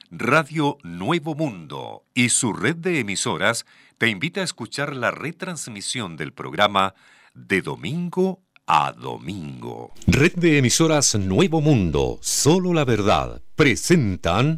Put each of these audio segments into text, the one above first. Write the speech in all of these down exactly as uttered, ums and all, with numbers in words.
Radio Nuevo Mundo y su red de emisoras te invita a escuchar la retransmisión del programa de domingo a domingo. Red de emisoras Nuevo Mundo, solo la verdad, presentan...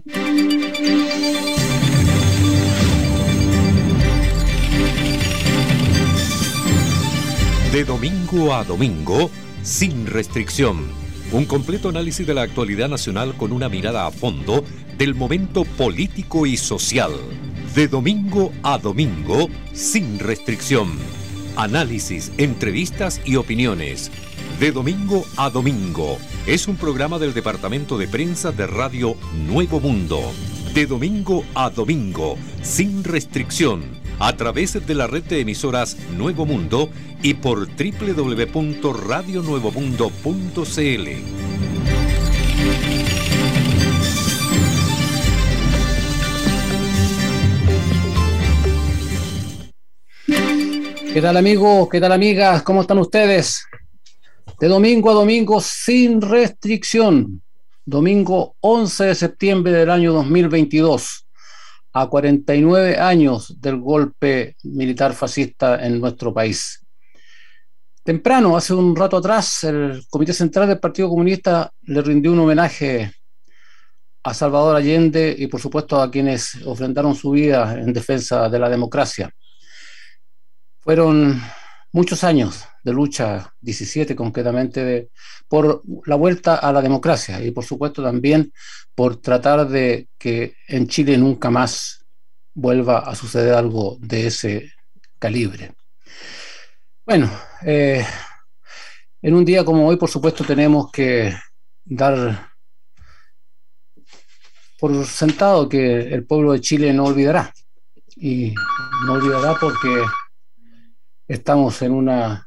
De domingo a domingo, sin restricción. Un completo análisis de la actualidad nacional con una mirada a fondo del momento político y social. De domingo a domingo, sin restricción. Análisis, entrevistas y opiniones. De domingo a domingo. Es un programa del Departamento de Prensa de Radio Nuevo Mundo. De domingo a domingo, sin restricción. A través de la red de emisoras Nuevo Mundo y por doble u doble u doble u punto radio nuevo mundo punto c l. ¿Qué tal, amigos? ¿Qué tal, amigas? ¿Cómo están ustedes? De domingo a domingo sin restricción. Domingo once de septiembre del año dos mil veintidós. A cuarenta y nueve años del golpe militar fascista en nuestro país. Temprano, hace un rato atrás, el Comité Central del Partido Comunista le rindió un homenaje a Salvador Allende y, por supuesto, a quienes ofrendaron su vida en defensa de la democracia. Fueron muchos años de lucha, diecisiete concretamente, de, por la vuelta a la democracia y, por supuesto, también por tratar de que en Chile nunca más vuelva a suceder algo de ese calibre. Bueno, eh, en un día como hoy, por supuesto, tenemos que dar por sentado que el pueblo de Chile no olvidará. Y no olvidará porque estamos en una,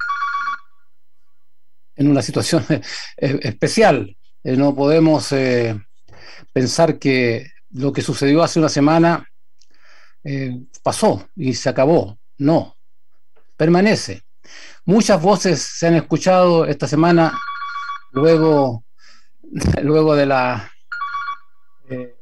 en una situación especial. Eh, no podemos eh, pensar que lo que sucedió hace una semana eh, pasó y se acabó. No, permanece. Muchas voces se han escuchado esta semana luego, luego de la... Eh,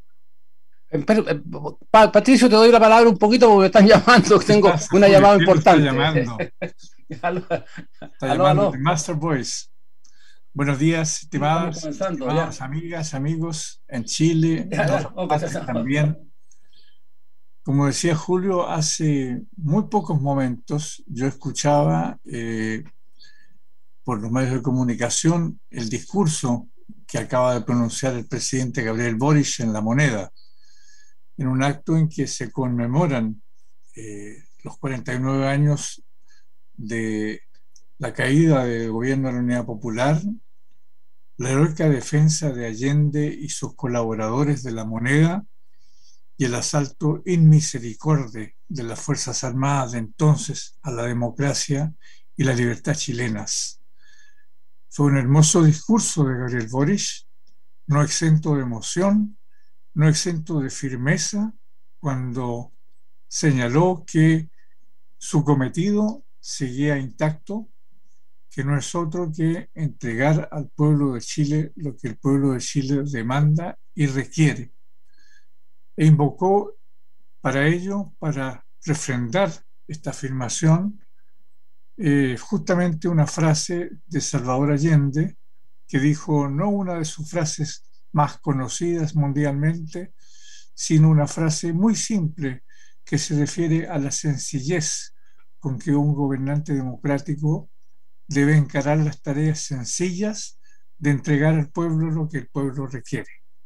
Patricio, te doy la palabra un poquito porque me están llamando, tengo una llamada importante. Está llamando, aló, está llamando aló, aló. The Master Voice. Buenos días, estimadas, Sí, estimadas amigas, amigos en Chile, Ya, en ya, otras ok, partes ya, ya. también. Como decía Julio, hace muy pocos momentos yo escuchaba eh, por los medios de comunicación el discurso que acaba de pronunciar el presidente Gabriel Boric en La Moneda, en un acto en que se conmemoran eh, los cuarenta y nueve años de la caída del gobierno de la Unidad Popular, la heroica defensa de Allende y sus colaboradores de La Moneda y el asalto inmisericordia de las Fuerzas Armadas de entonces a la democracia y la libertad chilenas. Fue un hermoso discurso de Gabriel Boric, no exento de emoción, no exento de firmeza, cuando señaló que su cometido seguía intacto, que no es otro que entregar al pueblo de Chile lo que el pueblo de Chile demanda y requiere. E invocó para ello, para refrendar esta afirmación, eh, justamente una frase de Salvador Allende, que dijo no una de sus frases más conocidas mundialmente, sino una frase muy simple que se refiere a la sencillez con que un gobernante democrático debe encarar las tareas sencillas de entregar al pueblo lo que el pueblo requiere.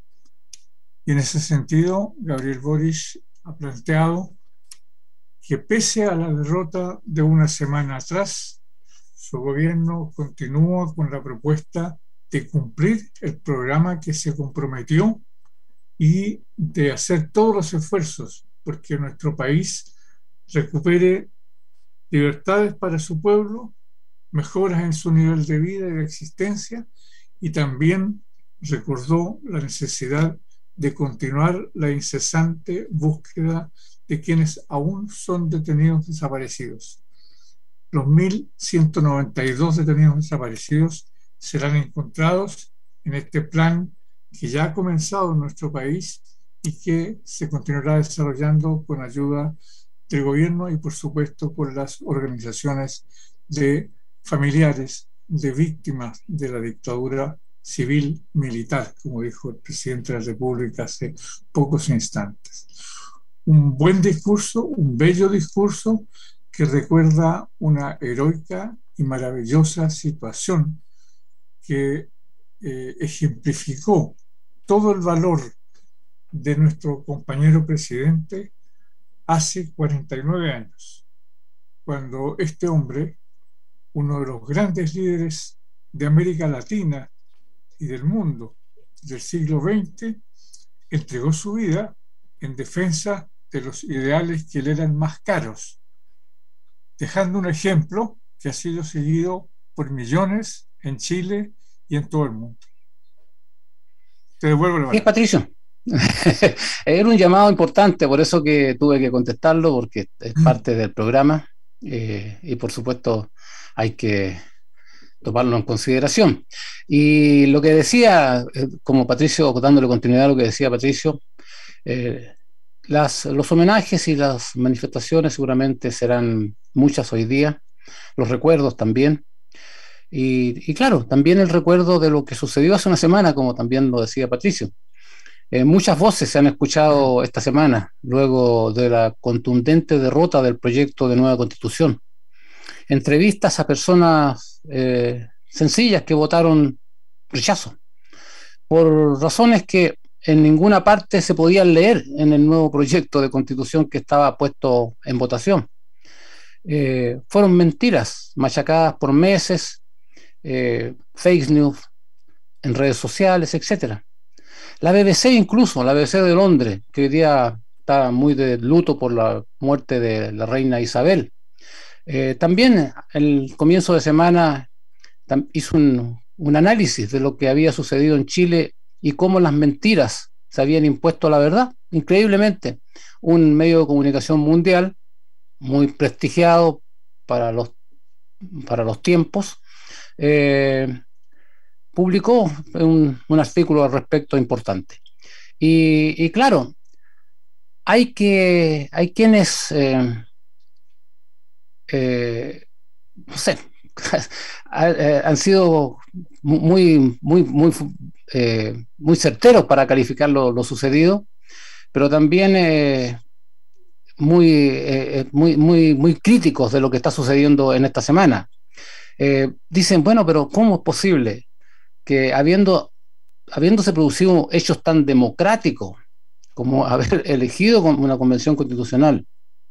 Y en ese sentido, Gabriel Boric ha planteado que pese a la derrota de una semana atrás, su gobierno continúa con la propuesta de cumplir el programa que se comprometió y de hacer todos los esfuerzos porque nuestro país recupere libertades para su pueblo, mejoras en su nivel de vida y de existencia, y también recordó la necesidad de continuar la incesante búsqueda de quienes aún son detenidos desaparecidos. Los mil ciento noventa y dos detenidos desaparecidos serán encontrados en este plan que ya ha comenzado en nuestro país y que se continuará desarrollando con ayuda del gobierno y, por supuesto, con las organizaciones de familiares de víctimas de la dictadura civil militar, como dijo el presidente de la República hace pocos instantes. Un buen discurso, un bello discurso que recuerda una heroica y maravillosa situación que eh, ejemplificó todo el valor de nuestro compañero presidente hace cuarenta y nueve años, cuando este hombre, uno de los grandes líderes de América Latina y del mundo del siglo veinte, entregó su vida en defensa de los ideales que le eran más caros, dejando un ejemplo que ha sido seguido por millones en Chile y en todo el mundo. Te devuelvo la palabra. Sí, Patricio. Era un llamado importante, por eso que tuve que contestarlo, porque es parte del programa eh, y por supuesto hay que tomarlo en consideración. Y lo que decía, eh, como Patricio, dándole continuidad a lo que decía Patricio, eh, las, los homenajes y las manifestaciones seguramente serán muchas hoy día, los recuerdos también. Y, y claro, también el recuerdo de lo que sucedió hace una semana, como también lo decía Patricio. Eh, muchas voces se han escuchado esta semana, luego de la contundente derrota del proyecto de nueva Constitución. Entrevistas a personas eh, sencillas que votaron rechazo, por razones que en ninguna parte se podían leer en el nuevo proyecto de Constitución que estaba puesto en votación. Eh, fueron mentiras machacadas por meses, eh, fake news en redes sociales, etcétera. La B B C incluso, la B B C de Londres, que hoy día está muy de luto por la muerte de la reina Isabel, eh, también el comienzo de semana hizo un, un análisis de lo que había sucedido en Chile y cómo las mentiras se habían impuesto a la verdad. Increíblemente, un medio de comunicación mundial muy prestigiado para los, para los tiempos, eh, publicó un, un artículo al respecto importante. Y, y claro, hay, que, hay quienes, eh, eh, no sé, han sido muy, muy, muy, eh, muy certeros para calificar lo, lo sucedido, pero también eh, muy, eh, muy, muy, muy críticos de lo que está sucediendo en esta semana. Eh, dicen, bueno, pero ¿cómo es posible que habiendo, habiéndose producido hechos tan democráticos como haber elegido una convención constitucional,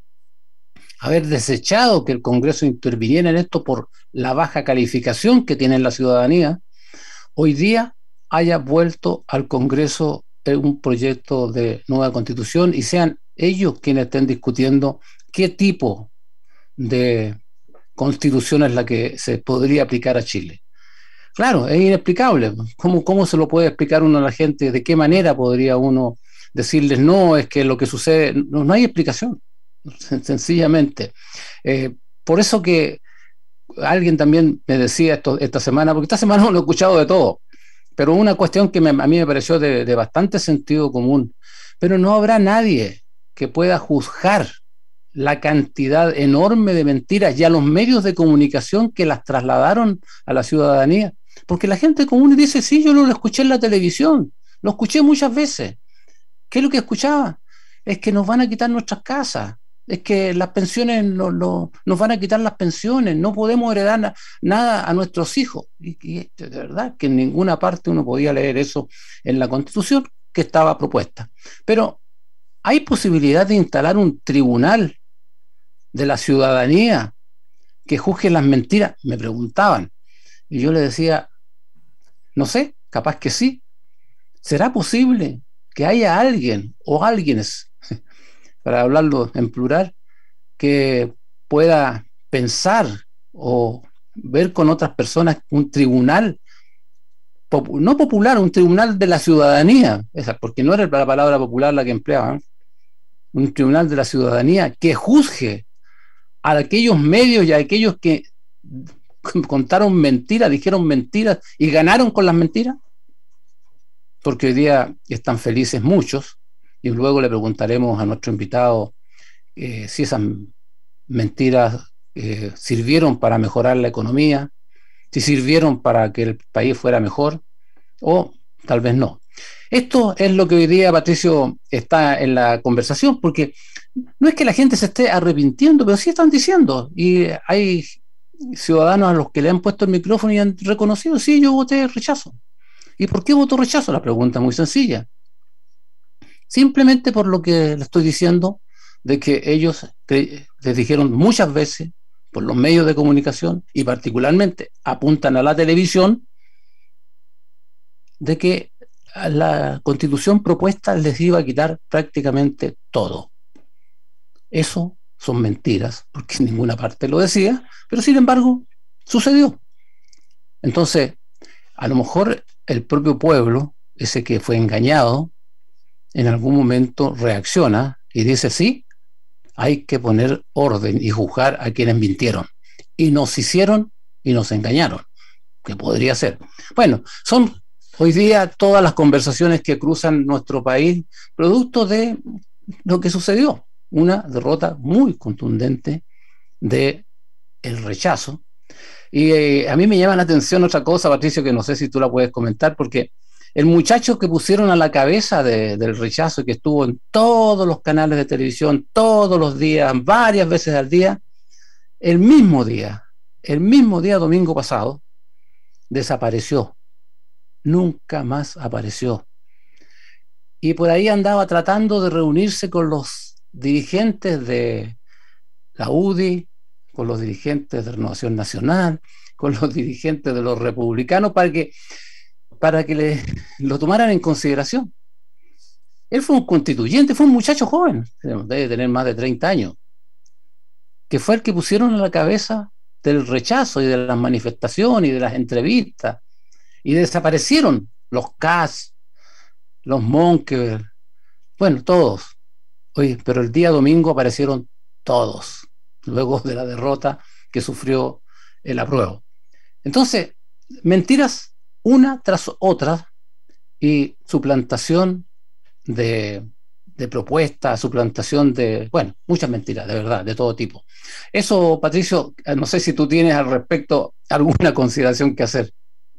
haber desechado que el Congreso interviniera en esto por la baja calificación que tiene la ciudadanía, hoy día haya vuelto al Congreso un proyecto de nueva constitución y sean ellos quienes estén discutiendo qué tipo de constitución es la que se podría aplicar a Chile? Claro, es inexplicable. ¿Cómo, cómo se lo puede explicar uno a la gente? ¿De qué manera podría uno decirles no, es que lo que sucede? No, no hay explicación, sencillamente. Eh, por eso que alguien también me decía esto, esta semana, porque esta semana no lo he escuchado de todo, pero una cuestión que me, a mí me pareció de, de bastante sentido común, pero no habrá nadie que pueda juzgar la cantidad enorme de mentiras y a los medios de comunicación que las trasladaron a la ciudadanía. Porque la gente común dice, sí, yo lo escuché en la televisión, lo escuché muchas veces. ¿Qué es lo que escuchaba? Es que nos van a quitar nuestras casas, es que las pensiones, lo, lo, nos van a quitar las pensiones, no podemos heredar na, nada a nuestros hijos. Y, y de verdad que en ninguna parte uno podía leer eso en la Constitución que estaba propuesta. Pero ¿hay posibilidad de instalar un tribunal de la ciudadanía que juzgue las mentiras? Me preguntaban. Y yo le decía, no sé, capaz que sí. ¿Será posible que haya alguien o alguienes, para hablarlo en plural, que pueda pensar o ver con otras personas un tribunal, no popular, un tribunal de la ciudadanía, esa, porque no era la palabra popular la que empleaban, ¿eh? Un tribunal de la ciudadanía que juzgue a aquellos medios y a aquellos que contaron mentiras, dijeron mentiras y ganaron con las mentiras? Porque hoy día están felices muchos y luego le preguntaremos a nuestro invitado eh, si esas mentiras eh, sirvieron para mejorar la economía, si sirvieron para que el país fuera mejor o tal vez no. Esto es lo que hoy día, Patricio, está en la conversación, porque no es que la gente se esté arrepintiendo, pero sí están diciendo, y hay ciudadanos a los que le han puesto el micrófono y han reconocido, sí, yo voté rechazo. ¿Y por qué votó rechazo? La pregunta es muy sencilla. Simplemente por lo que le estoy diciendo, de que ellos les dijeron muchas veces por los medios de comunicación y particularmente apuntan a la televisión de que a la constitución propuesta les iba a quitar prácticamente todo. Eso son mentiras, porque en ninguna parte lo decía, pero sin embargo sucedió. Entonces, a lo mejor el propio pueblo, ese que fue engañado, en algún momento reacciona y dice, sí, hay que poner orden y juzgar a quienes mintieron. Y nos hicieron y nos engañaron, que podría ser. Bueno, son hoy día todas las conversaciones que cruzan nuestro país, producto de lo que sucedió. Una derrota muy contundente del rechazo. Y eh, a mí me llama la atención otra cosa, Patricio, que no sé si tú la puedes comentar, porque el muchacho que pusieron a la cabeza de, del rechazo, que estuvo en todos los canales de televisión, todos los días, varias veces al día, el mismo día, el mismo día domingo pasado, desapareció. Nunca más apareció. Y por ahí andaba tratando de reunirse con los dirigentes de la U D I, con los dirigentes de Renovación Nacional, con los dirigentes de los republicanos, para que para que le, lo tomaran en consideración. Él fue un constituyente, fue un muchacho joven, debe tener más de treinta años, que fue el que pusieron a la cabeza del rechazo y de las manifestaciones y de las entrevistas, y desaparecieron los Kass, los Monkeberg, bueno, todos. Oye, pero el día domingo aparecieron todos, luego de la derrota que sufrió el apruebo. Entonces, mentiras una tras otra, y suplantación de, de propuestas, suplantación de, bueno, muchas mentiras, de verdad, de todo tipo. Eso, Patricio, no sé si tú tienes al respecto alguna consideración que hacer.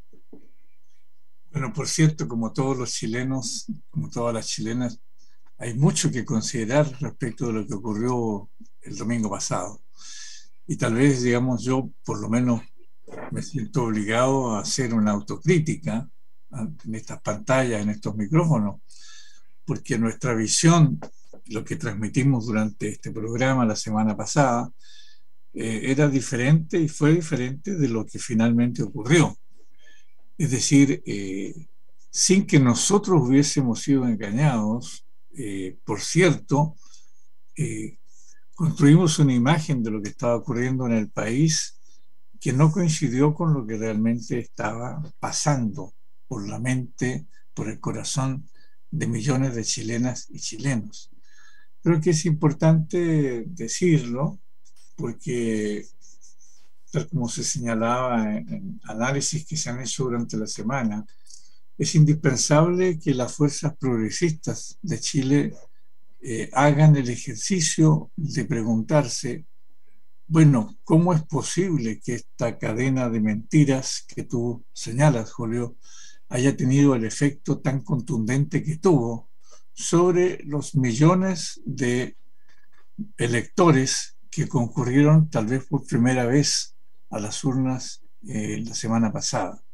Bueno, por cierto, como todos los chilenos, como todas las chilenas, hay mucho que considerar respecto de lo que ocurrió el domingo pasado. Y tal vez, digamos, yo por lo menos me siento obligado a hacer una autocrítica en estas pantallas, en estos micrófonos, porque nuestra visión, lo que transmitimos durante este programa la semana pasada, eh, era diferente y fue diferente de lo que finalmente ocurrió. Es decir, eh, sin que nosotros hubiésemos sido engañados, eh, por cierto, eh, construimos una imagen de lo que estaba ocurriendo en el país que no coincidió con lo que realmente estaba pasando por la mente, por el corazón de millones de chilenas y chilenos. Creo que es importante decirlo porque, tal como se señalaba en, en análisis que se han hecho durante la semana, es indispensable que las fuerzas progresistas de Chile eh, hagan el ejercicio de preguntarse, bueno, ¿cómo es posible que esta cadena de mentiras que tú señalas, Julio, haya tenido el efecto tan contundente que tuvo sobre los millones de electores que concurrieron tal vez por primera vez a las urnas eh, la semana pasada?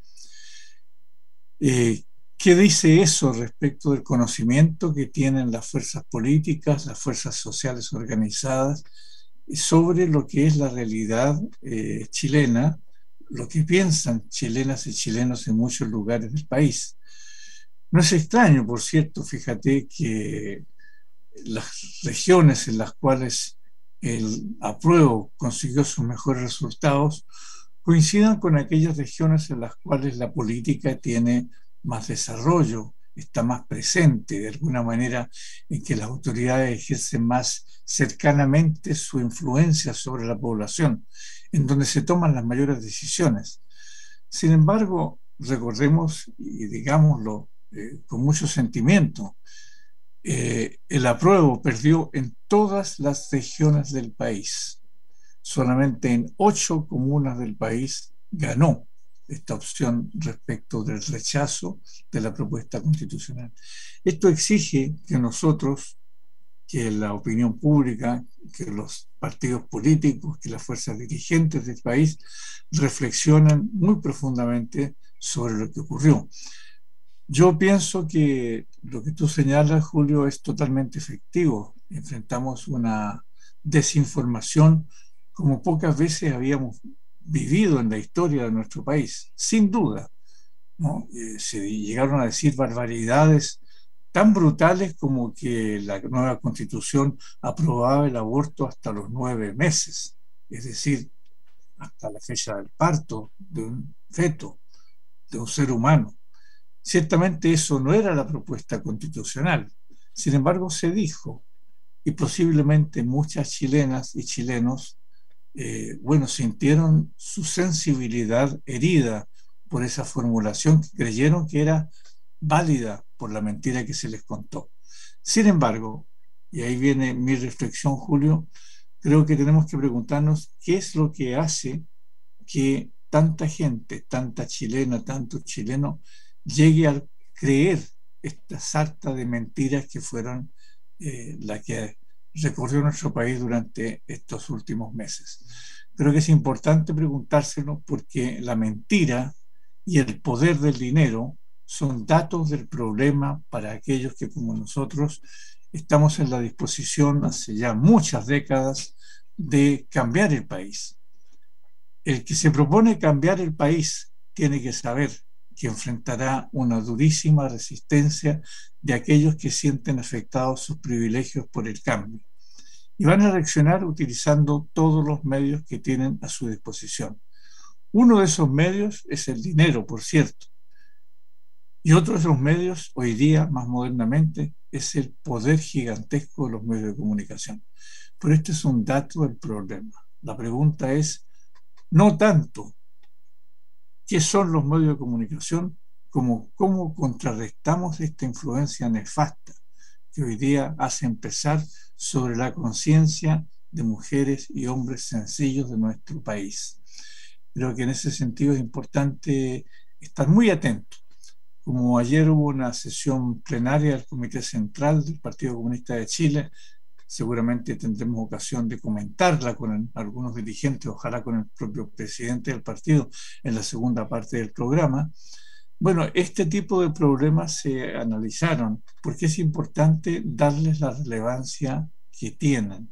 Eh, ¿Qué dice eso respecto del conocimiento que tienen las fuerzas políticas, las fuerzas sociales organizadas, sobre lo que es la realidad eh, chilena, lo que piensan chilenas y chilenos en muchos lugares del país? No es extraño, por cierto, fíjate que las regiones en las cuales el apruebo consiguió sus mejores resultados coincidan con aquellas regiones en las cuales la política tiene más desarrollo, está más presente de alguna manera, en que las autoridades ejercen más cercanamente su influencia sobre la población, en donde se toman las mayores decisiones. Sin embargo, recordemos y digámoslo eh, con mucho sentimiento, Eh, el apruebo perdió en todas las regiones del país. Solamente en ocho comunas del país ganó esta opción respecto del rechazo de la propuesta constitucional. Esto exige que nosotros, que la opinión pública, que los partidos políticos, que las fuerzas dirigentes del país reflexionen muy profundamente sobre lo que ocurrió. Yo pienso que lo que tú señalas, Julio, es totalmente efectivo. Enfrentamos una desinformación como pocas veces habíamos vivido en la historia de nuestro país, sin duda, ¿no? Eh, se llegaron a decir barbaridades tan brutales como que la nueva Constitución aprobaba el aborto hasta los nueve meses, es decir, hasta la fecha del parto de un feto, de un ser humano. Ciertamente eso no era la propuesta constitucional, sin embargo se dijo, y posiblemente muchas chilenas y chilenos, eh, bueno, sintieron su sensibilidad herida por esa formulación que creyeron que era válida por la mentira que se les contó. Sin embargo, y ahí viene mi reflexión, Julio, creo que tenemos que preguntarnos qué es lo que hace que tanta gente, tanta chilena, tanto chileno, llegue a creer esta sarta de mentiras que fueron eh, la que recorrió nuestro país durante estos últimos meses. Creo que es importante preguntárselo porque la mentira y el poder del dinero son datos del problema para aquellos que, como nosotros, estamos en la disposición hace ya muchas décadas de cambiar el país. El que se propone cambiar el país tiene que saber que enfrentará una durísima resistencia de aquellos que sienten afectados sus privilegios por el cambio. Y van a reaccionar utilizando todos los medios que tienen a su disposición. Uno de esos medios es el dinero, por cierto. Y otro de esos medios, hoy día, más modernamente, es el poder gigantesco de los medios de comunicación. Pero este es un dato del problema. La pregunta es, no tanto qué son los medios de comunicación, como cómo contrarrestamos esta influencia nefasta que hoy día hace empezar sobre la conciencia de mujeres y hombres sencillos de nuestro país. Creo que en ese sentido es importante estar muy atento. Como ayer hubo una sesión plenaria del Comité Central del Partido Comunista de Chile, seguramente tendremos ocasión de comentarla con el, algunos dirigentes, ojalá con el propio presidente del partido en la segunda parte del programa. Bueno, este tipo de problemas se analizaron porque es importante darles la relevancia que tienen.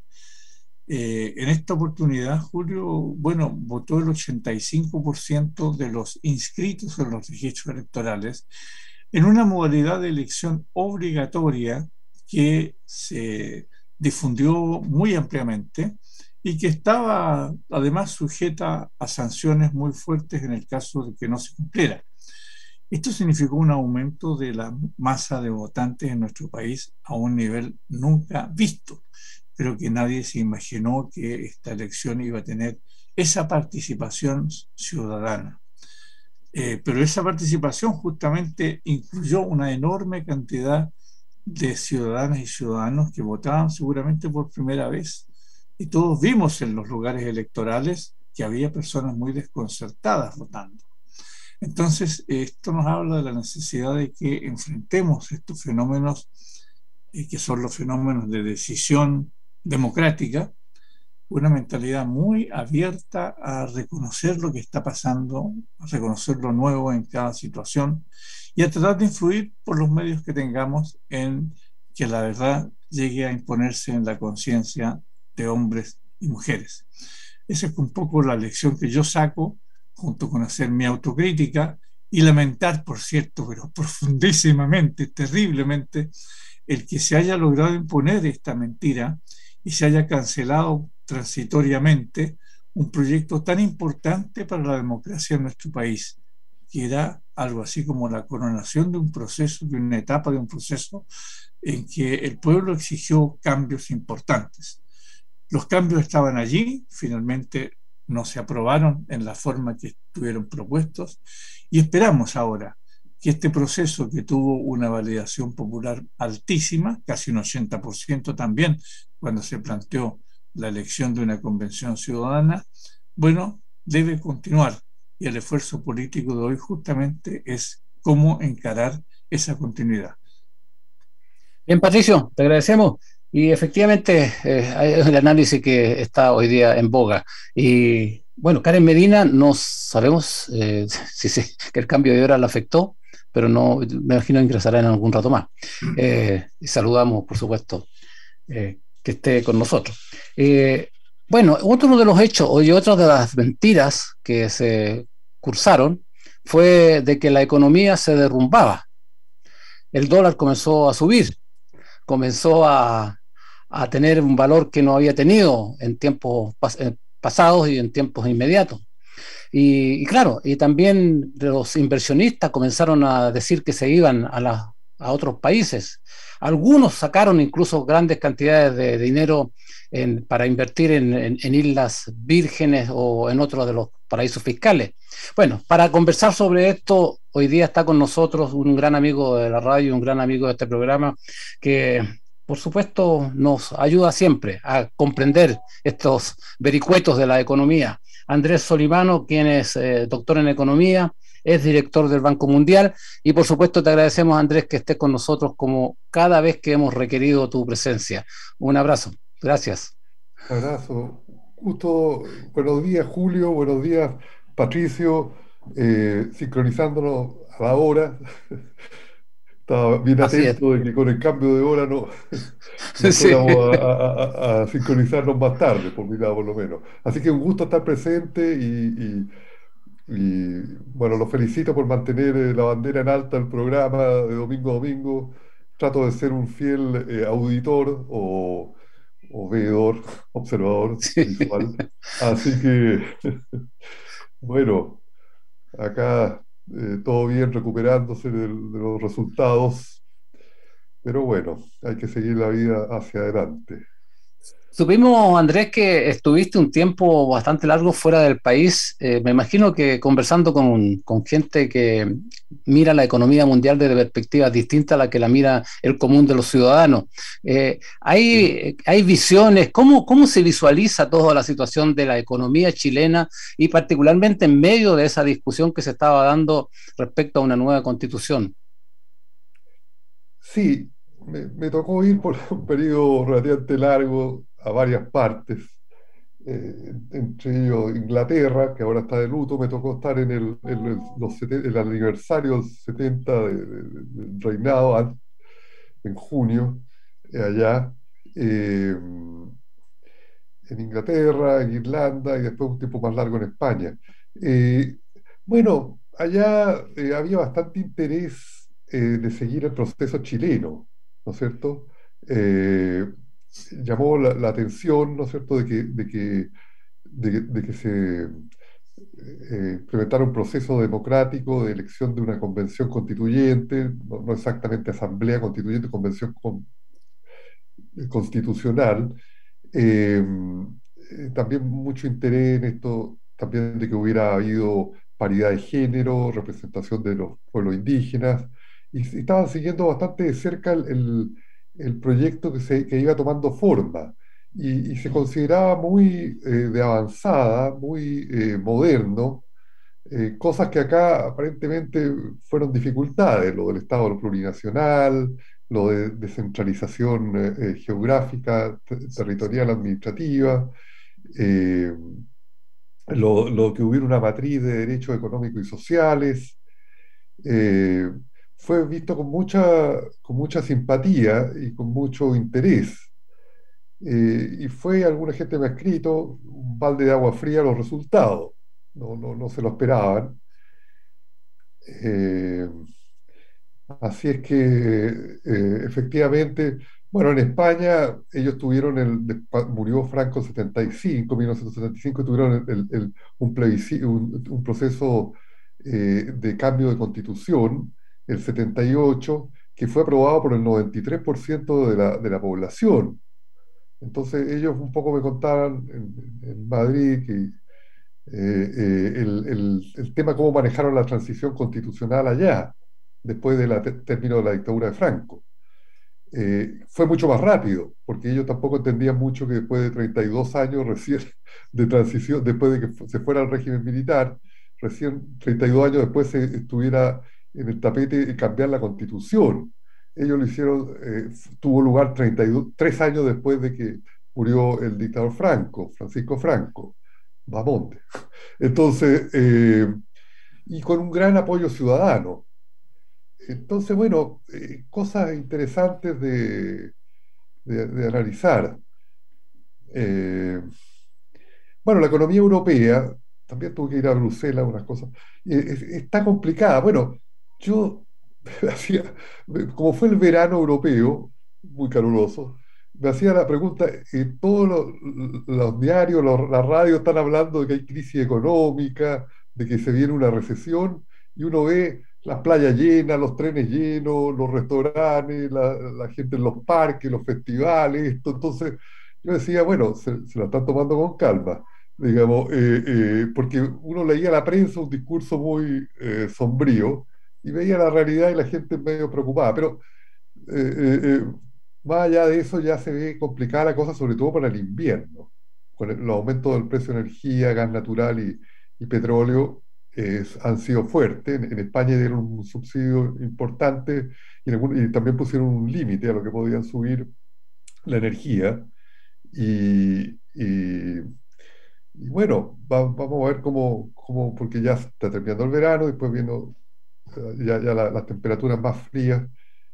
Eh, en esta oportunidad, Julio, bueno, votó el ochenta y cinco por ciento de los inscritos en los registros electorales en una modalidad de elección obligatoria que se difundió muy ampliamente y que estaba además sujeta a sanciones muy fuertes en el caso de que no se cumpliera. Esto significó un aumento de la masa de votantes en nuestro país a un nivel nunca visto. Creo que nadie se imaginó que esta elección iba a tener esa participación ciudadana. Eh, pero esa participación justamente incluyó una enorme cantidad de ciudadanas y ciudadanos que votaban seguramente por primera vez. Y todos vimos en los lugares electorales que había personas muy desconcertadas votando. Entonces, esto nos habla de la necesidad de que enfrentemos estos fenómenos, eh, que son los fenómenos de decisión democrática, una mentalidad muy abierta a reconocer lo que está pasando, a reconocer lo nuevo en cada situación y a tratar de influir por los medios que tengamos en que la verdad llegue a imponerse en la conciencia de hombres y mujeres. Esa es un poco la lección que yo saco, junto con hacer mi autocrítica y lamentar, por cierto, pero profundísimamente, terriblemente, el que se haya logrado imponer esta mentira y se haya cancelado transitoriamente un proyecto tan importante para la democracia en nuestro país, que era algo así como la coronación de un proceso, de una etapa de un proceso en que el pueblo exigió cambios importantes. Los cambios estaban allí, finalmente no se aprobaron en la forma que estuvieron propuestos y esperamos ahora que este proceso, que tuvo una validación popular altísima, casi un ochenta por ciento también, cuando se planteó la elección de una convención ciudadana, bueno, debe continuar. Y el esfuerzo político de hoy justamente es cómo encarar esa continuidad. Bien, Patricio, te agradecemos. Y efectivamente, eh, es el análisis que está hoy día en boga. Y bueno, Karen Medina, no sabemos eh, si, si que el cambio de hora la afectó, pero no, me imagino ingresará en algún rato más. Eh, y saludamos, por supuesto, eh, que esté con nosotros. Eh, bueno, otro de los hechos y otra de las mentiras que se cursaron fue de que la economía se derrumbaba. El dólar comenzó a subir, comenzó a, a tener un valor que no había tenido en tiempos pas, eh, pasados y en tiempos inmediatos. Y, y, claro, y también los inversionistas comenzaron a decir que se iban a, la, a otros países. Algunos sacaron incluso grandes cantidades de dinero en, para invertir en, en, en islas vírgenes o en otros de los paraísos fiscales. Bueno, para conversar sobre esto, hoy día está con nosotros un gran amigo de la radio, un gran amigo de este programa, que por supuesto nos ayuda siempre a comprender estos vericuetos de la economía. Andrés Solimano, quien es eh, doctor en economía, es director del Banco Mundial, y por supuesto te agradecemos, Andrés, que estés con nosotros como cada vez que hemos requerido tu presencia. Un abrazo, gracias. Un abrazo, justo, buenos días Julio, buenos días Patricio, eh, sincronizándonos a la hora. Estaba bien atento de que con el cambio de hora no, no sí. fuéramos a, a, a, sincronizarnos más tarde, por mi lado por lo menos. Así que un gusto estar presente y, y, y bueno, los felicito por mantener la bandera en alta del programa de domingo a domingo. Trato de ser un fiel eh, auditor o, o veedor, observador sí. visual. Así que, bueno, acá... Eh, todo bien, recuperándose de, de los resultados, pero bueno, hay que seguir la vida hacia adelante. Supimos, Andrés, que estuviste un tiempo bastante largo fuera del país. Eh, me imagino que conversando con, con gente que mira la economía mundial desde perspectivas distintas a la que la mira el común de los ciudadanos. Eh, hay, sí. hay visiones, ¿cómo, ¿cómo se visualiza toda la situación de la economía chilena y particularmente en medio de esa discusión que se estaba dando respecto a una nueva constitución? Sí, me, me tocó ir por un periodo relativamente largo a varias partes, eh, entre ellos Inglaterra, que ahora está de luto. Me tocó estar en el, en el, los, el aniversario setenta de, de, del reinado, en junio, eh, allá, eh, en Inglaterra, en Irlanda y después un tiempo más largo en España. Eh, bueno, allá eh, había bastante interés eh, de seguir el proceso chileno, ¿no es cierto? Eh, llamó la, la atención, ¿no es cierto?, de que, de que, de, de que se eh, implementara un proceso democrático de elección de una convención constituyente, no, no exactamente asamblea constituyente, convención con, eh, constitucional. Eh, eh, también mucho interés en esto, también de que hubiera habido paridad de género, representación de los pueblos indígenas, y, y estaban siguiendo bastante de cerca el, el el proyecto que, se, que iba tomando forma y, y se consideraba muy eh, de avanzada, muy eh, moderno, eh, cosas que acá aparentemente fueron dificultades, lo del Estado plurinacional, lo de descentralización eh, eh, geográfica, ter territorial, administrativa, eh, lo, lo que hubiera una matriz de derechos económicos y sociales. Eh, fue visto con mucha, con mucha simpatía y con mucho interés. Eh, y fue, alguna gente me ha escrito, un balde de agua fría los resultados. No, no, no se lo esperaban. Eh, así es que, eh, efectivamente, bueno, en España ellos tuvieron, el, murió Franco en setenta y cinco, mil novecientos setenta y cinco, tuvieron el, el, un, plebiscito, un, un proceso eh, de cambio de constitución, el setenta y ocho, que fue aprobado por el noventa y tres por ciento de la, de la población. Entonces ellos un poco me contaban en, en Madrid que eh, eh, el, el, el tema cómo manejaron la transición constitucional allá. después del término de la dictadura de Franco. Eh, fue mucho más rápido, porque ellos tampoco entendían mucho que después de treinta y dos años recién de transición, después de que se fuera al régimen militar, recién treinta y dos años después se estuviera en el tapete de cambiar la constitución. Ellos lo hicieron, eh, tuvo lugar treinta y tres años después de que murió el dictador Franco, Francisco Franco, Bamonte. Entonces, eh, y con un gran apoyo ciudadano. Entonces, bueno, eh, cosas interesantes de, de, de analizar. Eh, bueno, la economía europea, también tuve que ir a Bruselas, unas cosas, eh, es- está complicada. Bueno, yo hacía, como fue el verano europeo, muy caluroso, me hacía la pregunta, eh, todos los, los diarios, los- las radios están hablando de que hay crisis económica, de que se viene una recesión, y uno ve las playas llenas, los trenes llenos, los restaurantes, la, la gente en los parques, los festivales, esto. Entonces, yo decía, bueno, se, se la están tomando con calma, digamos, eh, eh, porque uno leía la prensa un discurso muy eh, sombrío y veía la realidad y la gente medio preocupada, pero eh, eh, eh, más allá de eso ya se ve complicada la cosa, sobre todo para el invierno, con el- los aumentos del precio de energía, gas natural y, y petróleo eh, han sido fuertes. En, en España dieron un subsidio importante y, en algún- y también pusieron un límite a lo que podían subir la energía. Y, y- y bueno, va- vamos a ver cómo, cómo, porque ya está terminando el verano, después viendo eh, ya, ya la- las temperaturas más frías.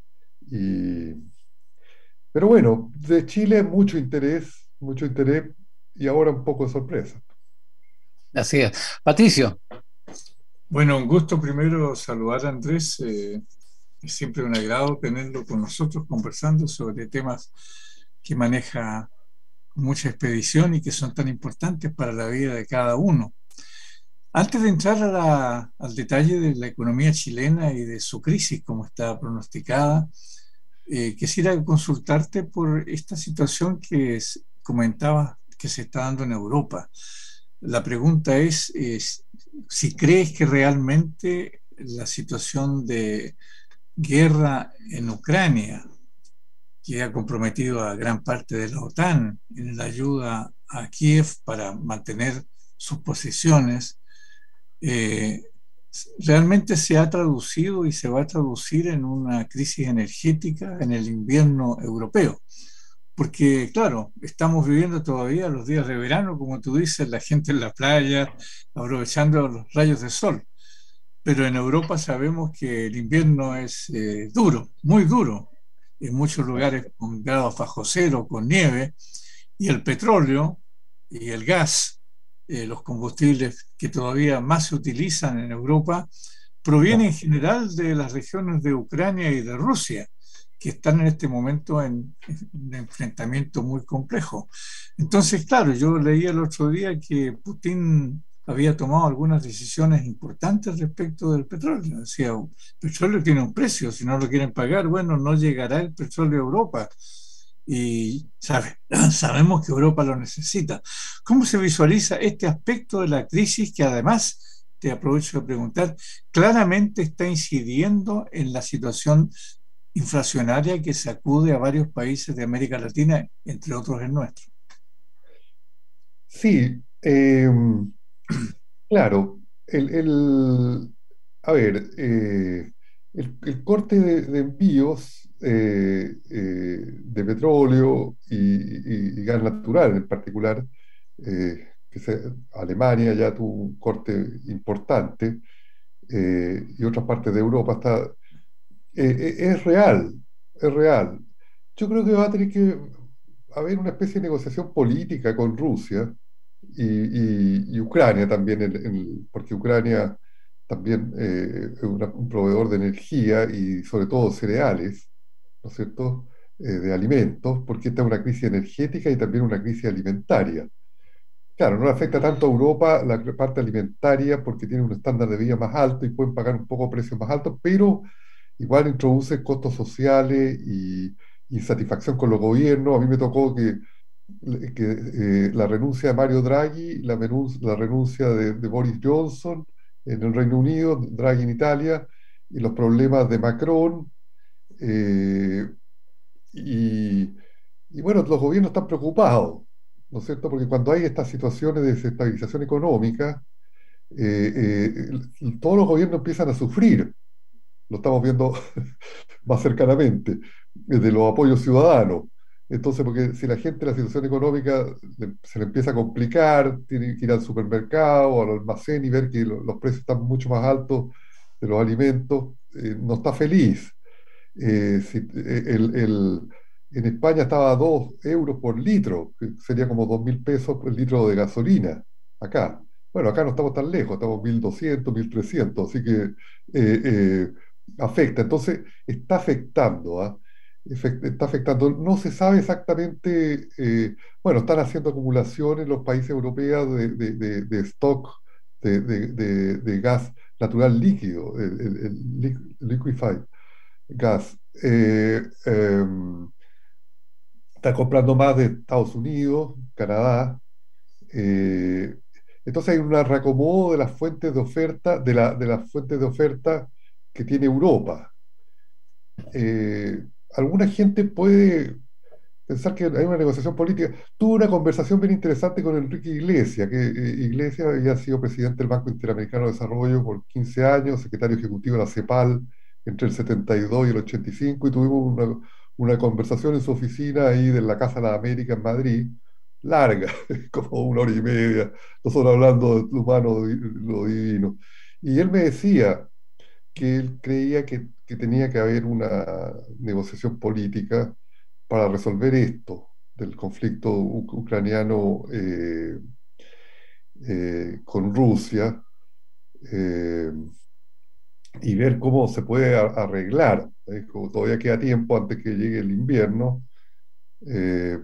Y, pero bueno, de Chile mucho interés, mucho interés y ahora un poco de sorpresa. Así es. Patricio, Bueno, un gusto primero saludar a Andrés. Eh, es siempre un agrado tenerlo con nosotros conversando sobre temas que maneja con mucha expedición y que son tan importantes para la vida de cada uno. Antes de entrar a la- al detalle de la economía chilena y de su crisis, como está pronosticada, eh, quisiera consultarte por esta situación que es- comentabas que se está dando en Europa. La pregunta es, es si crees que realmente la situación de guerra en Ucrania, que ha comprometido a gran parte de la OTAN en la ayuda a Kiev para mantener sus posiciones, eh, realmente se ha traducido y se va a traducir en una crisis energética en el invierno europeo. Porque, claro, estamos viviendo todavía los días de verano, como tú dices, la gente en la playa, aprovechando los rayos de sol. Pero en Europa sabemos que el invierno es eh, duro, muy duro, en muchos lugares con grados bajo cero, con nieve, y el petróleo y el gas, eh, los combustibles que todavía más se utilizan en Europa, provienen en general de las regiones de Ucrania y de Rusia, que están en este momento en, en un enfrentamiento muy complejo. Entonces, claro, yo leí el otro día que Putin había tomado algunas decisiones importantes respecto del petróleo. Decía, el petróleo tiene un precio, si no lo quieren pagar, bueno, no llegará el petróleo a Europa. Y sabe, sabemos que Europa lo necesita. ¿Cómo se visualiza este aspecto de la crisis que además, te aprovecho de preguntar, claramente está incidiendo en la situación inflacionaria que sacude a varios países de América Latina, entre otros el nuestro? Sí, eh, claro, el, el- a ver, eh, el, el corte de, de envíos eh, eh, de petróleo y, y- y gas natural en particular, eh, que se- Alemania ya tuvo un corte importante eh, y otras partes de Europa está, eh, eh, es real, es real. Yo creo que va a tener que haber una especie de negociación política con Rusia y, y- y Ucrania también, en- en- porque Ucrania también eh, es una- un proveedor de energía y sobre todo cereales, ¿no es cierto? Eh, de alimentos, porque esta es una crisis energética y también una crisis alimentaria. Claro, no le afecta tanto a Europa la parte alimentaria porque tiene un estándar de vida más alto y pueden pagar un poco precios más altos, pero igual introduce costos sociales y insatisfacción con los gobiernos. A mí me tocó que que eh, la renuncia de Mario Draghi, la, menun- la renuncia de, de Boris Johnson en el Reino Unido, Draghi en Italia, y los problemas de Macron. eh, y, y bueno, los gobiernos están preocupados, ¿no es cierto? Porque cuando hay estas situaciones de desestabilización económica, eh, eh, el- todos los gobiernos empiezan a sufrir. Lo estamos viendo más cercanamente, eh, de los apoyos ciudadanos. Entonces, porque si la gente la situación económica le- se le empieza a complicar, tiene que ir al supermercado o al almacén y ver que lo- los precios están mucho más altos de los alimentos, eh, no está feliz. Eh, si, eh, el, el- en España estaba a dos euros por litro, que sería como dos mil pesos por litro de gasolina, acá. Bueno, acá no estamos tan lejos, estamos mil doscientos, mil trescientos, así que eh, eh, afecta. Entonces, está afectando, ¿ah? Efect- Está afectando. No se sabe exactamente, eh, bueno, están haciendo acumulaciones los países europeos de, de, de- de stock de, de- de- de gas natural líquido, el, el- el liq- liquefied gas. Eh, em, está comprando más de Estados Unidos, Canadá. eh, entonces hay un reacomodo de las fuentes de oferta, de la, de las fuentes de oferta que tiene Europa. Eh, alguna gente puede pensar que hay una negociación política. Tuve una conversación bien interesante con Enrique Iglesias, que eh, Iglesias había sido presidente del Banco Interamericano de Desarrollo por quince años, secretario ejecutivo de la CEPAL entre el setenta y dos y el ochenta y cinco, y tuvimos una, una conversación en su oficina ahí de la Casa de las Américas en Madrid, larga, como una hora y media, nosotros hablando de lo humano, de lo divino. Y él me decía que él creía que, que tenía que haber una negociación política para resolver esto del conflicto u- ucraniano, eh, eh, con Rusia, eh, y ver cómo se puede a- arreglar. ¿Eh? Como todavía queda tiempo antes que llegue el invierno, eh,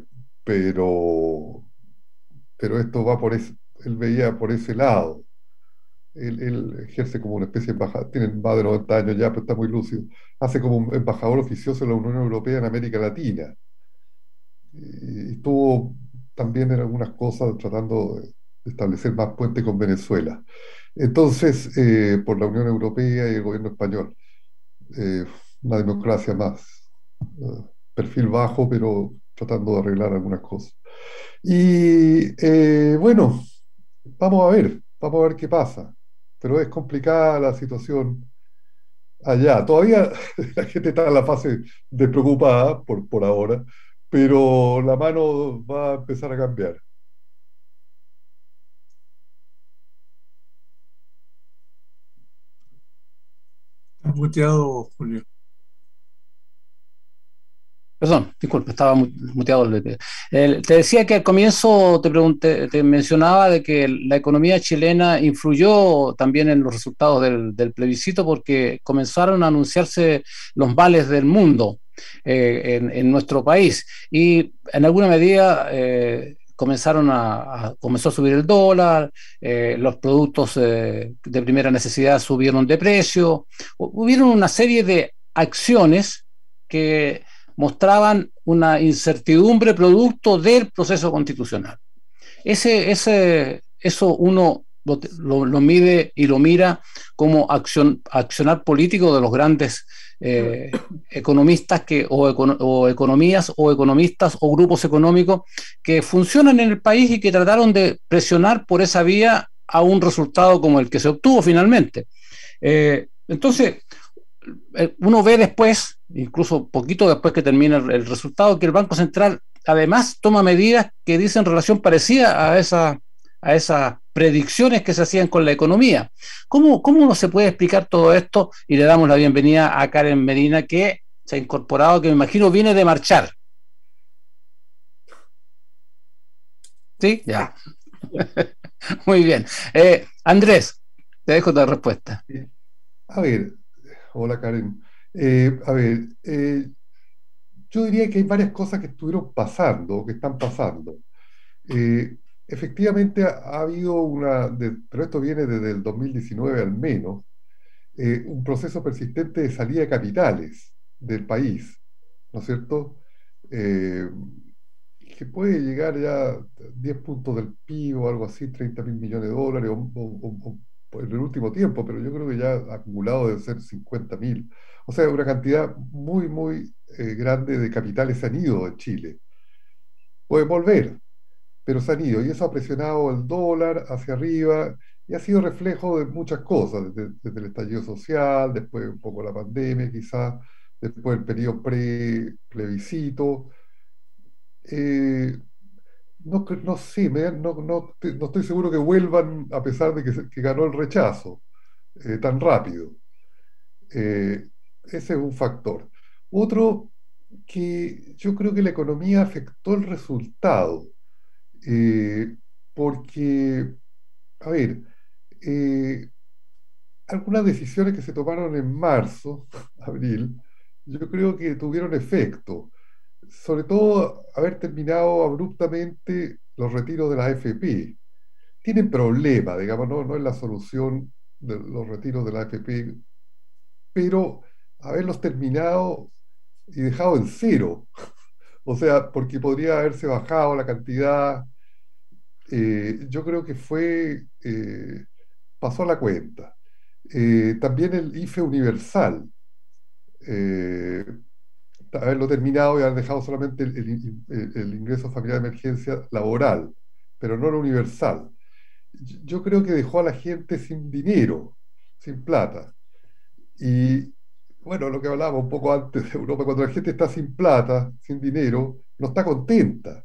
pero, pero esto va por ese, él veía por ese lado. Él, él ejerce como una especie de embajador, tiene más de noventa años ya, pero está muy lúcido. Hace como un embajador oficioso de la Unión Europea en América Latina. Y estuvo también en algunas cosas tratando de establecer más puente con Venezuela. Entonces, eh, por la Unión Europea y el gobierno español, eh, una democracia más, eh, perfil bajo, pero tratando de arreglar algunas cosas. Y eh, bueno, vamos a ver, vamos a ver qué pasa. Pero es complicada la situación allá. Todavía la gente está en la fase de preocupada por, por ahora, pero la mano va a empezar a cambiar. Estás muteado, Julio. Perdón, disculpe, estaba mu- muteado. el- el- te decía que al comienzo te pregunté, te mencionaba de que la economía chilena influyó también en los resultados del, del plebiscito porque comenzaron a anunciarse los males del mundo eh, en, en nuestro país y en alguna medida eh, comenzaron a, a- comenzó a subir el dólar, eh, los productos eh, de primera necesidad subieron de precio, hu- hubieron una serie de acciones que mostraban una incertidumbre producto del proceso constitucional. Ese, ese, eso uno lo, lo, lo mide y lo mira como acción, accionar político de los grandes eh, economistas que, o, econo, o economías o economistas o grupos económicos que funcionan en el país y que trataron de presionar por esa vía a un resultado como el que se obtuvo finalmente. Eh, entonces, uno ve después, incluso poquito después que termina el, el resultado, que el Banco Central además toma medidas que dicen relación parecida a, esa, a esas predicciones que se hacían con la economía. ¿Cómo, ¿Cómo uno se puede explicar todo esto? Y le damos la bienvenida a Karen Medina, que se ha incorporado, que me imagino viene de marchar. ¿Sí? Ya. Muy bien. Eh, Andrés, te dejo la respuesta. Eh, A ver, hola Karen. Eh, a ver, eh, yo diría que hay varias cosas que estuvieron pasando, que están pasando. Eh, Efectivamente ha, ha habido una, de- pero esto viene desde el dos mil diecinueve al menos, eh, un proceso persistente de salida de capitales del país, ¿no es cierto? Eh, que puede llegar ya a diez puntos del P I B o algo así, treinta mil millones de dólares o, o- o- en el último tiempo, pero yo creo que ya acumulado debe ser cincuenta mil. O sea, una cantidad muy, muy eh, grande de capitales se han ido de Chile. Pueden volver, pero se han ido. Y eso ha presionado el dólar hacia arriba y ha sido reflejo de muchas cosas, desde, desde el estallido social, después un poco la pandemia quizás, después el periodo pre-plebiscito. Eh, no, cre- no sé, me- no, no, te- no estoy seguro que vuelvan a pesar de que, se- que ganó el rechazo eh, tan rápido. Eh, Ese es un factor. Otro, que yo creo que la economía afectó el resultado, eh, porque, a ver, eh, algunas decisiones que se tomaron en marzo, abril, yo creo que tuvieron efecto. Sobre todo haber terminado abruptamente los retiros de la A F P. Tienen problemas, digamos, no, no es la solución de los retiros de la A F P, pero haberlos terminado y dejado en cero, o sea, porque podría haberse bajado la cantidad, eh, yo creo que fue, eh, pasó a la cuenta. Eh, también el I F E universal, eh, haberlo terminado y haber dejado solamente el, el- el- el ingreso familiar de emergencia laboral, pero no lo universal. Yo yo creo que dejó a la gente sin dinero, sin plata. Y bueno, lo que hablábamos un poco antes de Europa, cuando la gente está sin plata, sin dinero, no está contenta.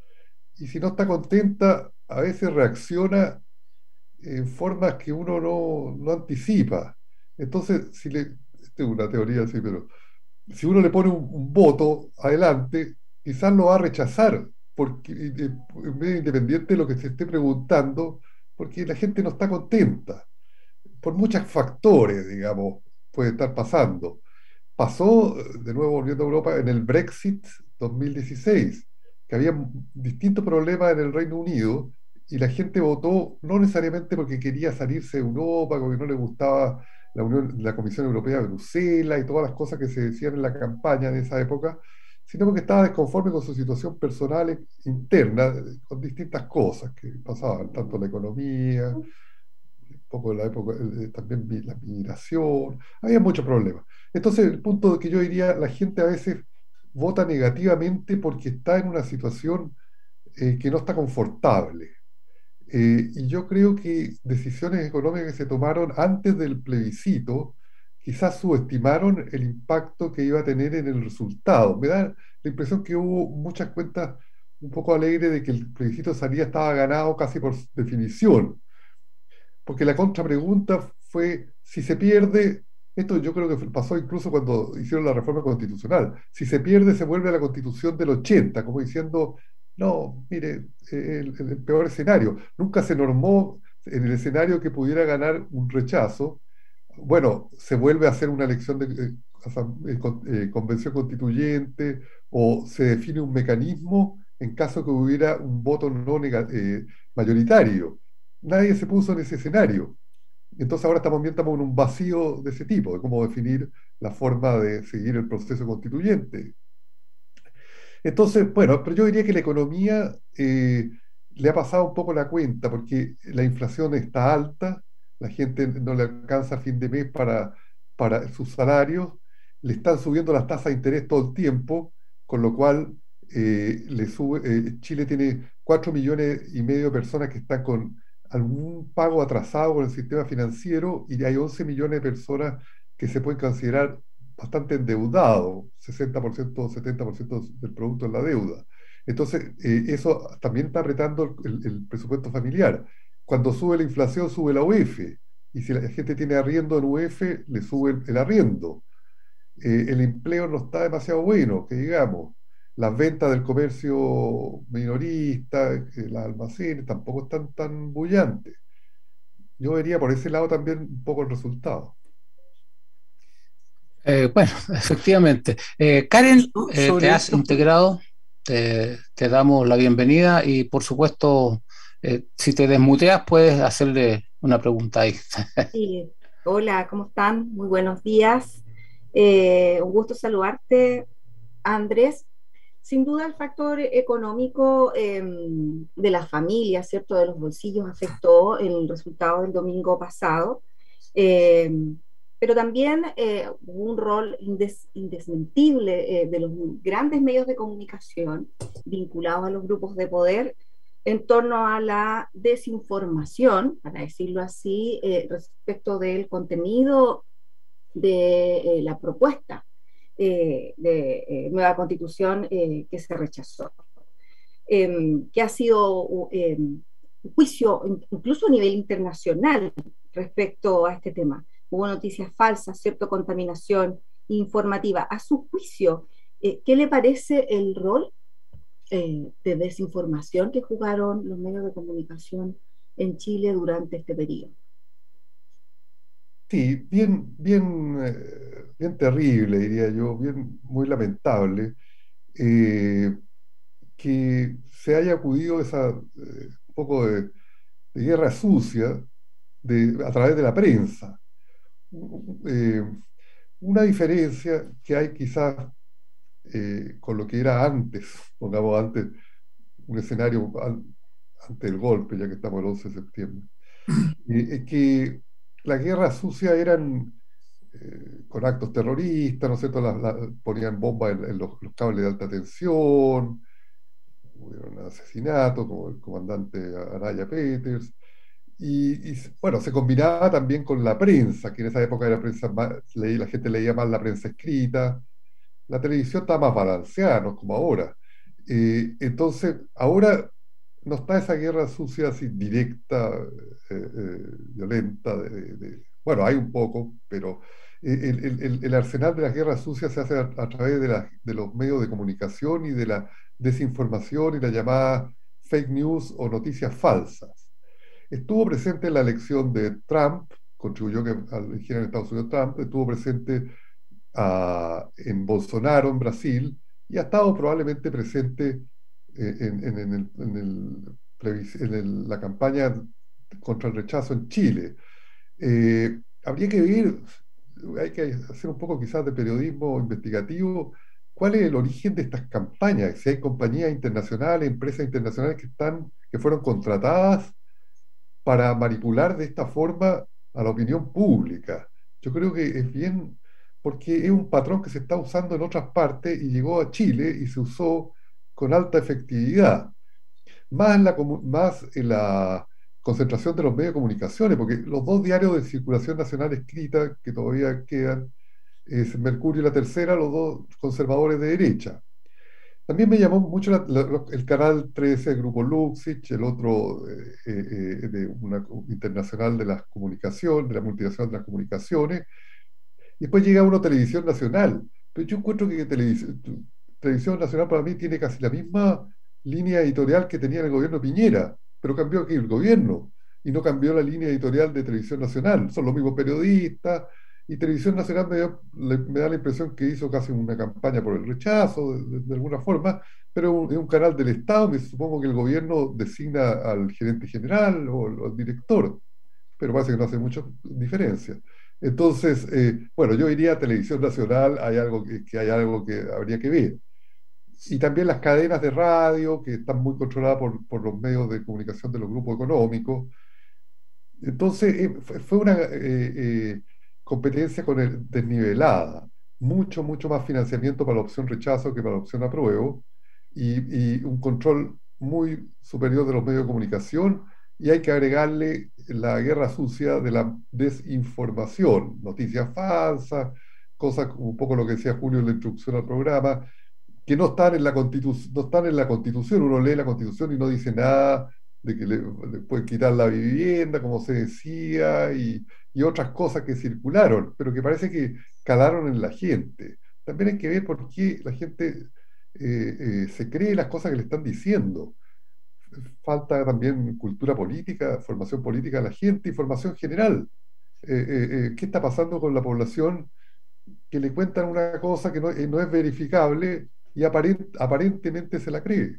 Y si no está contenta, a veces reacciona en formas que uno no, no anticipa. Entonces, si le, esta es una teoría así, pero si uno le pone un, un voto adelante, quizás lo va a rechazar, porque y- y- en medio independiente de lo que se esté preguntando, porque la gente no está contenta, por muchos factores, digamos, puede estar pasando. Pasó, eh, de nuevo volviendo a Europa, en el Brexit dos mil dieciséis, que había distintos problemas en el Reino Unido y la gente votó no necesariamente porque quería salirse de Europa, porque no le gustaba la Unión, la Comisión Europea de Bruselas y todas las cosas que se decían en la campaña de esa época, sino porque estaba desconforme con su situación personal e- interna, eh, con distintas cosas que pasaban, tanto la economía, un poco de la época, eh, también mi- la migración, había muchos problemas. Entonces, el punto que yo diría, la gente a veces vota negativamente porque está en una situación eh, que no está confortable. Eh, y yo creo que decisiones económicas que se tomaron antes del plebiscito quizás subestimaron el impacto que iba a tener en el resultado. Me da la impresión que hubo muchas cuentas un poco alegres de que el plebiscito salía estaba ganado casi por definición, porque la contrapregunta fue, si se pierde, esto yo creo que pasó incluso cuando hicieron la reforma constitucional, si se pierde se vuelve a la constitución del ochenta, como diciendo, no, mire, eh, el, el- el peor escenario, nunca se normó en el escenario que pudiera ganar un rechazo, bueno, se vuelve a hacer una elección de eh, asam- eh, con- eh, convención constituyente o se define un mecanismo en caso que hubiera un voto no nega- eh, mayoritario. Nadie se puso en ese escenario. Entonces ahora estamos bien, estamos en un vacío de ese tipo, de cómo definir la forma de seguir el proceso constituyente. Entonces, bueno, pero yo diría que la economía eh, le ha pasado un poco la cuenta, porque la inflación está alta, la gente no le alcanza a fin de mes para, para sus salarios, le están subiendo las tasas de interés todo el tiempo, con lo cual eh, le sube, eh, Chile tiene cuatro millones y medio de personas que están con algún pago atrasado con el sistema financiero y hay once millones de personas que se pueden considerar bastante endeudado, sesenta por ciento, setenta por ciento del producto en la deuda. Entonces, eh, eso también está apretando el, el- el presupuesto familiar. Cuando sube la inflación, sube la U E F. Y si la gente tiene arriendo en U E F, le sube el, el arriendo. Eh, el empleo no está demasiado bueno, que digamos. Las ventas del comercio minorista, eh, los almacenes, tampoco están tan bullantes. Yo vería por ese lado también un poco el resultado. Eh, bueno, efectivamente. Eh, Karen, So- eh, te Sobre has esto, integrado, te, te damos la bienvenida y por supuesto, eh, si te desmuteas, puedes hacerle una pregunta ahí. Sí, hola, ¿cómo están? Muy buenos días. Eh, un gusto saludarte, Andrés. sin duda el factor económico eh, de las familias, ¿cierto? De los bolsillos afectó el resultado del domingo pasado. Eh, pero también eh, hubo un rol indes, indesmentible eh, de los grandes medios de comunicación vinculados a los grupos de poder en torno a la desinformación, para decirlo así, eh, respecto del contenido de eh, la propuesta eh, de eh, nueva constitución eh, que se rechazó, eh, que ha sido eh, un juicio incluso a nivel internacional respecto a este tema. Hubo noticias falsas, cierto, contaminación informativa. A su juicio, eh, ¿qué le parece el rol eh, de desinformación que jugaron los medios de comunicación en Chile durante este periodo? Sí, bien, bien, eh, bien terrible, diría yo, bien, muy lamentable eh, que se haya acudido a esa eh, un poco de, de guerra sucia de, a través de la prensa. Eh, una diferencia que hay quizás eh, con lo que era antes, pongamos antes, un escenario an- ante el golpe, ya que estamos el once de septiembre, eh, es que las guerras sucias eran eh, con actos terroristas, ¿no es cierto? Las- las- ponían bombas en, en los, los cables de alta tensión, hubieron asesinatos como el comandante Araya Peters, y, y, bueno, se combinaba también con la prensa, que en esa época era prensa más, leí- la gente leía más la prensa escrita, la televisión está más balanceada, no es como ahora. Eh, entonces, ahora no está esa guerra sucia así directa, eh, eh, violenta. De, de- de- bueno, hay un poco, pero eh, el, el- el- el arsenal de las guerras sucias se hace a, a través de, la- de los medios de comunicación y de la desinformación y la llamada fake news o noticias falsas. Estuvo presente en la elección de Trump, contribuyó que, al elegir en Estados Unidos Trump, estuvo presente a- en Bolsonaro, en Brasil, y ha estado probablemente presente eh, en, en- en el- en el plebis- en el- la campaña contra el rechazo en Chile. Eh, habría que ver, hay que hacer un poco quizás de periodismo investigativo, cuál es el origen de estas campañas, si hay compañías internacionales, empresas internacionales que están, que fueron contratadas para manipular de esta forma a la opinión pública. Yo creo que es bien, porque es un patrón que se está usando en otras partes y llegó a Chile y se usó con alta efectividad, más en la, comu- más en la concentración de los medios de comunicaciones, porque los dos diarios de circulación nacional escrita que todavía quedan, es Mercurio y La Tercera, los dos conservadores de derecha. También me llamó mucho la- la- el canal trece, Grupo Luxich, el otro eh, eh, eh, de una co- internacional de las comunicaciones, de la multinacional de las comunicaciones, y después llega uno a Televisión Nacional. Pero yo encuentro que Televisión, Televisión Nacional para mí tiene casi la misma línea editorial que tenía el gobierno Piñera, pero cambió aquí el gobierno y no cambió la línea editorial de Televisión Nacional. Son los mismos periodistas y Televisión Nacional me, dio- le- me da la impresión que hizo casi una campaña por el rechazo, de, de- de alguna forma, pero es un, es un canal del Estado, me supongo que el gobierno designa al gerente general o, o al director, pero parece que no hace mucha diferencia. Entonces, eh, bueno, yo iría a Televisión Nacional, hay algo que, que hay algo que habría que ver. Y también las cadenas de radio, que están muy controladas por, por los medios de comunicación de los grupos económicos. Entonces, eh, fue fue una eh, eh, competencia con el, desnivelada. Mucho, mucho más financiamiento para la opción rechazo que para la opción apruebo. Y, y un control muy superior de los medios de comunicación. Y hay que agregarle la guerra sucia de la desinformación, noticias falsas, cosas como un poco lo que decía Julio en la introducción al programa, que no están en la constitución, no están en la Constitución. Uno lee la Constitución y no dice nada de que le, le pueden quitar la vivienda, como se decía, y, y otras cosas que circularon, pero que parece que calaron en la gente. También hay que ver por qué la gente eh, eh, se cree las cosas que le están diciendo. Falta también cultura política, formación política de la gente y formación general. Eh, eh, eh, ¿qué está pasando con la población que le cuentan una cosa que no, eh, no es verificable y aparent- aparentemente se la cree?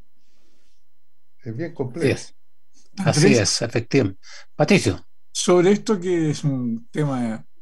Es bien Así complejo. es, así Andrés, es, efectivamente. Patricio, sobre esto que es un tema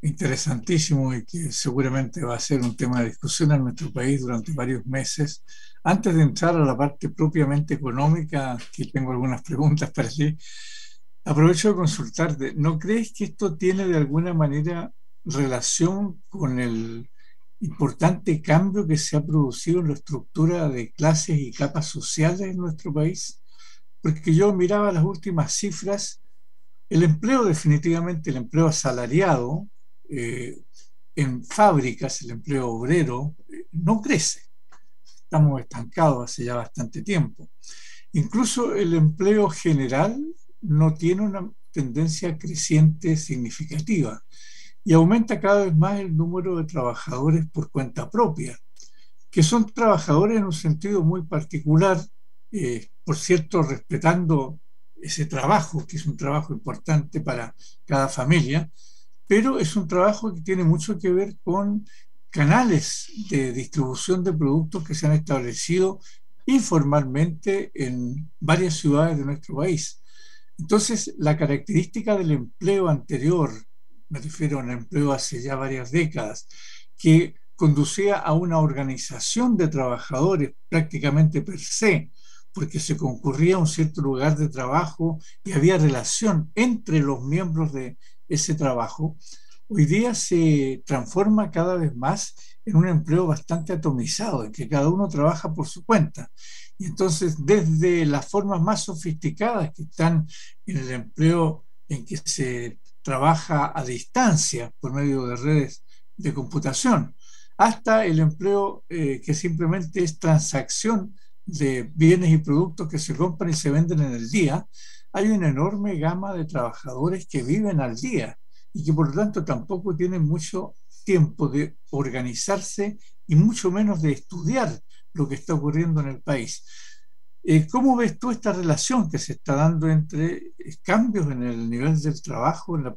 interesantísimo y que seguramente va a ser un tema de discusión en nuestro país durante varios meses. Antes de entrar a la parte propiamente económica, que tengo algunas preguntas para ti, aprovecho de consultarte. ¿No crees que esto tiene de alguna manera relación con el importante cambio que se ha producido en la estructura de clases y capas sociales en nuestro país? Porque yo miraba las últimas cifras, el empleo definitivamente, el empleo asalariado eh, en fábricas, el empleo obrero, eh, no crece. Estamos estancados hace ya bastante tiempo. Incluso el empleo general no tiene una tendencia creciente significativa y aumenta cada vez más el número de trabajadores por cuenta propia, que son trabajadores en un sentido muy particular, eh, por cierto, respetando ese trabajo, que es un trabajo importante para cada familia, pero es un trabajo que tiene mucho que ver con canales de distribución de productos que se han establecido informalmente en varias ciudades de nuestro país. Entonces, la característica del empleo anterior, me refiero a un empleo hace ya varias décadas, que conducía a una organización de trabajadores prácticamente per se, porque se concurría a un cierto lugar de trabajo y había relación entre los miembros de ese trabajo, hoy día se transforma cada vez más en un empleo bastante atomizado, en que cada uno trabaja por su cuenta. Y entonces, desde las formas más sofisticadas que están en el empleo en que se trabaja a distancia por medio de redes de computación, hasta el empleo eh, que simplemente es transacción de bienes y productos que se compran y se venden en el día, hay una enorme gama de trabajadores que viven al día y que por lo tanto tampoco tienen mucho tiempo de organizarse y mucho menos de estudiar lo que está ocurriendo en el país. Eh, ¿Cómo ves tú esta relación que se está dando entre cambios en el nivel del trabajo, en, la,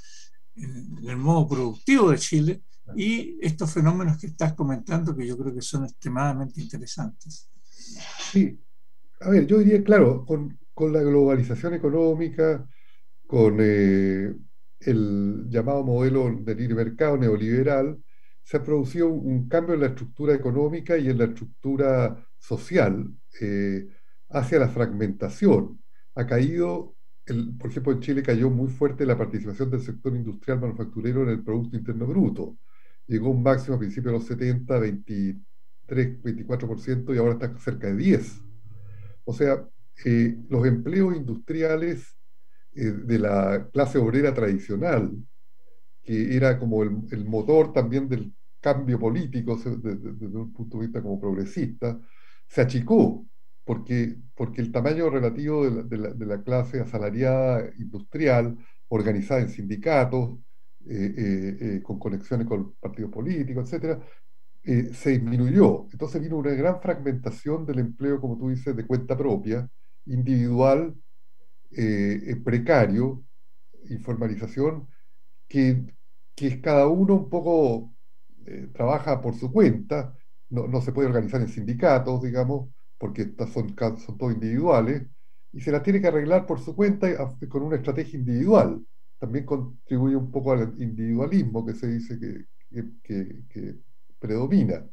en el modo productivo de Chile y estos fenómenos que estás comentando, que yo creo que son extremadamente interesantes? Sí, a ver, yo diría, claro, con, con la globalización económica, con eh, el llamado modelo de libre mercado neoliberal, se ha producido un, un cambio en la estructura económica y en la estructura social eh, hacia la fragmentación. Ha caído, el, por ejemplo, en Chile cayó muy fuerte la participación del sector industrial manufacturero en el Producto Interno Bruto. Llegó a un máximo a principios de los setenta, veintitrés, veinticuatro por ciento y ahora está cerca de diez por ciento. O sea, eh, los empleos industriales eh, de la clase obrera tradicional, que era como el, el motor también del cambio político desde, desde, desde un punto de vista como progresista, se achicó porque, porque el tamaño relativo de la, de la, de la clase asalariada industrial, organizada en sindicatos, eh, eh, eh, con conexiones con partidos políticos, etcétera, eh, se disminuyó. Entonces vino una gran fragmentación del empleo, como tú dices, de cuenta propia, individual, eh, eh, precario, informalización, que, que es cada uno un poco eh, trabaja por su cuenta, no, no se puede organizar en sindicatos, digamos, porque estas son, son todos individuales, y se las tiene que arreglar por su cuenta con una estrategia individual. También contribuye un poco al individualismo que se dice que, que, que, que predomina.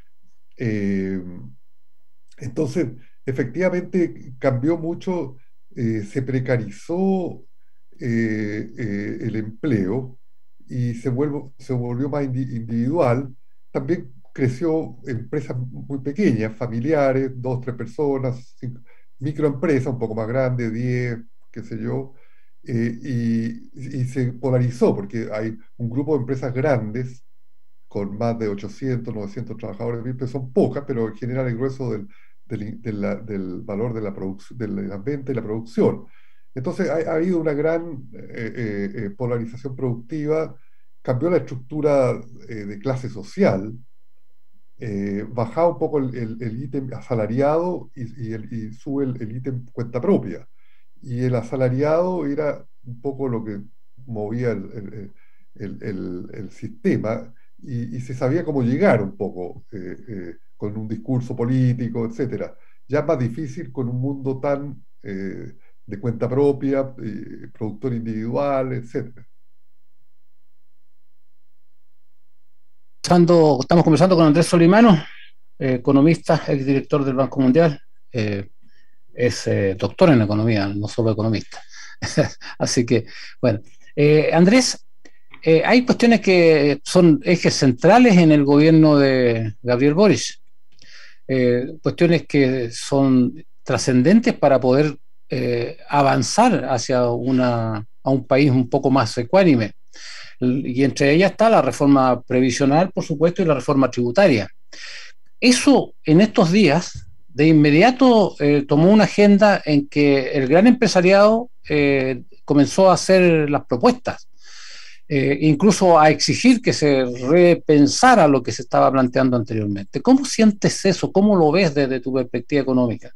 Eh, entonces, efectivamente cambió mucho, eh, se precarizó eh, eh, el empleo y se, vuelvo, se volvió más indi individual. También creció empresas muy pequeñas, familiares, dos, tres personas, cinco, microempresas un poco más grandes, diez, qué sé yo, eh, y, y se polarizó porque hay un grupo de empresas grandes con más de ochocientos, novecientos trabajadores, pero son pocas, pero en general el grueso del, del, de la, del valor de la, de la venta y la producción. Entonces ha, ha habido una gran eh, eh, polarización productiva, cambió la estructura eh, de clase social, eh, bajaba un poco el, el, el ítem asalariado y, y, el, y sube el, el ítem cuenta propia. Y el asalariado era un poco lo que movía el, el, el, el sistema. Y, y se sabía cómo llegar un poco eh, eh, con un discurso político, etcétera. Ya es más difícil con un mundo tan eh, de cuenta propia, eh, productor individual, etcétera. Estamos conversando con Andrés Solimano, eh, economista, exdirector del Banco Mundial. Eh, es eh, doctor en economía, no solo economista. Así que, bueno. Eh, Andrés, eh, hay cuestiones que son ejes centrales en el gobierno de Gabriel Boric. Eh, cuestiones que son trascendentes para poder eh, avanzar hacia una, a un país un poco más ecuánime. Y entre ellas está la reforma previsional, por supuesto, y la reforma tributaria. Eso en estos días, de inmediato, eh, tomó una agenda en que el gran empresariado eh, comenzó a hacer las propuestas, eh, incluso a exigir que se repensara lo que se estaba planteando anteriormente. ¿Cómo sientes eso? ¿Cómo lo ves desde tu perspectiva económica?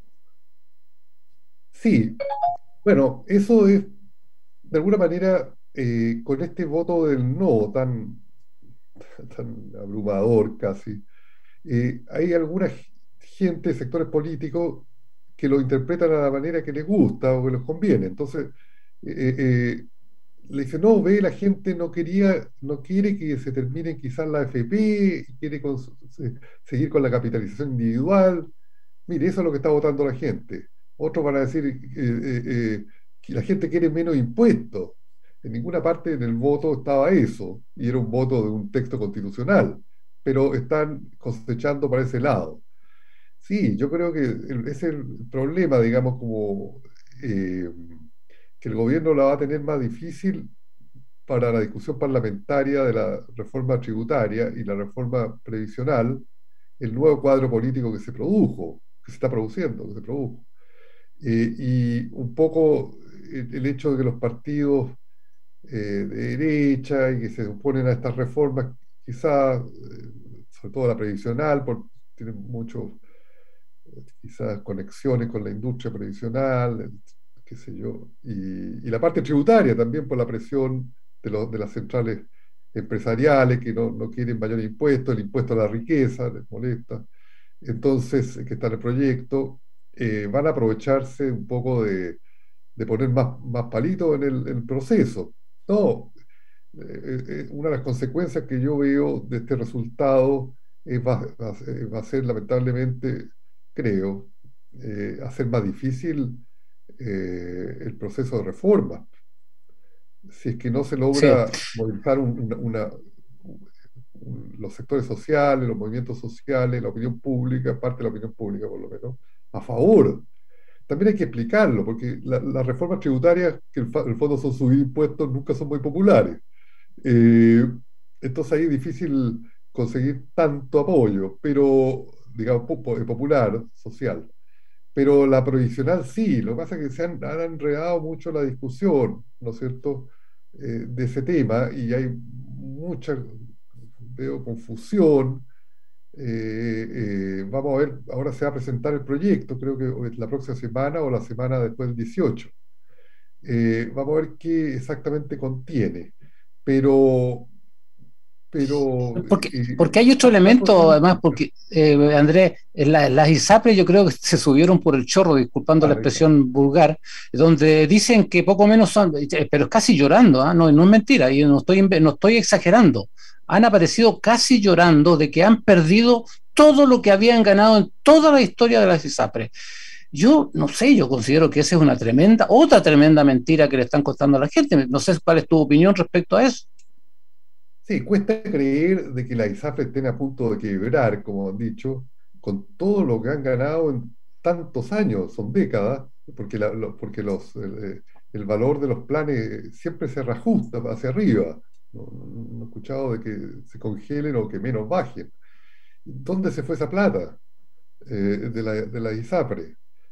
Sí, bueno, eso es de alguna manera eh, con este voto del no tan, tan abrumador casi, eh, hay alguna gente, sectores políticos, que lo interpretan a la manera que les gusta o que les conviene. Entonces, eh, eh, le dice, no, ve, la gente no quería, no quiere que se termine quizás la A F P, quiere con- se- seguir con la capitalización individual. Mire, eso es lo que está votando la gente. Otros van a decir eh, eh, eh, que la gente quiere menos impuestos. En ninguna parte en el voto estaba eso, y era un voto de un texto constitucional, pero están cosechando para ese lado. Sí, yo creo que el- es el problema, digamos, como eh, que el gobierno la va a tener más difícil para la discusión parlamentaria de la reforma tributaria y la reforma previsional, el nuevo cuadro político que se produjo, que se está produciendo, que se produjo. Eh, y un poco el, el hecho de que los partidos eh, de derecha y que se oponen a estas reformas, quizás, eh, sobre todo la previsional, por, tienen muchos, eh, quizás, conexiones con la industria previsional, eh, qué sé yo, y, y la parte tributaria también por la presión de, los, de las centrales empresariales que no, no quieren mayor impuesto, el impuesto a la riqueza les molesta. Entonces, eh, que está en el proyecto, eh, van a aprovecharse un poco de, de poner más, más palitos en el, en el proceso. No, eh, eh, una de las consecuencias que yo veo de este resultado es, va, va a ser va a ser, lamentablemente, creo, eh, hacer más difícil eh, el proceso de reforma. Si es que no se Sí, logra movilizar un- una, una- un- los sectores sociales, los movimientos sociales, la opinión pública, parte de la opinión pública por lo menos, a favor. También hay que explicarlo, porque la- las reformas tributarias, que en el fondo son subir impuestos, nunca son muy populares. Eh, entonces ahí es difícil conseguir tanto apoyo, pero, digamos, po- po- popular, social. Pero la provisional sí, lo que pasa es que se han, han enredado mucho la discusión, ¿no es cierto?, eh, de ese tema y hay mucha, veo, confusión. Eh, eh, vamos a ver, ahora se va a presentar el proyecto, creo que es la próxima semana o la semana después del dieciocho. Eh, vamos a ver qué exactamente contiene, pero, pero porque, eh, porque hay otro va, va a elemento, producir además, disputas. porque eh, Andrés, en la- las ISAPRES yo creo que se subieron por el chorro, disculpando la Claro, ahí está. expresión vulgar, donde dicen que poco menos son, eh, pero es casi llorando, ¿ah? No, no es mentira, y no estoy, inve- no estoy exagerando. Han aparecido casi llorando de que han perdido todo lo que habían ganado en toda la historia de las ISAPRES. Yo no sé, yo considero que esa es una tremenda, otra tremenda mentira que le están contando a la gente. No sé cuál es tu opinión respecto a eso. Sí, cuesta creer de que la ISAPRE estén a punto de quebrar, como han dicho, con todo lo que han ganado en tantos años, son décadas, porque, la- lo- porque los, eh, el valor de los planes siempre se reajusta hacia arriba. No, no- no he escuchado de que se congelen o que menos bajen. ¿Dónde se fue esa plata eh, de la, de la ISAPRE?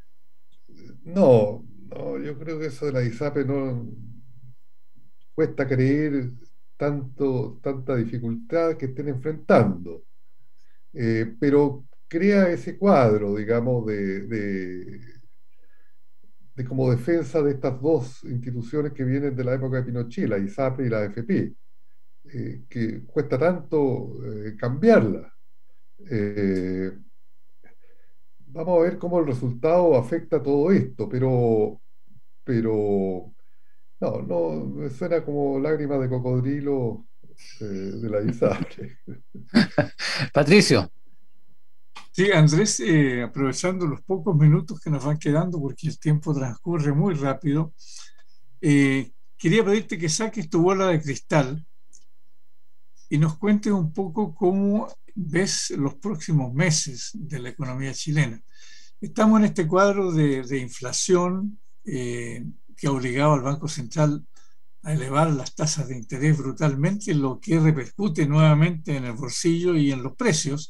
No, no, yo creo que eso de la ISAPRE no cuesta creer tanto, tanta dificultad que estén enfrentando. Eh, pero crea ese cuadro, digamos, de, de, de como defensa de estas dos instituciones que vienen de la época de Pinochet, la ISAPRE y la A F P, eh, que cuesta tanto eh, cambiarla. Eh, Vamos a ver cómo el resultado afecta todo esto, pero, pero no, no, me suena como lágrimas de cocodrilo eh, de la ISAPRE. Patricio. Sí, Andrés, eh, aprovechando los pocos minutos que nos van quedando, porque el tiempo transcurre muy rápido, eh, quería pedirte que saques tu bola de cristal y nos cuentes un poco cómo ves los próximos meses de la economía chilena. Estamos en este cuadro de, de inflación eh, que ha obligado al Banco Central a elevar las tasas de interés brutalmente, lo que repercute nuevamente en el bolsillo y en los precios.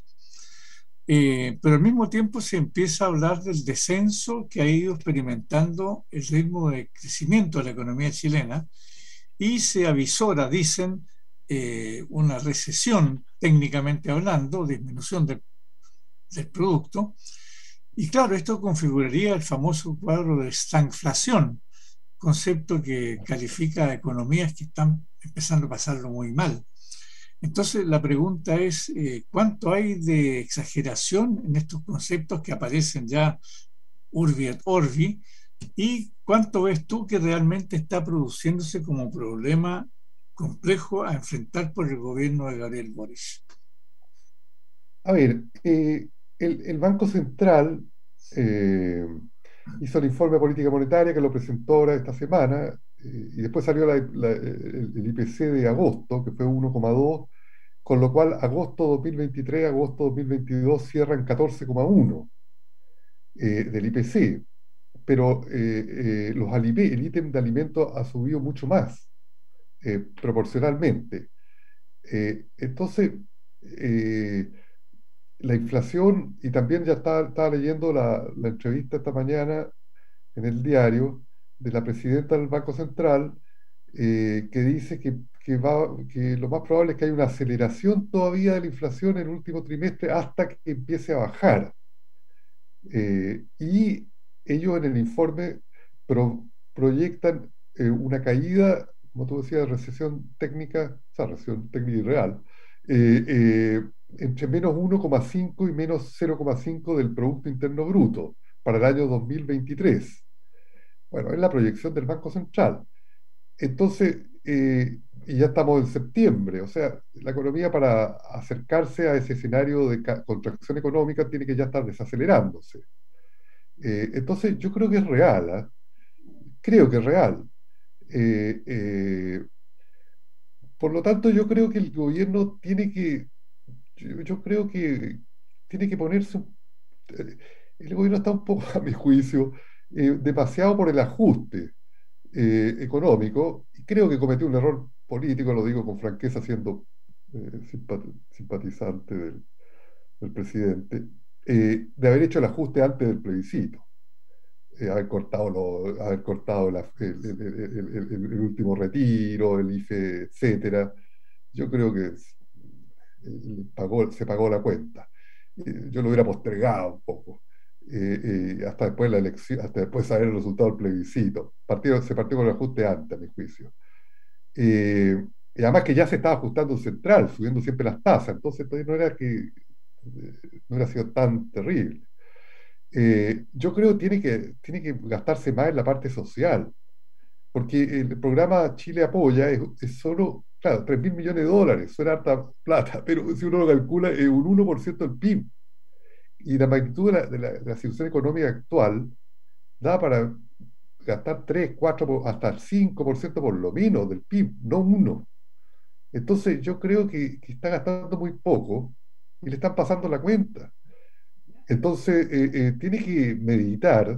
Eh, pero al mismo tiempo se empieza a hablar del descenso que ha ido experimentando el ritmo de crecimiento de la economía chilena y se avisora, dicen, eh, una recesión técnicamente hablando, disminución de, del producto. Y claro, esto configuraría el famoso cuadro de estagflación, concepto que califica a economías que están empezando a pasarlo muy mal. Entonces la pregunta es, eh, ¿cuánto hay de exageración en estos conceptos que aparecen ya urbi et orbi? ¿Y cuánto ves tú que realmente está produciéndose como problema complejo a enfrentar por el gobierno de Gabriel Boric? A ver, eh, el, el Banco Central eh, hizo el informe de política monetaria que lo presentó ahora esta semana, eh, y después salió la- la- el, el I P C de agosto, que fue uno coma dos, con lo cual agosto dos mil veintitrés, agosto dos mil veintidós cierran catorce coma uno eh, del I P C, pero eh, eh, los alime- el ítem de alimentos ha subido mucho más, eh, proporcionalmente. Eh, entonces, eh, la inflación, y también ya estaba, estaba leyendo la, la entrevista esta mañana en el diario de la presidenta del Banco Central, eh, que dice que, que, va, que lo más probable es que haya una aceleración todavía de la inflación en el último trimestre hasta que empiece a bajar. Eh, y ellos en el informe pro- proyectan eh, una caída, como tú decías, recesión técnica, o sea, recesión técnica y real, eh, eh, entre menos uno coma cinco y menos cero coma cinco del Producto Interno Bruto para el año dos mil veintitrés. Bueno, es la proyección del Banco Central. Entonces, eh, y ya estamos en septiembre, o sea, la economía para acercarse a ese escenario de ca- contracción económica tiene que ya estar desacelerándose. Eh, entonces, yo creo que es real, ¿ah? Creo que es real. Eh, eh, por lo tanto, yo creo que el gobierno tiene que, yo, yo creo que tiene que ponerse, un- eh, el gobierno está un poco, a mi juicio, eh, demasiado por el ajuste eh, económico, y creo que cometió un error político, lo digo con franqueza, siendo eh, simpat- simpatizante del, del presidente, eh, de haber hecho el ajuste antes del plebiscito. Eh, haber cortado, lo- haber cortado la- el, el- el- el- el- el último retiro, el I F E, etcétera. Yo creo que es- eh, pagó, se pagó la cuenta. Eh, yo lo hubiera postergado un poco. Eh, eh, hasta después de la elección, hasta después de saber el resultado del plebiscito. Partido, se partió con el ajuste antes, a mi juicio. Eh, y además que ya se estaba ajustando un central, subiendo siempre las tasas, entonces todavía no era que eh, no hubiera sido tan terrible. Eh, yo creo que tiene que tiene que gastarse más en la parte social, porque el programa Chile Apoya es, es solo, claro, tres mil millones de dólares, suena harta plata, pero si uno lo calcula es un uno por ciento del P I B. Y la magnitud de la, de la, de la situación económica actual da para gastar tres cuatro por- hasta el cinco por ciento por lo menos del P I B, no uno. Entonces yo creo que, que está gastando muy poco y le están pasando la cuenta. Entonces eh, eh, tiene que meditar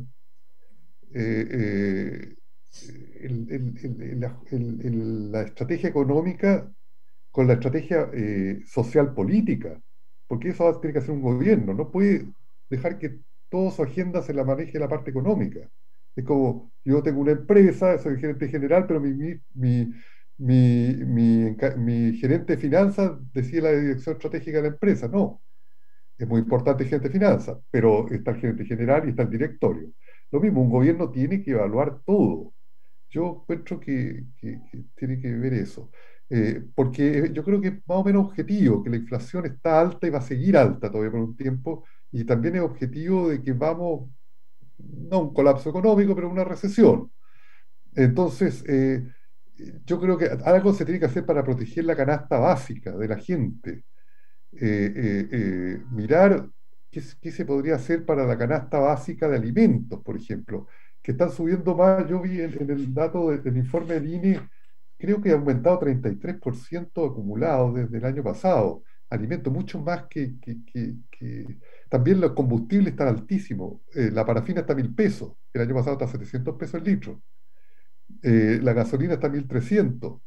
eh, eh, el- el- el- el- la el- el- la estrategia económica con la estrategia eh, social política, porque eso tiene que hacer un gobierno, no puede dejar que toda su agenda se la maneje la parte económica. Es como, yo tengo una empresa, soy gerente general, pero mi, mi, mi, mi, mi enca- mi gerente de finanzas decide la dirección estratégica de la empresa. No, es muy importante el gerente de finanzas, pero está el gerente general y está el directorio. Lo mismo, un gobierno tiene que evaluar todo. Yo encuentro que, que- que tiene que ver eso. Eh, porque yo creo que es más o menos objetivo, que la inflación está alta y va a seguir alta todavía por un tiempo, y también es objetivo de que vamos, no a un colapso económico, pero a una recesión. Entonces, eh, yo creo que algo se tiene que hacer para proteger la canasta básica de la gente. Eh, eh, eh, mirar qué, s- qué se podría hacer para la canasta básica de alimentos, por ejemplo, que están subiendo más. Yo vi en, en el dato de- del informe del I N E, creo que ha aumentado treinta y tres por ciento acumulado desde el año pasado. Alimentos, mucho más que, que- que- que- También los combustibles están altísimos. Eh, la parafina está a mil pesos. El año pasado está a setecientos pesos el litro. Eh, la gasolina está a mil trescientos.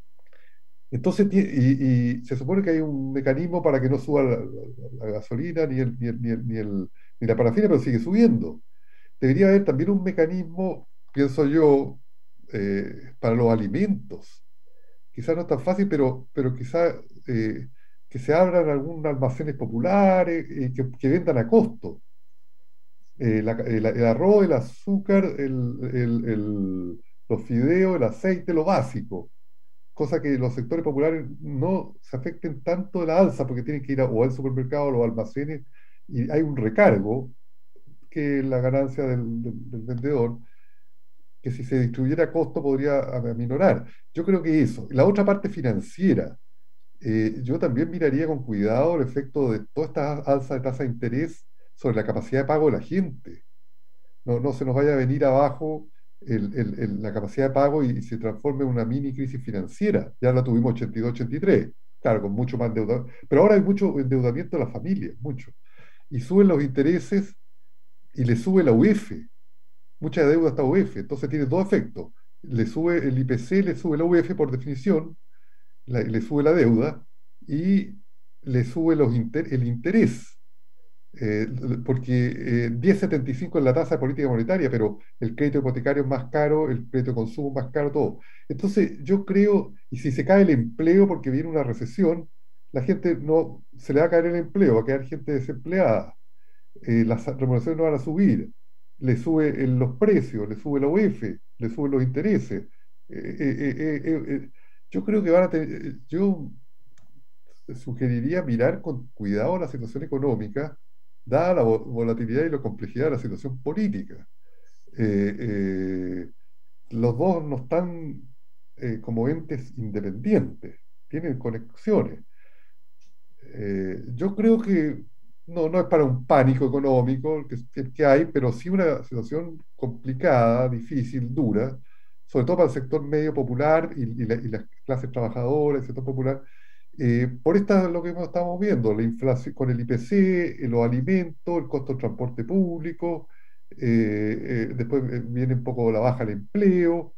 Entonces, tie- y, y se supone que hay un mecanismo para que no suba la, la- la gasolina ni, el, ni, el- ni, el- ni el- ni la parafina, pero sigue subiendo. Debería haber también un mecanismo, pienso yo, eh, para los alimentos. Quizás no es tan fácil, pero, pero quizás eh, que se abran algunos almacenes populares y que, que vendan a costo. Eh, la- el, el arroz, el azúcar, el, el- el- los fideos, el aceite, lo básico, cosa que los sectores populares no se afecten tanto de la alza porque tienen que ir a- o al supermercado o a los almacenes y hay un recargo que es la ganancia del, del- del vendedor, que si se distribuyera a costo podría aminorar. Yo creo que eso. La otra parte financiera, eh, yo también miraría con cuidado el efecto de toda esta alza de tasa de interés sobre la capacidad de pago de la gente. No, no se nos vaya a venir abajo el- el- el- la capacidad de pago y, y se transforme en una mini crisis financiera. Ya la tuvimos ochenta y dos, ochenta y tres, claro, con mucho más endeudamiento. Pero ahora hay mucho endeudamiento de las familias, mucho. Y suben los intereses y le sube la U E F. Mucha deuda está U E F. Entonces tiene dos efectos. Le sube el I P C, le sube la U E F por definición, la- le sube la deuda y le sube los inter- el interés. Eh, porque eh, diez coma setenta y cinco es la tasa de política monetaria, pero el crédito hipotecario es más caro, el crédito de consumo es más caro, todo. Entonces, yo creo, y si se cae el empleo porque viene una recesión, la gente no, se le va a caer el empleo, va a quedar gente desempleada, eh, las remuneraciones no van a subir, le sube el- los precios, le sube la U E F, le suben los intereses. Eh, eh, eh, eh, eh, yo creo que van a tener, yo sugeriría mirar con cuidado la situación económica, dada la vo- volatilidad y la complejidad de la situación política. Eh, eh, los dos no están eh, como entes independientes, tienen conexiones. Eh, yo creo que no, no es para un pánico económico que, que hay, pero sí una situación complicada, difícil, dura, sobre todo para el sector medio popular y, y la- y las clases trabajadoras, el sector popular, eh, por esta, lo que hemos- estamos viendo, la inflación con el I P C, eh, los alimentos, el costo del transporte público, eh, eh, después eh, viene un poco la baja del empleo,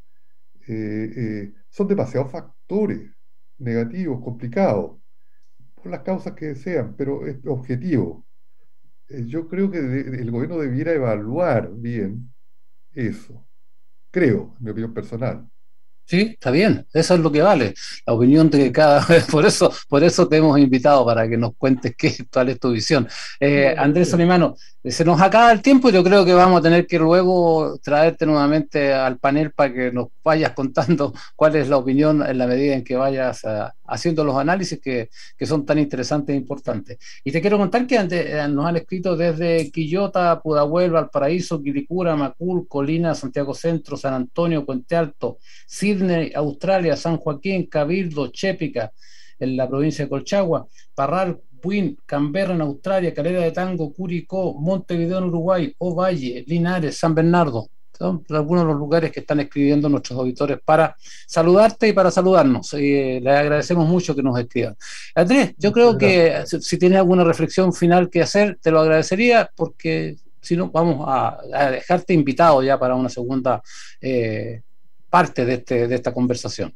eh, eh, son demasiados factores negativos, complicados por las causas que sean, pero es objetivo. Eh, Yo creo que de- el gobierno debiera evaluar bien eso. Creo, en mi opinión personal. Sí, está bien, eso es lo que vale, la opinión de cada vez, por eso, por eso te hemos invitado para que nos cuentes qué, cuál es tu visión. Eh, No, muy Andrés bien. Solimano, eh, se nos acaba el tiempo, yo creo que vamos a tener que luego traerte nuevamente al panel para que nos vayas contando cuál es la opinión en la medida en que vayas uh, haciendo los análisis que, que son tan interesantes e importantes. Y te quiero contar que ante, eh, nos han escrito desde Quillota, Pudahuel, Valparaíso, Quilicura, Macul, Colina, Santiago Centro, San Antonio, Puente Alto, Sydney, Australia, San Joaquín, Cabildo, Chépica, en la provincia de Colchagua, Parral, Buin, Canberra en Australia, Calera de Tango, Curicó, Montevideo en Uruguay, Ovalle, Linares, San Bernardo. Son algunos de los lugares que están escribiendo nuestros auditores para saludarte y para saludarnos. Eh, les agradecemos mucho que nos escriban. Andrés, yo Muchas creo que gracias. si, si tienes alguna reflexión final que hacer, te lo agradecería porque si no, vamos a, a dejarte invitado ya para una segunda eh, parte de, este, de esta conversación.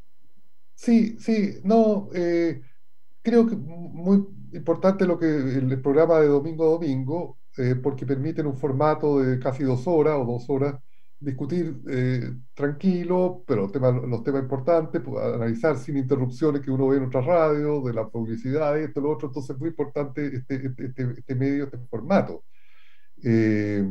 Sí, sí, no, eh, creo que muy importante lo que el, el programa de domingo a domingo, eh, porque permiten un formato de casi dos horas o dos horas discutir eh, tranquilo, pero temas, los temas importantes, pues, analizar sin interrupciones que uno ve en otras radios, de la publicidad, esto, lo otro. Entonces es muy importante este, este, este, este medio, este formato. Eh,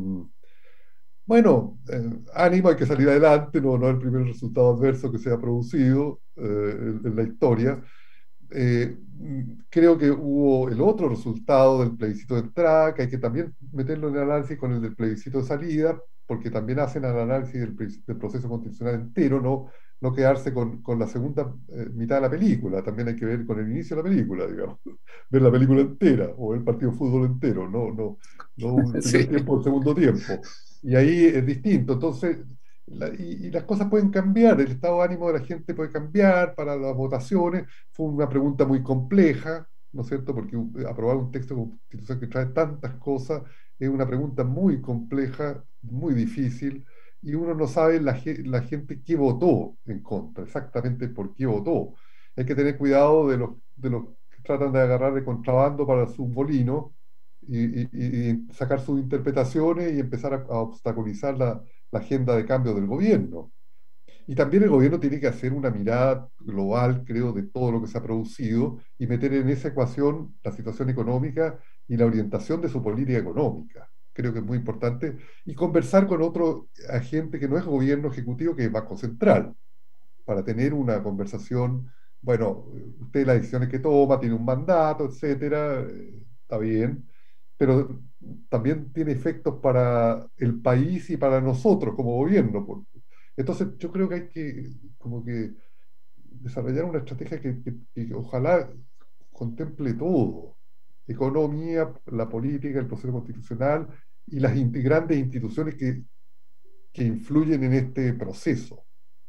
bueno, eh, ánimo, hay que salir adelante, no, no es el primer resultado adverso que se ha producido eh, en, en la historia. Eh, Creo que hubo el otro resultado del plebiscito de entrada, que hay que también meterlo en el análisis con el del plebiscito de salida, porque también hacen el análisis del, del proceso constitucional entero, no, no quedarse con, con la segunda eh, mitad de la película, también hay que ver con el inicio de la película, digamos, ver la película entera o el partido de fútbol entero, no, no, no un primer Sí. tiempo o el segundo tiempo. Y ahí es distinto, entonces, la, y, y las cosas pueden cambiar, el estado de ánimo de la gente puede cambiar para las votaciones, fue una pregunta muy compleja, ¿no es cierto? Porque aprobar un texto constitucional que trae tantas cosas es una pregunta muy compleja, muy difícil, y uno no sabe la, la gente qué votó en contra, exactamente por qué votó. Hay que tener cuidado de los, de los que tratan de agarrar de contrabando para su molino y, y, y sacar sus interpretaciones y empezar a, a obstaculizar la, la agenda de cambio del gobierno. Y también el gobierno tiene que hacer una mirada global, creo, de todo lo que se ha producido y meter en esa ecuación la situación económica y la orientación de su política económica. Creo que es muy importante. Y conversar con otro agente que no es gobierno ejecutivo, que es Banco Central, para tener una conversación. Bueno, usted las decisiones que toma, tiene un mandato, etcétera, eh, está bien, pero también tiene efectos para el país y para nosotros como gobierno. Porque, entonces, yo creo que hay que, como que, desarrollar una estrategia que, que, que ojalá contemple todo: economía, la política, el proceso constitucional y las in- grandes instituciones que, que influyen en este proceso.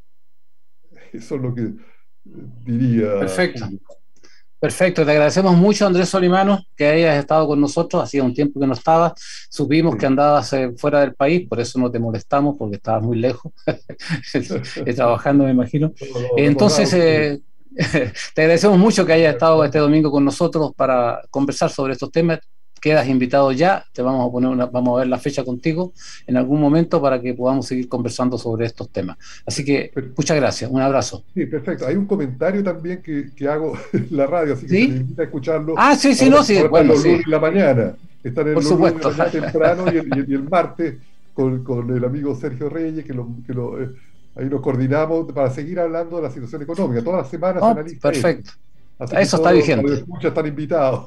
Eso es lo que eh, diría Perfecto. Julio. Perfecto, te agradecemos mucho, Andrés Solimano, que hayas estado con nosotros. Hacía un tiempo que no estabas, supimos Sí. que andabas eh, fuera del país, por eso no te molestamos, porque estabas muy lejos, trabajando, me imagino. No, no, Entonces, recordaba eh, te agradecemos mucho que hayas estado este domingo con nosotros para conversar sobre estos temas. Quedas invitado ya, te vamos a poner una, vamos a ver la fecha contigo en algún momento para que podamos seguir conversando sobre estos temas. Así que muchas gracias, un abrazo. Sí, perfecto. Hay un comentario también que, que hago en la radio, así que ¿Sí? se les invita a escucharlo. Ah, sí, sí, Ahora- no, sí, ahora bueno, están los sí. lunes en la mañana. Están en Por los lunes en la supuesto. mañana temprano y el, y el- y el martes con, con el amigo Sergio Reyes, que, lo, que lo, eh, ahí nos coordinamos para seguir hablando de la situación económica. Todas las semanas Oh, se analiza perfecto. eso. Así que Eso todos está los vigente. radioescuchas están invitados.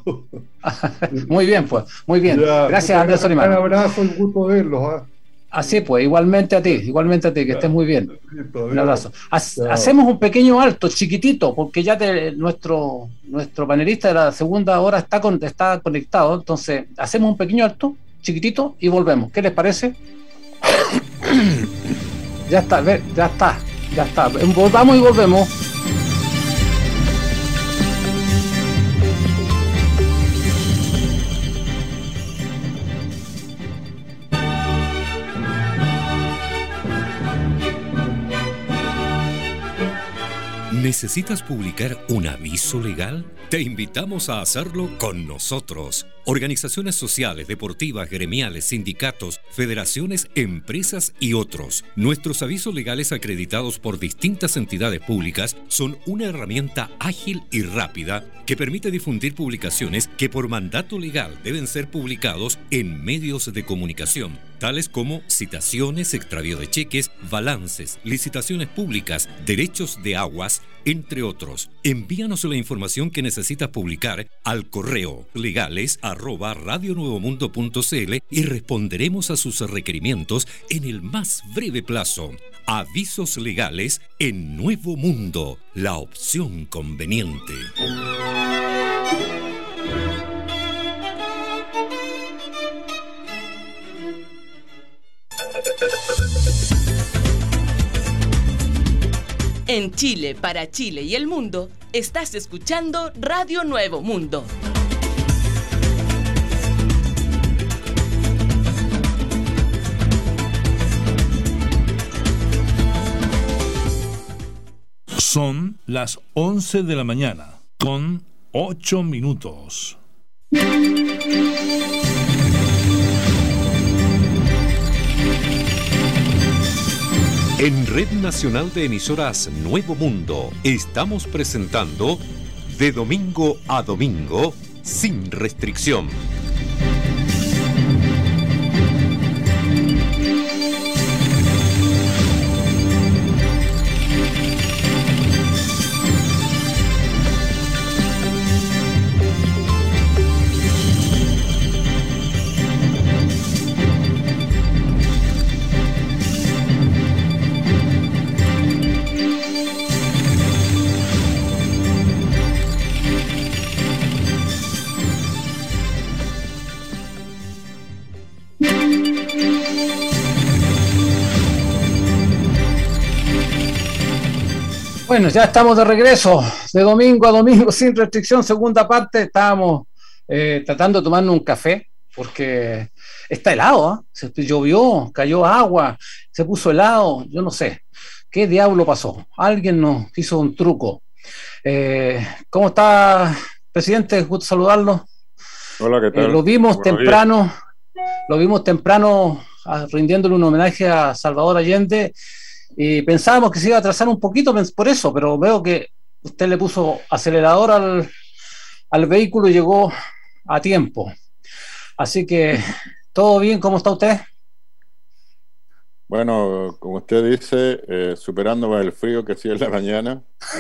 Muy bien, pues, muy bien. Ya, Gracias, muchas Andrés Un Solimano. abrazo y un gusto verlos. ¿ah? Así pues, igualmente a ti, igualmente a ti, que estés muy bien. Listo, Un adiós. abrazo. Ha- Chao. Hacemos un pequeño alto, chiquitito, porque ya te- nuestro, nuestro panelista de la segunda hora está, con, está conectado. Entonces, hacemos un pequeño alto, chiquitito, y volvemos. ¿Qué les parece? Ya está, ve, ya está, ya está. Volvamos y volvemos. ¿Necesitas publicar un aviso legal? Te invitamos a hacerlo con nosotros. Organizaciones sociales, deportivas, gremiales, sindicatos, federaciones, empresas y otros. Nuestros avisos legales acreditados por distintas entidades públicas son una herramienta ágil y rápida que permite difundir publicaciones que por mandato legal deben ser publicados en medios de comunicación, tales como citaciones, extravío de cheques, balances, licitaciones públicas, derechos de aguas, entre otros. Envíanos la información que necesitas publicar al correo legales arroba radionuevomundo punto cl y responderemos a sus requerimientos en el más breve plazo. Avisos legales en Nuevo Mundo, la opción conveniente. En Chile, para Chile y el mundo, estás escuchando Radio Nuevo Mundo. Son las once de la mañana, con ocho minutos. En Red Nacional de Emisoras Nuevo Mundo estamos presentando De Domingo a Domingo, sin restricción. Bueno, ya estamos de regreso, de domingo a domingo, sin restricción, segunda parte. Estábamos eh, tratando de tomarnos un café, porque está helado, ¿eh? Se llovió, cayó agua, se puso helado, yo no sé. ¿Qué diablo pasó? Alguien nos hizo un truco. Eh, ¿Cómo está, presidente? Gusto saludarlo. Hola, ¿qué tal? Eh, lo vimos Buenos temprano, días. lo vimos temprano a, rindiéndole un homenaje a Salvador Allende. Y pensábamos que se iba a atrasar un poquito por eso, pero veo que usted le puso acelerador al, al vehículo y llegó a tiempo. Así que, ¿todo bien? ¿Cómo está usted? Bueno, como usted dice, eh, superando el frío que hacía en la mañana,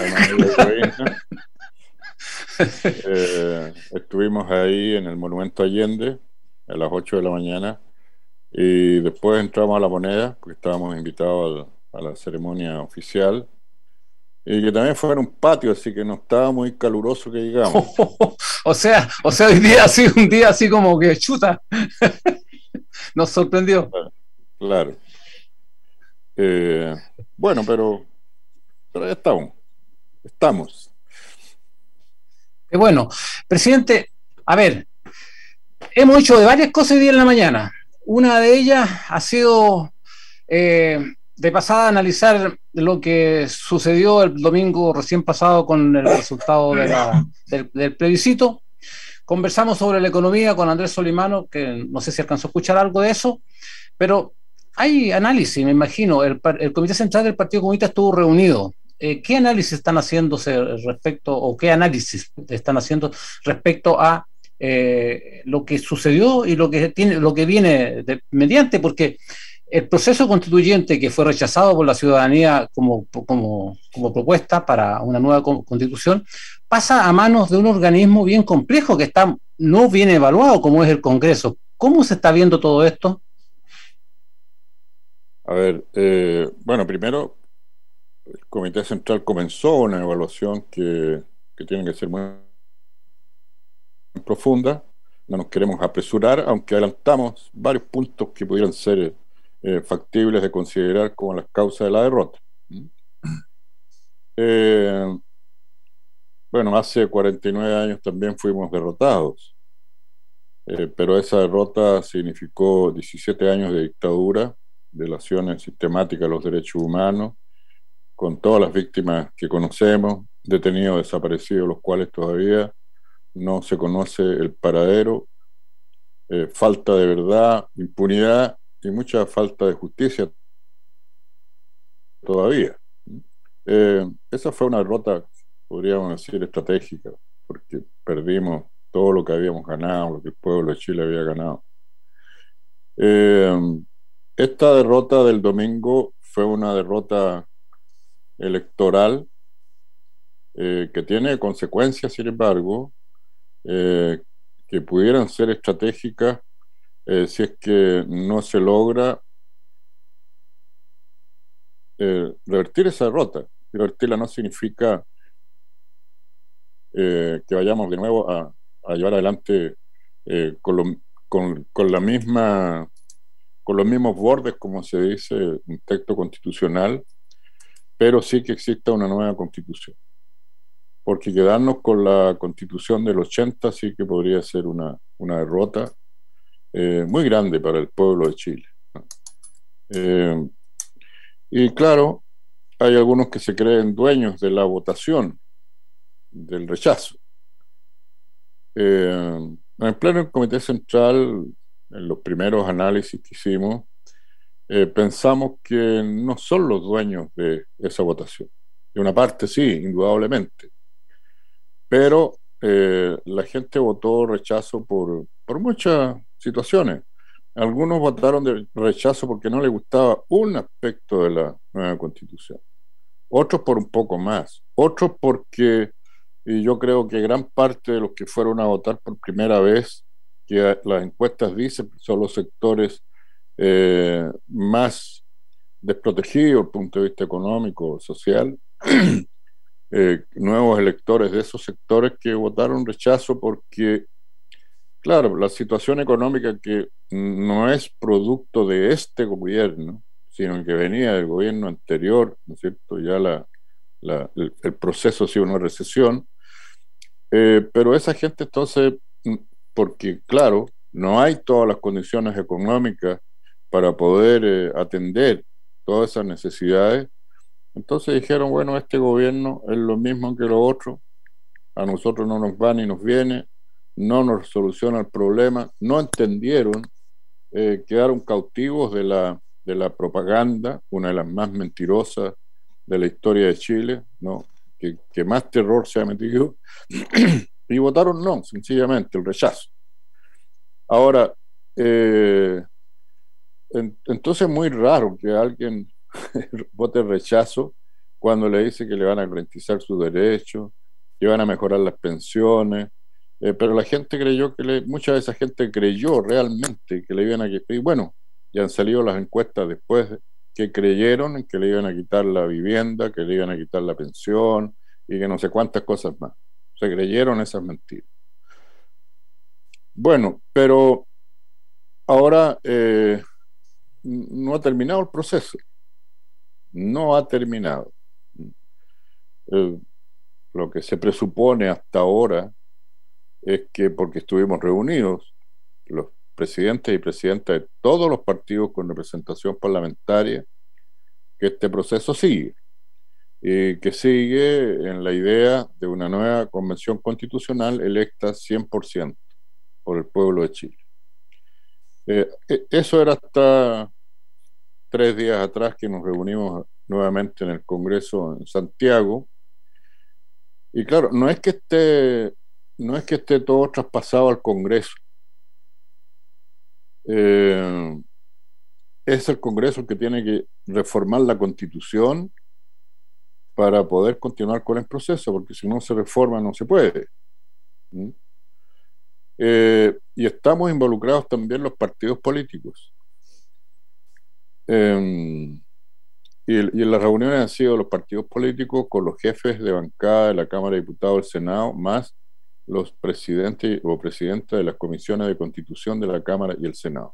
eh, estuvimos ahí en el Monumento Allende a las ocho de la mañana y después entramos a La Moneda, porque estábamos invitados al, a la ceremonia oficial, y que también fue en un patio, así que no estaba muy caluroso que digamos. o sea, o sea, hoy día así, un día así como que chuta. Nos sorprendió. Claro. claro. Eh, bueno, pero, pero ya estamos. Estamos. Eh, bueno, presidente, a ver, hemos hecho de varias cosas hoy día en la mañana. Una de ellas ha sido eh, de pasada analizar lo que sucedió el domingo recién pasado con el resultado de la, del, del plebiscito. Conversamos sobre la economía con Andrés Solimano, que no sé si alcanzó a escuchar algo de eso, pero hay análisis, me imagino. El, el Comité Central del Partido Comunista estuvo reunido. Eh, ¿Qué análisis están haciéndose respecto, o qué análisis están haciendo respecto a eh, lo que sucedió y lo que tiene, lo que viene de, mediante? Porque el proceso constituyente que fue rechazado por la ciudadanía como, como, como propuesta para una nueva constitución pasa a manos de un organismo bien complejo que está no bien evaluado, como es el Congreso. ¿Cómo se está viendo todo esto? A ver, eh, bueno, primero, el Comité Central comenzó una evaluación que, que tiene que ser muy profunda. No nos queremos apresurar, aunque adelantamos varios puntos que pudieran ser eh, factibles de considerar como las causas de la derrota. Eh, bueno, hace cuarenta y nueve años también fuimos derrotados, eh, pero esa derrota significó diecisiete años de dictadura, violaciones sistemáticas de los derechos humanos, con todas las víctimas que conocemos, detenidos, desaparecidos, los cuales todavía no se conoce el paradero, eh, falta de verdad, impunidad y mucha falta de justicia todavía. Eh, esa fue una derrota, podríamos decir, estratégica, porque perdimos todo lo que habíamos ganado, lo que el pueblo de Chile había ganado. Eh, esta derrota del domingo fue una derrota electoral eh, que tiene consecuencias, sin embargo, eh, que pudieran ser estratégicas eh, si es que no se logra eh, revertir esa derrota. Revertirla no significa eh, que vayamos de nuevo a, a llevar adelante eh, con, lo, con, con la misma con los mismos bordes, como se dice, un texto constitucional, pero sí que exista una nueva constitución. Porque quedarnos con la constitución del ochenta sí que podría ser una, una derrota eh, muy grande para el pueblo de Chile. Eh, y claro, hay algunos que se creen dueños de la votación, del rechazo. Eh, en pleno el Comité Central, en los primeros análisis que hicimos, eh, pensamos que no son los dueños de esa votación. De una parte sí, indudablemente, pero eh, la gente votó rechazo por, por muchas situaciones. Algunos votaron de rechazo porque no les gustaba un aspecto de la nueva Constitución, otros por un poco más, otros porque, y yo creo que gran parte de los que fueron a votar por primera vez, que las encuestas dicen son los sectores eh, más desprotegidos desde el punto de vista económico, social, eh, nuevos electores de esos sectores que votaron rechazo porque, claro, la situación económica que no es producto de este gobierno, sino que venía del gobierno anterior, ¿no es cierto? Ya la, la, el, el proceso ha sido una recesión, eh, pero esa gente entonces, porque claro, no hay todas las condiciones económicas para poder eh, atender todas esas necesidades, entonces dijeron, bueno, este gobierno es lo mismo que lo otro, a nosotros no nos va ni nos viene, no nos soluciona el problema, no entendieron, eh, quedaron cautivos de la, de la propaganda, una de las más mentirosas de la historia de Chile, ¿no? que, que más terror se ha metido, y votaron no, sencillamente, el rechazo. Ahora, eh, en, entonces es muy raro que alguien vote rechazo cuando le dice que le van a garantizar sus derechos, que van a mejorar las pensiones, eh, pero la gente creyó que le, mucha de esa gente creyó realmente que le iban a quitar, y bueno, ya han salido las encuestas después, que creyeron que le iban a quitar la vivienda, que le iban a quitar la pensión, y que no sé cuántas cosas más. Se creyeron esas mentiras. Bueno, pero ahora eh, no ha terminado el proceso. No ha terminado. Eh, lo que se presupone hasta ahora es que, porque estuvimos reunidos, los presidentes y presidentas de todos los partidos con representación parlamentaria, que este proceso sigue, y que sigue en la idea de una nueva convención constitucional electa cien por ciento por el pueblo de Chile. Eh, eso era hasta tres días atrás que nos reunimos nuevamente en el Congreso en Santiago, y claro, no es que esté, no es que esté todo traspasado al Congreso. Eh, es el Congreso el que tiene que reformar la Constitución para poder continuar con el proceso, porque si no se reforma no se puede. ¿Mm? Eh, y estamos involucrados también los partidos políticos. Eh, y, y en las reuniones han sido los partidos políticos con los jefes de bancada de la Cámara de Diputados del Senado, más los presidentes o presidentas de las comisiones de Constitución de la Cámara y el Senado.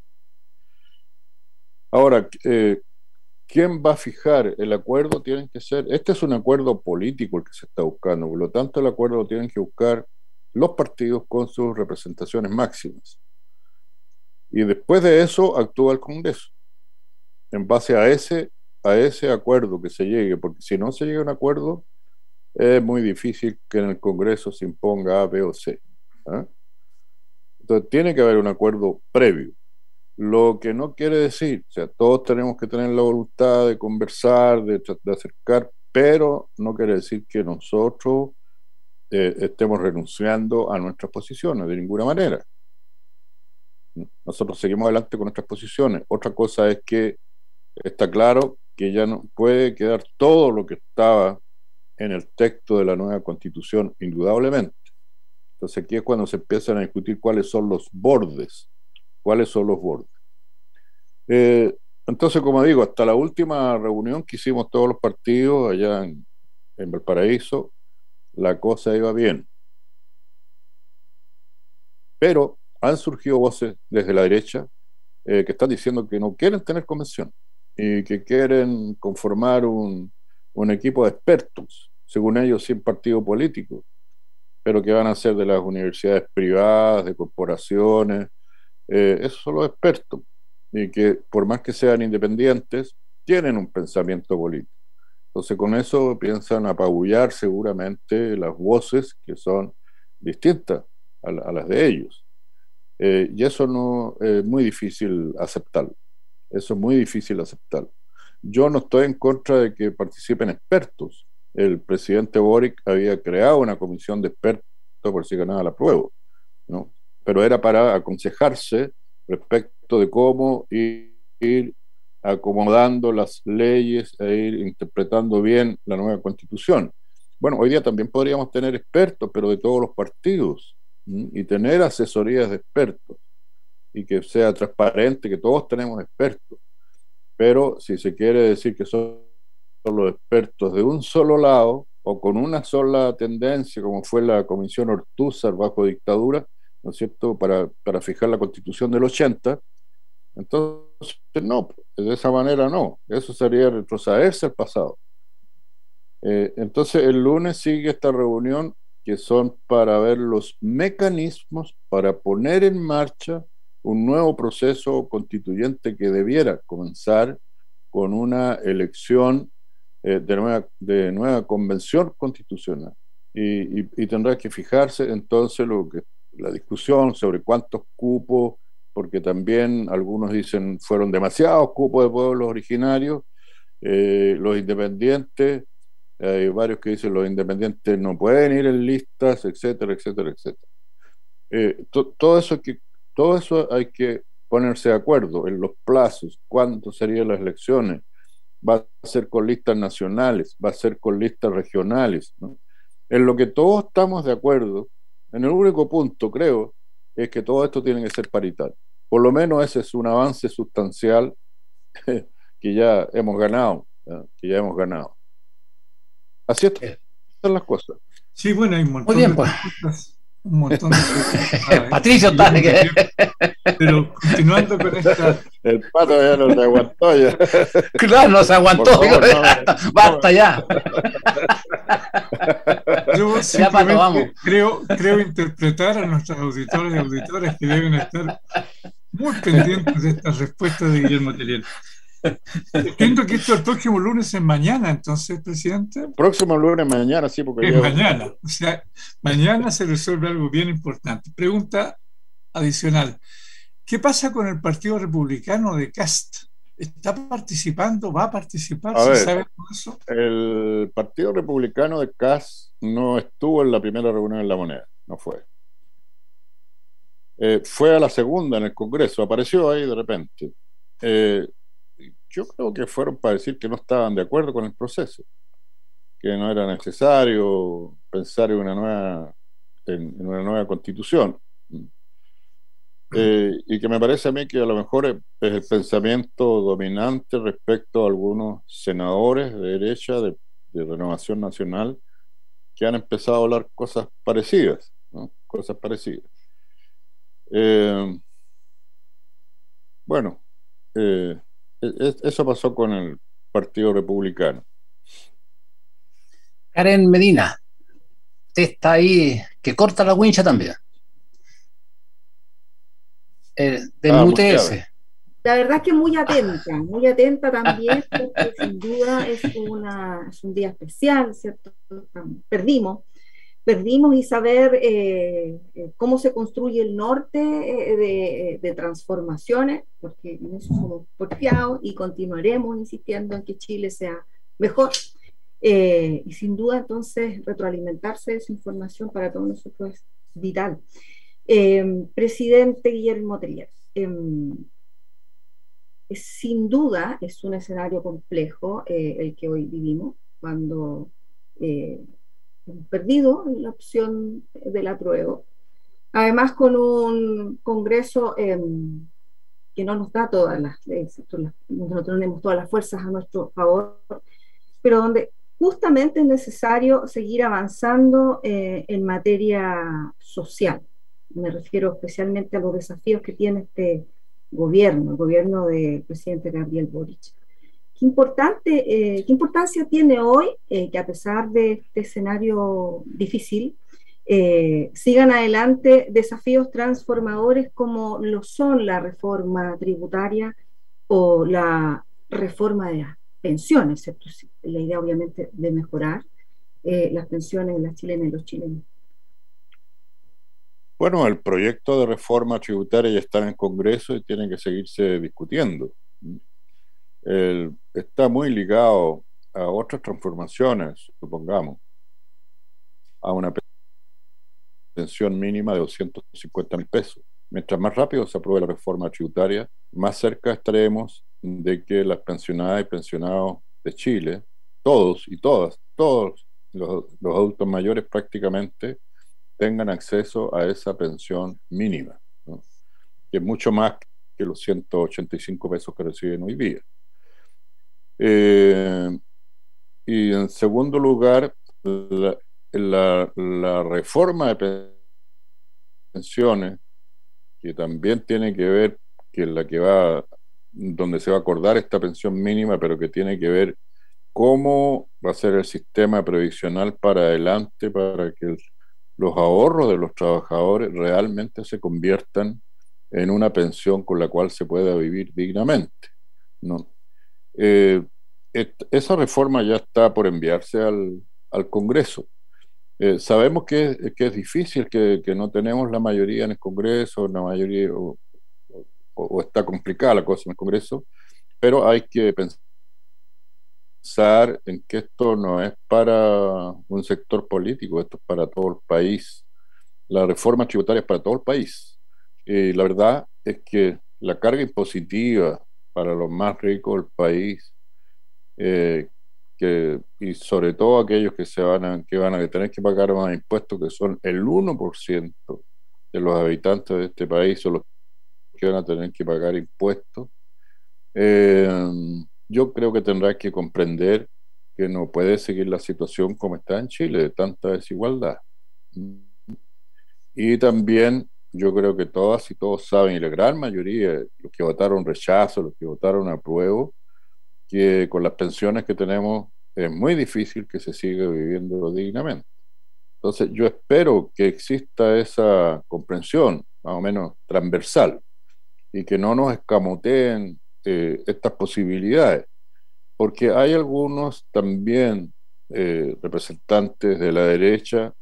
Ahora, eh, ¿quién va a fijar el acuerdo? Tienen que ser, este es un acuerdo político el que se está buscando, por lo tanto el acuerdo lo tienen que buscar los partidos con sus representaciones máximas. Y después de eso actúa el Congreso, en base a ese, a ese acuerdo que se llegue, porque si no se llega a un acuerdo, es muy difícil que en el Congreso se imponga A, B o C. ¿eh? Entonces tiene que haber un acuerdo previo. Lo que no quiere decir, o sea, todos tenemos que tener la voluntad de conversar, de, de acercar, pero no quiere decir que nosotros eh, estemos renunciando a nuestras posiciones, de ninguna manera. Nosotros seguimos adelante con nuestras posiciones. Otra cosa es que está claro que ya no puede quedar todo lo que estaba en el texto de la nueva Constitución, indudablemente. Entonces aquí es cuando se empiezan a discutir cuáles son los bordes, cuáles son los bordes. Eh, entonces, como digo, hasta la última reunión que hicimos todos los partidos allá en, en Valparaíso, la cosa iba bien. Pero han surgido voces desde la derecha eh, que están diciendo que no quieren tener convención y que quieren conformar un, un equipo de expertos, según ellos sin partido político, pero que van a ser de las universidades privadas, de corporaciones, eh, esos son los expertos, y que por más que sean independientes, tienen un pensamiento político. Entonces con eso piensan apabullar seguramente las voces que son distintas a, la, a las de ellos. Eh, y eso no es muy difícil aceptarlo. Eso es muy difícil aceptarlo. Yo no estoy en contra de que participen expertos. El presidente Boric había creado una comisión de expertos por si ganaba la prueba, ¿no? Pero era para aconsejarse respecto de cómo ir, ir acomodando las leyes e ir interpretando bien la nueva Constitución. Bueno, hoy día también podríamos tener expertos, pero de todos los partidos, ¿sí? Y tener asesorías de expertos y que sea transparente, que todos tenemos expertos. Pero si se quiere decir que son los expertos de un solo lado o con una sola tendencia, como fue la Comisión Ortúzar bajo dictadura, ¿no es cierto?, para, para fijar la Constitución del ochenta, entonces no, de esa manera no, eso sería retrocederse al pasado. Eh, entonces el lunes sigue esta reunión que son para ver los mecanismos para poner en marcha un nuevo proceso constituyente que debiera comenzar con una elección eh, de, nueva, de nueva convención constitucional. Y, y, y tendrá que fijarse entonces lo que, la discusión sobre cuántos cupos, porque también algunos dicen fueron demasiados cupos de pueblos originarios, eh, los independientes, hay varios que dicen los independientes no pueden ir en listas, etcétera, etcétera, etcétera. Eh, to, todo, eso que, todo eso hay que ponerse de acuerdo en los plazos, cuándo serían las elecciones, va a ser con listas nacionales, va a ser con listas regionales, ¿no? En lo que todos estamos de acuerdo, en el único punto, creo, es que todo esto tiene que ser paritario. Por lo menos ese es un avance sustancial que ya hemos ganado, ¿no? que ya hemos ganado. Así están las cosas. Sí, bueno, hay un montón Muy bien, de pues. cosas, un montón de cosas. Patricio está que... Pero continuando con esta... El pato ya no se aguantó ya. Claro, no se aguantó. Favor, no, Basta no. ya. Yo Ya, Pato, vamos. creo, creo interpretar a nuestros auditores y auditoras que deben estar muy pendientes de estas respuestas de Guillermo Tellier. Entiendo que esto el próximo lunes es mañana, entonces, presidente. Próximo lunes, mañana, sí, porque Es ya... mañana. O sea, mañana se resuelve algo bien importante. Pregunta adicional. ¿Qué pasa con el Partido Republicano de Kast? ¿Está participando? ¿Va a participar? A ¿Se ver, sabe todo eso? El Partido Republicano de Kast no estuvo en la primera reunión en La Moneda, no fue. Eh, fue a la segunda en el Congreso, apareció ahí de repente. Eh, yo creo que fueron para decir que no estaban de acuerdo con el proceso, que no era necesario pensar en una nueva, en, en una nueva constitución. Eh, y que me parece a mí que a lo mejor es, es el pensamiento dominante respecto a algunos senadores de derecha de, de Renovación Nacional que han empezado a hablar cosas parecidas, ¿no? Cosas parecidas. Eh, bueno, eh, es, eso pasó con el Partido Republicano. Karen Medina, usted está ahí, que corta la wincha también. Eh, del Ah, U T S. muteada. La verdad es que muy atenta, muy atenta también, porque sin duda es, una, es un día especial, ¿cierto? Perdimos, perdimos y saber eh, cómo se construye el norte eh, de, de transformaciones, porque en eso somos porfiados y continuaremos insistiendo en que Chile sea mejor. Eh, y sin duda, entonces, retroalimentarse de esa información para todos nosotros es vital. Eh, presidente Guillermo Tellier, eh, es, sin duda es un escenario complejo eh, el que hoy vivimos, cuando eh, hemos perdido la opción del apruebo, además con un Congreso eh, que no nos da todas las, eh, no tenemos todas las fuerzas a nuestro favor, pero donde justamente es necesario seguir avanzando eh, en materia social. Me refiero especialmente a los desafíos que tiene este gobierno, el gobierno del presidente Gabriel Boric. ¿Qué, importante, eh, qué importancia tiene hoy eh, que a pesar de este escenario difícil, eh, sigan adelante desafíos transformadores como lo son la reforma tributaria o la reforma de las pensiones, ¿cierto? La idea obviamente de mejorar eh, las pensiones de las chilenas y los chilenos? Bueno, el proyecto de reforma tributaria ya está en el Congreso y tiene que seguirse discutiendo. El, está muy ligado a otras transformaciones, supongamos, a una pensión mínima de doscientos cincuenta mil pesos. Mientras más rápido se apruebe la reforma tributaria, más cerca estaremos de que las pensionadas y pensionados de Chile, todos y todas, todos los, los adultos mayores prácticamente, tengan acceso a esa pensión mínima, ¿no? Que es mucho más que los ciento ochenta y cinco pesos que reciben hoy día. Eh, y en segundo lugar, la, la, la reforma de pensiones, que también tiene que ver, que es la que va, donde se va a acordar esta pensión mínima, pero que tiene que ver cómo va a ser el sistema previsional para adelante para que el, los ahorros de los trabajadores realmente se conviertan en una pensión con la cual se pueda vivir dignamente, ¿no? Eh, et, esa reforma ya está por enviarse al, al Congreso. Eh, sabemos que, que es difícil, que, que no tenemos la mayoría en el Congreso, la mayoría, o, o, o está complicada la cosa en el Congreso, pero hay que pensar en que esto no es para un sector político, esto es para todo el país. La reforma tributaria es para todo el país. Y la verdad es que la carga impositiva para los más ricos del país, eh, que, y sobre todo aquellos que, se van a, que van a tener que pagar más impuestos, que son el uno por ciento de los habitantes de este país, son los que van a tener que pagar impuestos. Eh, yo creo que tendrá que comprender que no puede seguir la situación como está en Chile, de tanta desigualdad. Y también yo creo que todas y todos saben, y la gran mayoría, los que votaron rechazo, los que votaron apruebo, que con las pensiones que tenemos es muy difícil que se siga viviendo dignamente. Entonces yo espero que exista esa comprensión, más o menos transversal, y que no nos escamoteen eh, estas posibilidades, porque hay algunos también eh, representantes de la derecha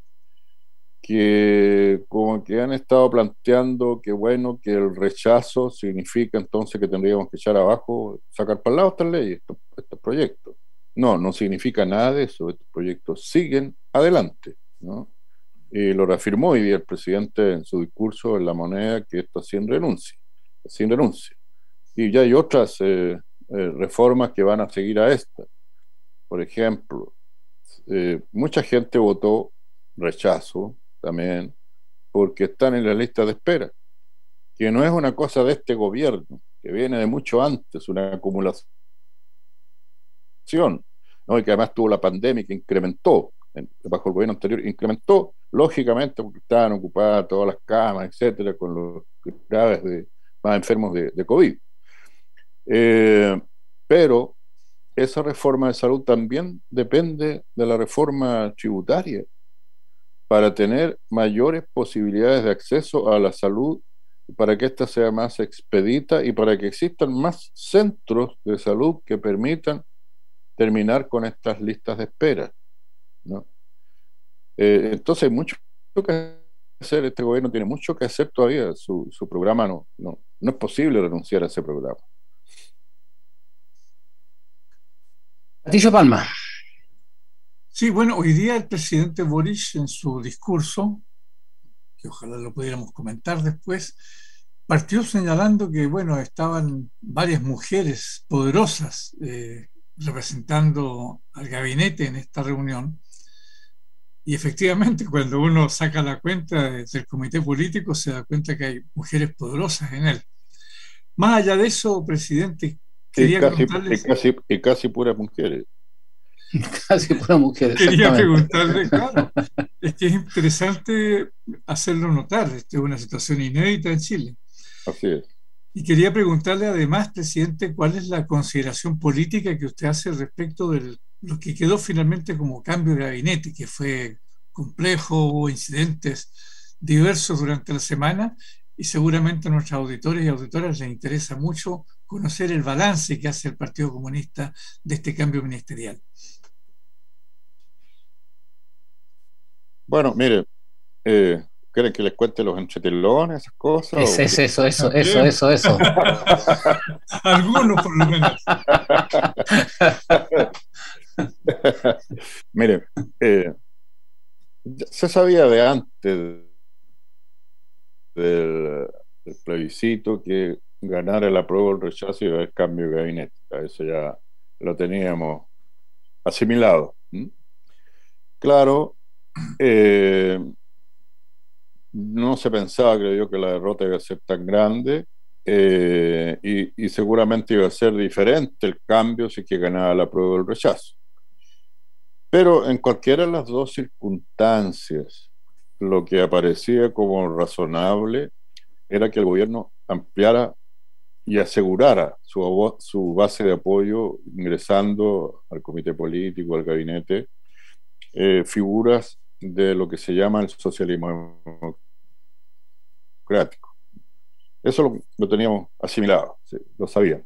que como que han estado planteando que bueno, que el rechazo significa entonces que tendríamos que echar abajo, sacar para el lado estas leyes, estos, estos proyectos. No, no significa nada de eso, estos proyectos siguen adelante, ¿no? Y lo reafirmó hoy día el presidente en su discurso en La Moneda, que esto es sin renuncia, sin renuncia. Y ya hay otras eh, eh, reformas que van a seguir a esta. Por ejemplo, eh, mucha gente votó rechazo también porque están en la lista de espera, que no es una cosa de este gobierno, que viene de mucho antes, una acumulación, ¿no? Y que además tuvo la pandemia que incrementó, en, bajo el gobierno anterior, incrementó, lógicamente, porque estaban ocupadas todas las camas, etcétera, con los graves de, más enfermos de, de COVID. Eh, pero esa reforma de salud también depende de la reforma tributaria para tener mayores posibilidades de acceso a la salud, para que ésta sea más expedita y para que existan más centros de salud que permitan terminar con estas listas de espera, ¿no? Eh, entonces hay mucho que hacer, este gobierno tiene mucho que hacer todavía, su, su programa no, no, no es posible renunciar a ese programa. Patricio Palma. Sí, bueno, hoy día el presidente Boric en su discurso, que ojalá lo pudiéramos comentar después, partió señalando que, bueno, estaban varias mujeres poderosas eh, representando al gabinete en esta reunión. Y efectivamente, cuando uno saca la cuenta del comité político, se da cuenta que hay mujeres poderosas en él. Más allá de eso, presidente, quería y casi, preguntarles... Y casi, y casi puras mujeres. Casi pura mujer. Quería preguntarle, claro, es que es interesante hacerlo notar, esta es una situación inédita en Chile. Así es. Y quería preguntarle además, presidente, ¿cuál es la consideración política que usted hace respecto de lo que quedó finalmente como cambio de gabinete, que fue complejo, hubo incidentes diversos durante la semana y seguramente a nuestros auditores y auditoras les interesa mucho conocer el balance que hace el Partido Comunista de este cambio ministerial? Bueno, mire, eh, ¿quieren que les cuente los entretelones, esas cosas? Es, es eso, eso, eso, eso, eso. Algunos por lo menos. Mire, eh, se sabía de antes del, del plebiscito que ganar el apruebo o el rechazo iba a haber cambio de gabinete. A eso ya lo teníamos asimilado. ¿Mm? Claro, eh, no se pensaba, creo yo, que la derrota iba a ser tan grande eh, y, y seguramente iba a ser diferente el cambio si que ganaba el apruebo o el rechazo. Pero en cualquiera de las dos circunstancias, lo que aparecía como razonable era que el gobierno ampliara y asegurara su, su base de apoyo ingresando al comité político, al gabinete, eh, figuras de lo que se llama el socialismo democrático. Eso lo, lo teníamos asimilado, sí, lo sabíamos.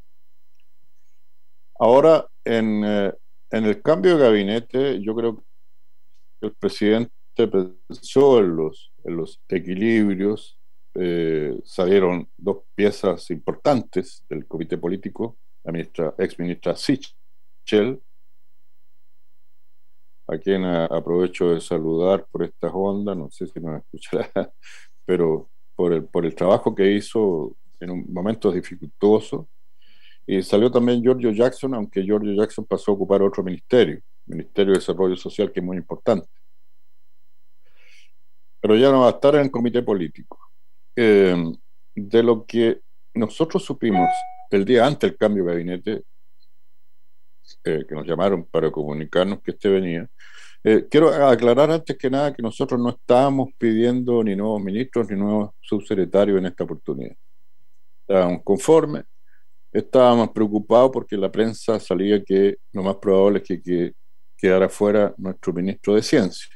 Ahora, en, eh, en el cambio de gabinete, yo creo que el presidente pensó en los, en los equilibrios. Eh, salieron dos piezas importantes del comité político, la ministra, ex ministra Sichel, a quien a, aprovecho de saludar por estas ondas, no sé si nos escuchará, pero por el, por el trabajo que hizo en un, momentos dificultosos. Y salió también Giorgio Jackson, aunque Giorgio Jackson pasó a ocupar otro ministerio, Ministerio de Desarrollo Social, que es muy importante. Pero ya no va a estar en el comité político. Eh, de lo que nosotros supimos el día antes del cambio de gabinete, eh, que nos llamaron para comunicarnos que este venía, eh, quiero aclarar antes que nada que nosotros no estábamos pidiendo ni nuevos ministros ni nuevos subsecretarios en esta oportunidad. Estábamos conformes. Estábamos preocupados porque en la prensa salía que lo más probable es que, que quedara fuera nuestro ministro de Ciencia.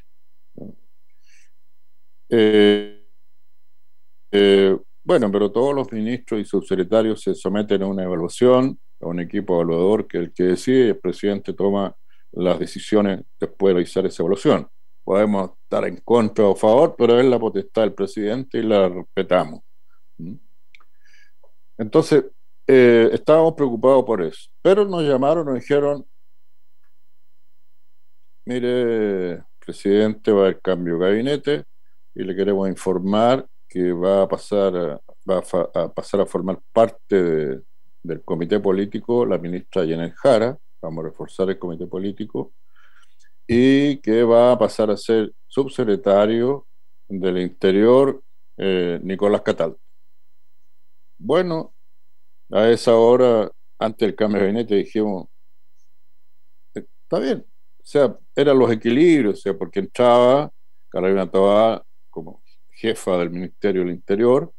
Eh, eh, bueno, pero todos los ministros y subsecretarios se someten a una evaluación, a un equipo evaluador que es el que decide y el presidente toma las decisiones después de realizar esa evaluación. Podemos estar en contra o a favor, pero es la potestad del presidente y la respetamos. Entonces, Eh, estábamos preocupados por eso, pero nos llamaron, nos dijeron, mire, presidente, va a haber cambio de gabinete y le queremos informar que va a pasar a, va a, a pasar a formar parte de, del comité político la ministra Yanel Jara, vamos a reforzar el comité político, y que va a pasar a ser subsecretario del Interior eh, Nicolás Cataldo. Bueno, a esa hora, antes del cambio de gabinete, dijimos, está bien, o sea, eran los equilibrios, o sea, porque entraba Carolina Toá como jefa del Ministerio del Interior,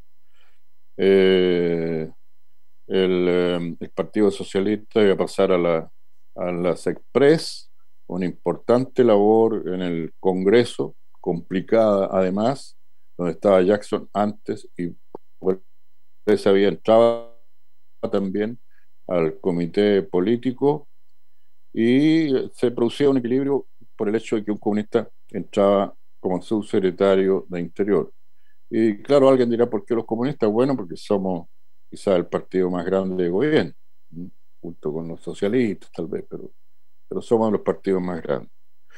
eh, el, eh, el Partido Socialista iba a pasar a la, a la SECPRES, una importante labor en el Congreso, complicada además, donde estaba Jackson antes, y por eso había entrado también al comité político, y se producía un equilibrio por el hecho de que un comunista entraba como subsecretario de Interior. Y claro, alguien dirá, ¿por qué los comunistas? Bueno, porque somos quizás el partido más grande de gobierno, ¿sí? Junto con los socialistas tal vez, pero, pero somos los partidos más grandes.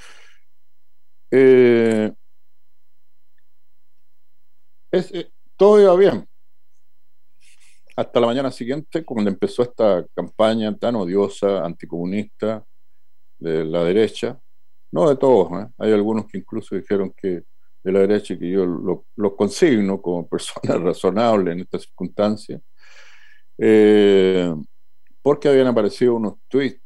Eh, es, eh, todo iba bien hasta la mañana siguiente, cuando empezó esta campaña tan odiosa, anticomunista de la derecha, no de todos, ¿eh? Hay algunos que incluso dijeron que de la derecha, que yo lo, lo consigno como persona razonable en estas circunstancias, eh, porque habían aparecido unos tweets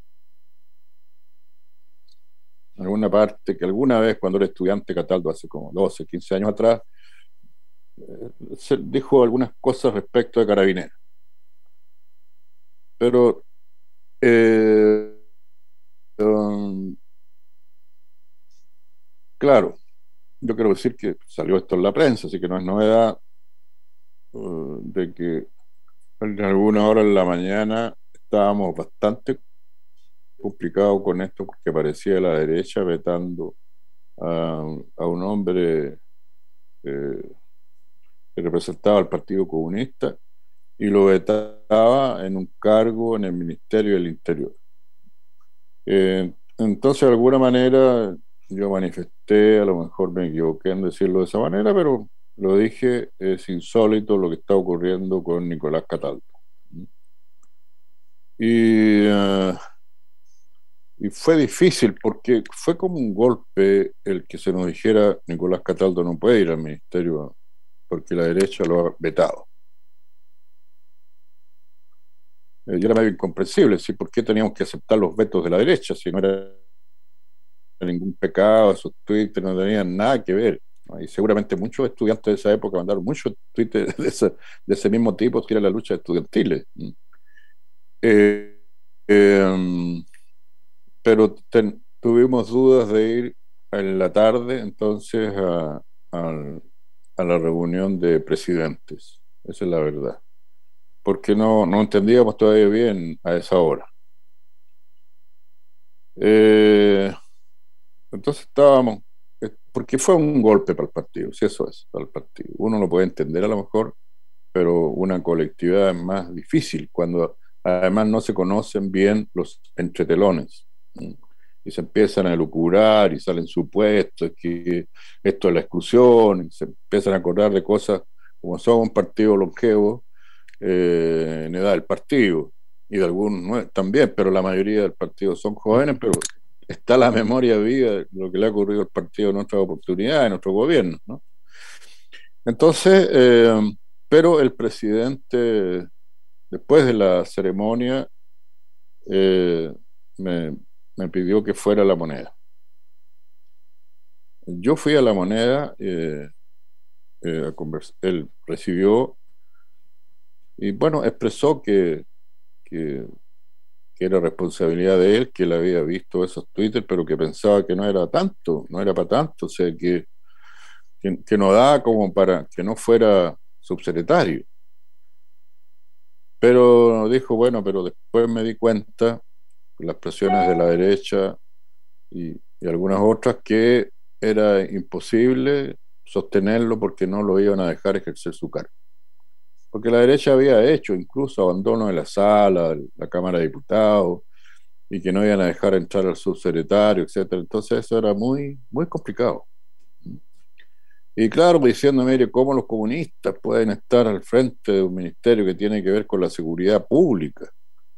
en alguna parte que alguna vez cuando era estudiante Cataldo, hace como doce, quince años atrás, eh, se dijo algunas cosas respecto de Carabineros. Pero eh, um, claro, yo quiero decir que salió esto en la prensa, así que no es novedad uh, de que en alguna hora en la mañana estábamos bastante complicados con esto, porque aparecía la derecha vetando a, a un hombre eh, que representaba al Partido Comunista, y lo vetaba en un cargo en el Ministerio del Interior. Eh, entonces, de alguna manera, yo manifesté, a lo mejor me equivoqué en decirlo de esa manera, pero lo dije, es insólito lo que está ocurriendo con Nicolás Cataldo. Y, uh, y fue difícil, porque fue como un golpe el que se nos dijera Nicolás Cataldo no puede ir al ministerio porque la derecha lo ha vetado. Y era medio incomprensible, ¿sí? ¿Por qué teníamos que aceptar los vetos de la derecha si no era ningún pecado, esos tweets no tenían nada que ver? ¿no? Y seguramente muchos estudiantes de esa época mandaron muchos tweets de ese, de ese mismo tipo, que era la lucha estudiantil. Eh, eh, pero ten, tuvimos dudas de ir en la tarde entonces a, a, a la reunión de presidentes, esa es la verdad, porque no, no entendíamos todavía bien a esa hora. Eh, entonces estábamos, porque fue un golpe para el partido, si eso es, para el partido. Uno lo puede entender a lo mejor, pero una colectividad es más difícil cuando además no se conocen bien los entretelones, ¿sí? Y se empiezan a elucubrar y salen supuestos que esto es la exclusión, y se empiezan a acordar de cosas como son un partido longevo eh, en edad del partido, y de algunos también, pero la mayoría del partido son jóvenes, pero está la memoria viva de lo que le ha ocurrido al partido en otras oportunidades, en otros gobiernos, ¿no? Entonces, eh, pero el presidente, después de la ceremonia, eh, me, me pidió que fuera a La Moneda. Yo fui a La Moneda, eh, eh, a conversar. Él recibió y, bueno, expresó que, que, que era responsabilidad de él, que él había visto esos Twitter, pero que pensaba que no era tanto, no era para tanto, o sea, que, que, que no daba como para que no fuera subsecretario. Pero dijo, bueno, pero después me di cuenta, las presiones de la derecha y, y algunas otras, que era imposible sostenerlo porque no lo iban a dejar ejercer su cargo. Porque la derecha había hecho incluso abandono de la sala, la Cámara de Diputados, y que no iban a dejar entrar al subsecretario, etcétera. Entonces eso era muy, muy complicado. Y claro, diciendo, mire, ¿cómo los comunistas pueden estar al frente de un ministerio que tiene que ver con la seguridad pública?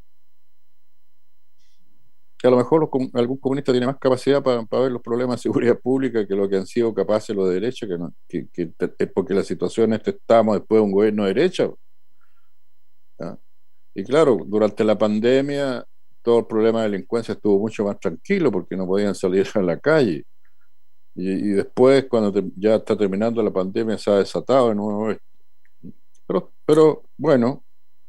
Que a lo mejor los, algún comunista tiene más capacidad para, para ver los problemas de seguridad pública que lo que han sido capaces los de derecha, que, no, que, que es porque la situación es que estamos después de un gobierno de derecha. ¿Ya? Y claro, durante la pandemia todo el problema de delincuencia estuvo mucho más tranquilo porque no podían salir a la calle. Y, y después, cuando te, ya está terminando la pandemia, se ha desatado de nuevo esto. Pero, pero bueno,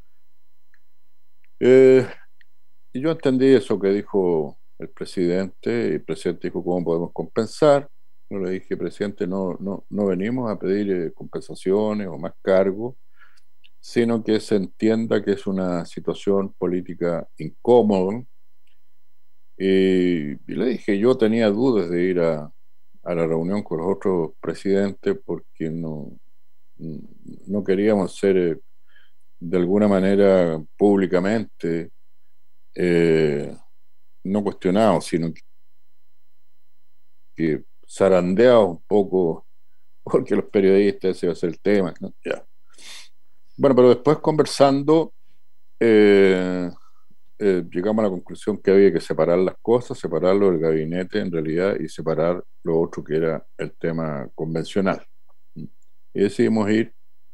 eh, y yo entendí eso que dijo el presidente, y el presidente dijo, ¿cómo podemos compensar? Yo le dije, presidente, no, no, no venimos a pedir eh, compensaciones o más cargos, sino que se entienda que es una situación política incómoda. Y, y le dije, yo tenía dudas de ir a, a la reunión con los otros presidentes porque no, no queríamos ser eh, de alguna manera públicamente eh, no cuestionados, sino que, que zarandeados un poco porque los periodistas, ese va a ser el tema, ¿no? Ya. Bueno, pero después conversando eh, eh, llegamos a la conclusión que había que separar las cosas, separarlo del gabinete en realidad y separar lo otro que era el tema convencional. Y decidimos ir,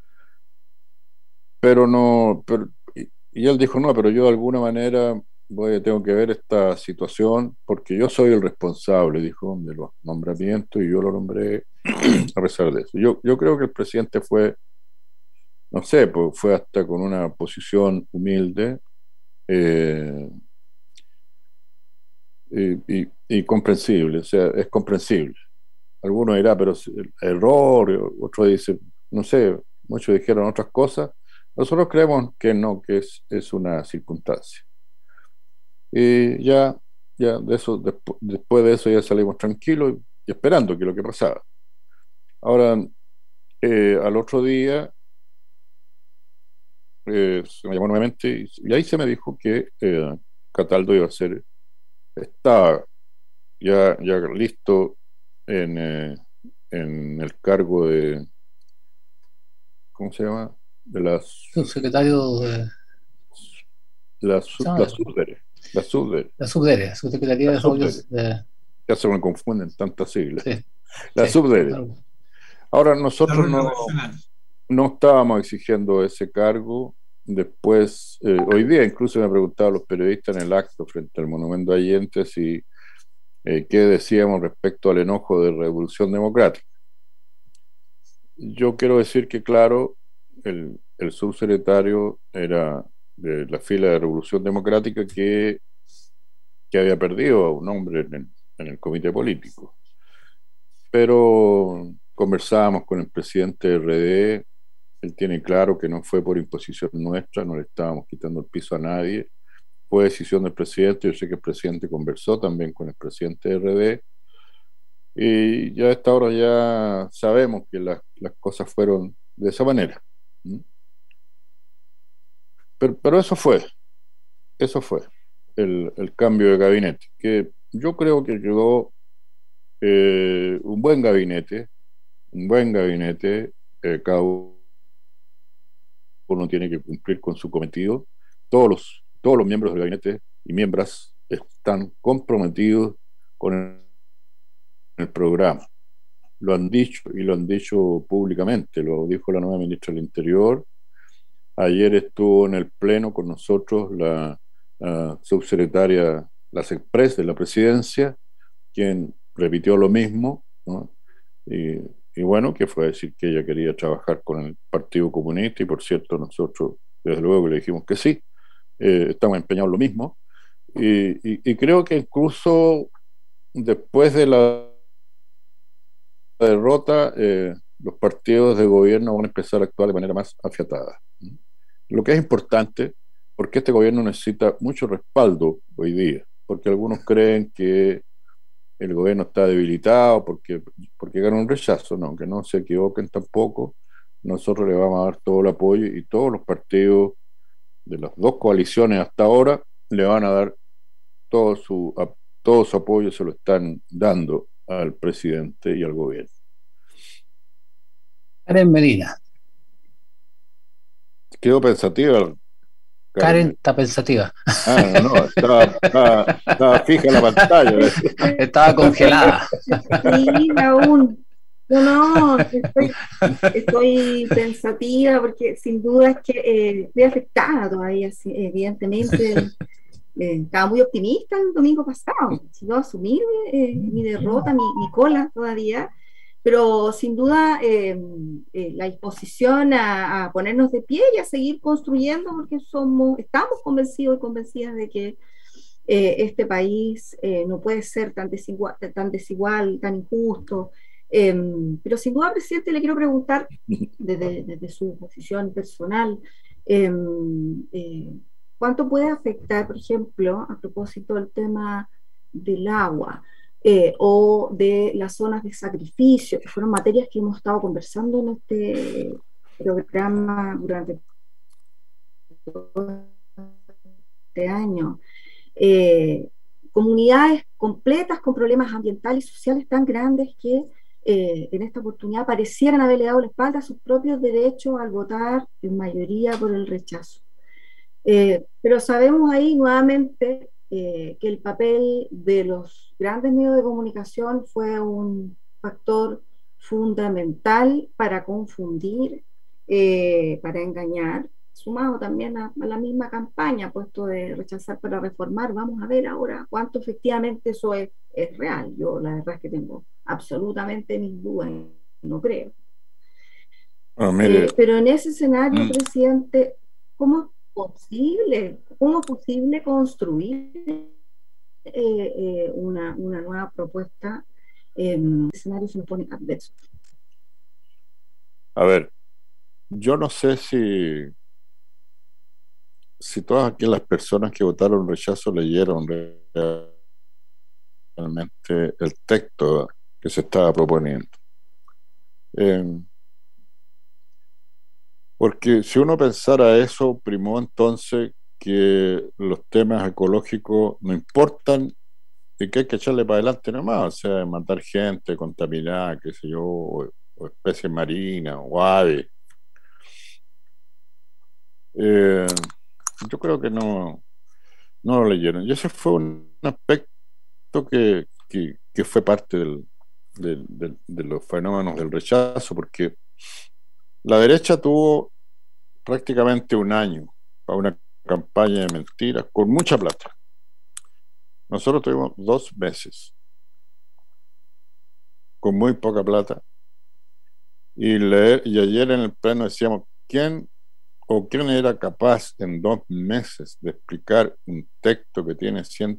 pero no, pero, y, y él dijo, no, pero yo de alguna manera voy, tengo que ver esta situación porque yo soy el responsable, dijo, de los nombramientos y yo lo nombré a pesar de eso. Yo, yo creo que el presidente fue, no sé, pues fue hasta con una posición humilde eh, y, y, y comprensible, o sea, es comprensible. Algunos dirán, pero error, otros dicen, no sé, muchos dijeron otras cosas. Nosotros creemos que no, que es, es una circunstancia. Y ya, ya de eso, despu después de eso ya salimos tranquilos y esperando que lo que pasaba. Ahora, eh, al otro día, eh, se me llamó nuevamente y, y ahí se me dijo que eh, Cataldo iba a ser, estaba ya, ya listo en, eh, en el cargo de, ¿cómo se llama? De las subsecretario de la, sub, la subdere la subdere la subdere la subsecretaría de Desarrollos de... ya se me confunden tantas siglas, sí, la sí, subdere claro. Ahora nosotros no, no estábamos exigiendo ese cargo. Después, eh, hoy día incluso me preguntaban los periodistas en el acto frente al monumento a Allende si eh, qué decíamos respecto al enojo de Revolución Democrática. yo quiero decir que, claro, el, el subsecretario era de la fila de Revolución Democrática que, que había perdido a un hombre en el, en el comité político. Pero conversábamos con el presidente de R D, él tiene claro que no fue por imposición nuestra, no le estábamos quitando el piso a nadie, fue decisión del presidente. Yo sé que el presidente conversó también con el presidente de R D, y ya a esta hora ya sabemos que las, las cosas fueron de esa manera. ¿Mm? Pero, pero eso fue, eso fue el, el cambio de gabinete, que yo creo que quedó eh, un buen gabinete, un buen gabinete, eh, cada uno tiene que cumplir con su cometido. Todos los, todos los miembros del gabinete y miembros están comprometidos con el, el programa. Lo han dicho y lo han dicho públicamente, lo dijo la nueva ministra del Interior. Ayer estuvo en el pleno con nosotros la, la subsecretaria, la SECPRES de la presidencia, quien repitió lo mismo, ¿no? Y, y bueno, que fue a decir que ella quería trabajar con el Partido Comunista, y por cierto nosotros desde luego le dijimos que sí, eh, estamos empeñados en lo mismo, y, y, y creo que incluso después de la derrota, eh, los partidos de gobierno van a empezar a actuar de manera más afiatada. Lo que es importante, porque este gobierno necesita mucho respaldo hoy día, porque algunos creen que el gobierno está debilitado porque, porque ganó un rechazo. No, que no se equivoquen tampoco. Nosotros le vamos a dar todo el apoyo, y todos los partidos de las dos coaliciones hasta ahora le van a dar todo su, a, todo su apoyo, se lo están dando al presidente y al gobierno. Karen Medina. Quedó pensativa. Karen, Karen está pensativa. Ah, no, no, estaba, estaba, estaba fija en la pantalla. Estaba congelada. Sí, aún. No, no, estoy, estoy pensativa porque sin duda es que eh, estoy afectada todavía, sí, evidentemente. Eh, estaba muy optimista el domingo pasado, si no asumir eh, mi derrota, mi, mi cola todavía, pero sin duda eh, eh, la disposición a, a ponernos de pie y a seguir construyendo, porque somos, estamos convencidos y convencidas de que eh, este país eh, no puede ser tan desigual, tan, desigual, tan injusto. Eh, pero sin duda, presidente, le quiero preguntar desde, desde su posición personal, eh, eh, ¿cuánto puede afectar, por ejemplo, a propósito del tema del agua eh, o de las zonas de sacrificio, que fueron materias que hemos estado conversando en este programa durante todo este año? Eh, comunidades completas con problemas ambientales y sociales tan grandes que eh, en esta oportunidad parecieran haberle dado la espalda a sus propios derechos al votar en mayoría por el rechazo. Eh, pero sabemos ahí nuevamente eh, que el papel de los grandes medios de comunicación fue un factor fundamental para confundir, eh, para engañar, sumado también a, a la misma campaña, puesto de rechazar para reformar. Vamos a ver ahora cuánto efectivamente eso es, es real. Yo la verdad es que tengo absolutamente mis dudas, no creo. Oh, mire. Eh, pero en ese escenario, mm. presidente, ¿cómo posible, cómo es posible construir eh, eh, una, una nueva propuesta en escenarios que nos ponen adversos? A ver, yo no sé si si todas aquellas personas que votaron rechazo leyeron realmente el texto que se estaba proponiendo. Eh, Porque si uno pensara eso, primó entonces que los temas ecológicos no importan y que hay que echarle para adelante nomás, o sea, matar gente, contaminar, qué sé yo, o, o especies marinas, o aves. Eh, yo creo que no, no lo leyeron. Y ese fue un aspecto que, que, que fue parte del, del, del, de los fenómenos del rechazo, porque la derecha tuvo prácticamente un año para una campaña de mentiras con mucha plata. Nosotros tuvimos dos meses con muy poca plata Y, leer, y ayer en el pleno decíamos, ¿quién o quién era capaz en dos meses de explicar un texto que tiene ciento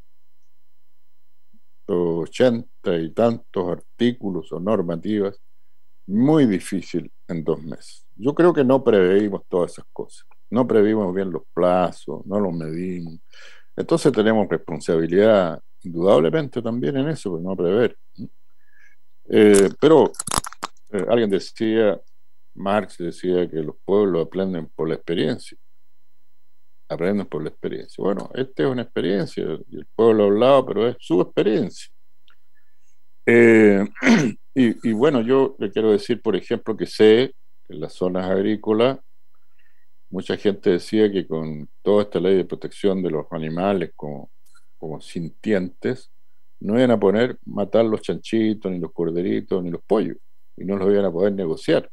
ochenta y tantos artículos o normativas? Muy difícil en dos meses. Yo creo que no preveímos todas esas cosas. No previmos bien los plazos, no los medimos. Entonces tenemos responsabilidad indudablemente también en eso, por no prever. Eh, pero eh, alguien decía, Marx decía que los pueblos aprenden por la experiencia. Aprenden por la experiencia. Bueno, esta es una experiencia, y el pueblo ha hablado, pero es su experiencia. Eh, y, y bueno, yo le quiero decir, por ejemplo, que sé que en las zonas agrícolas mucha gente decía que con toda esta ley de protección de los animales como, como sintientes, no iban a poder matar los chanchitos, ni los corderitos, ni los pollos, y no los iban a poder negociar.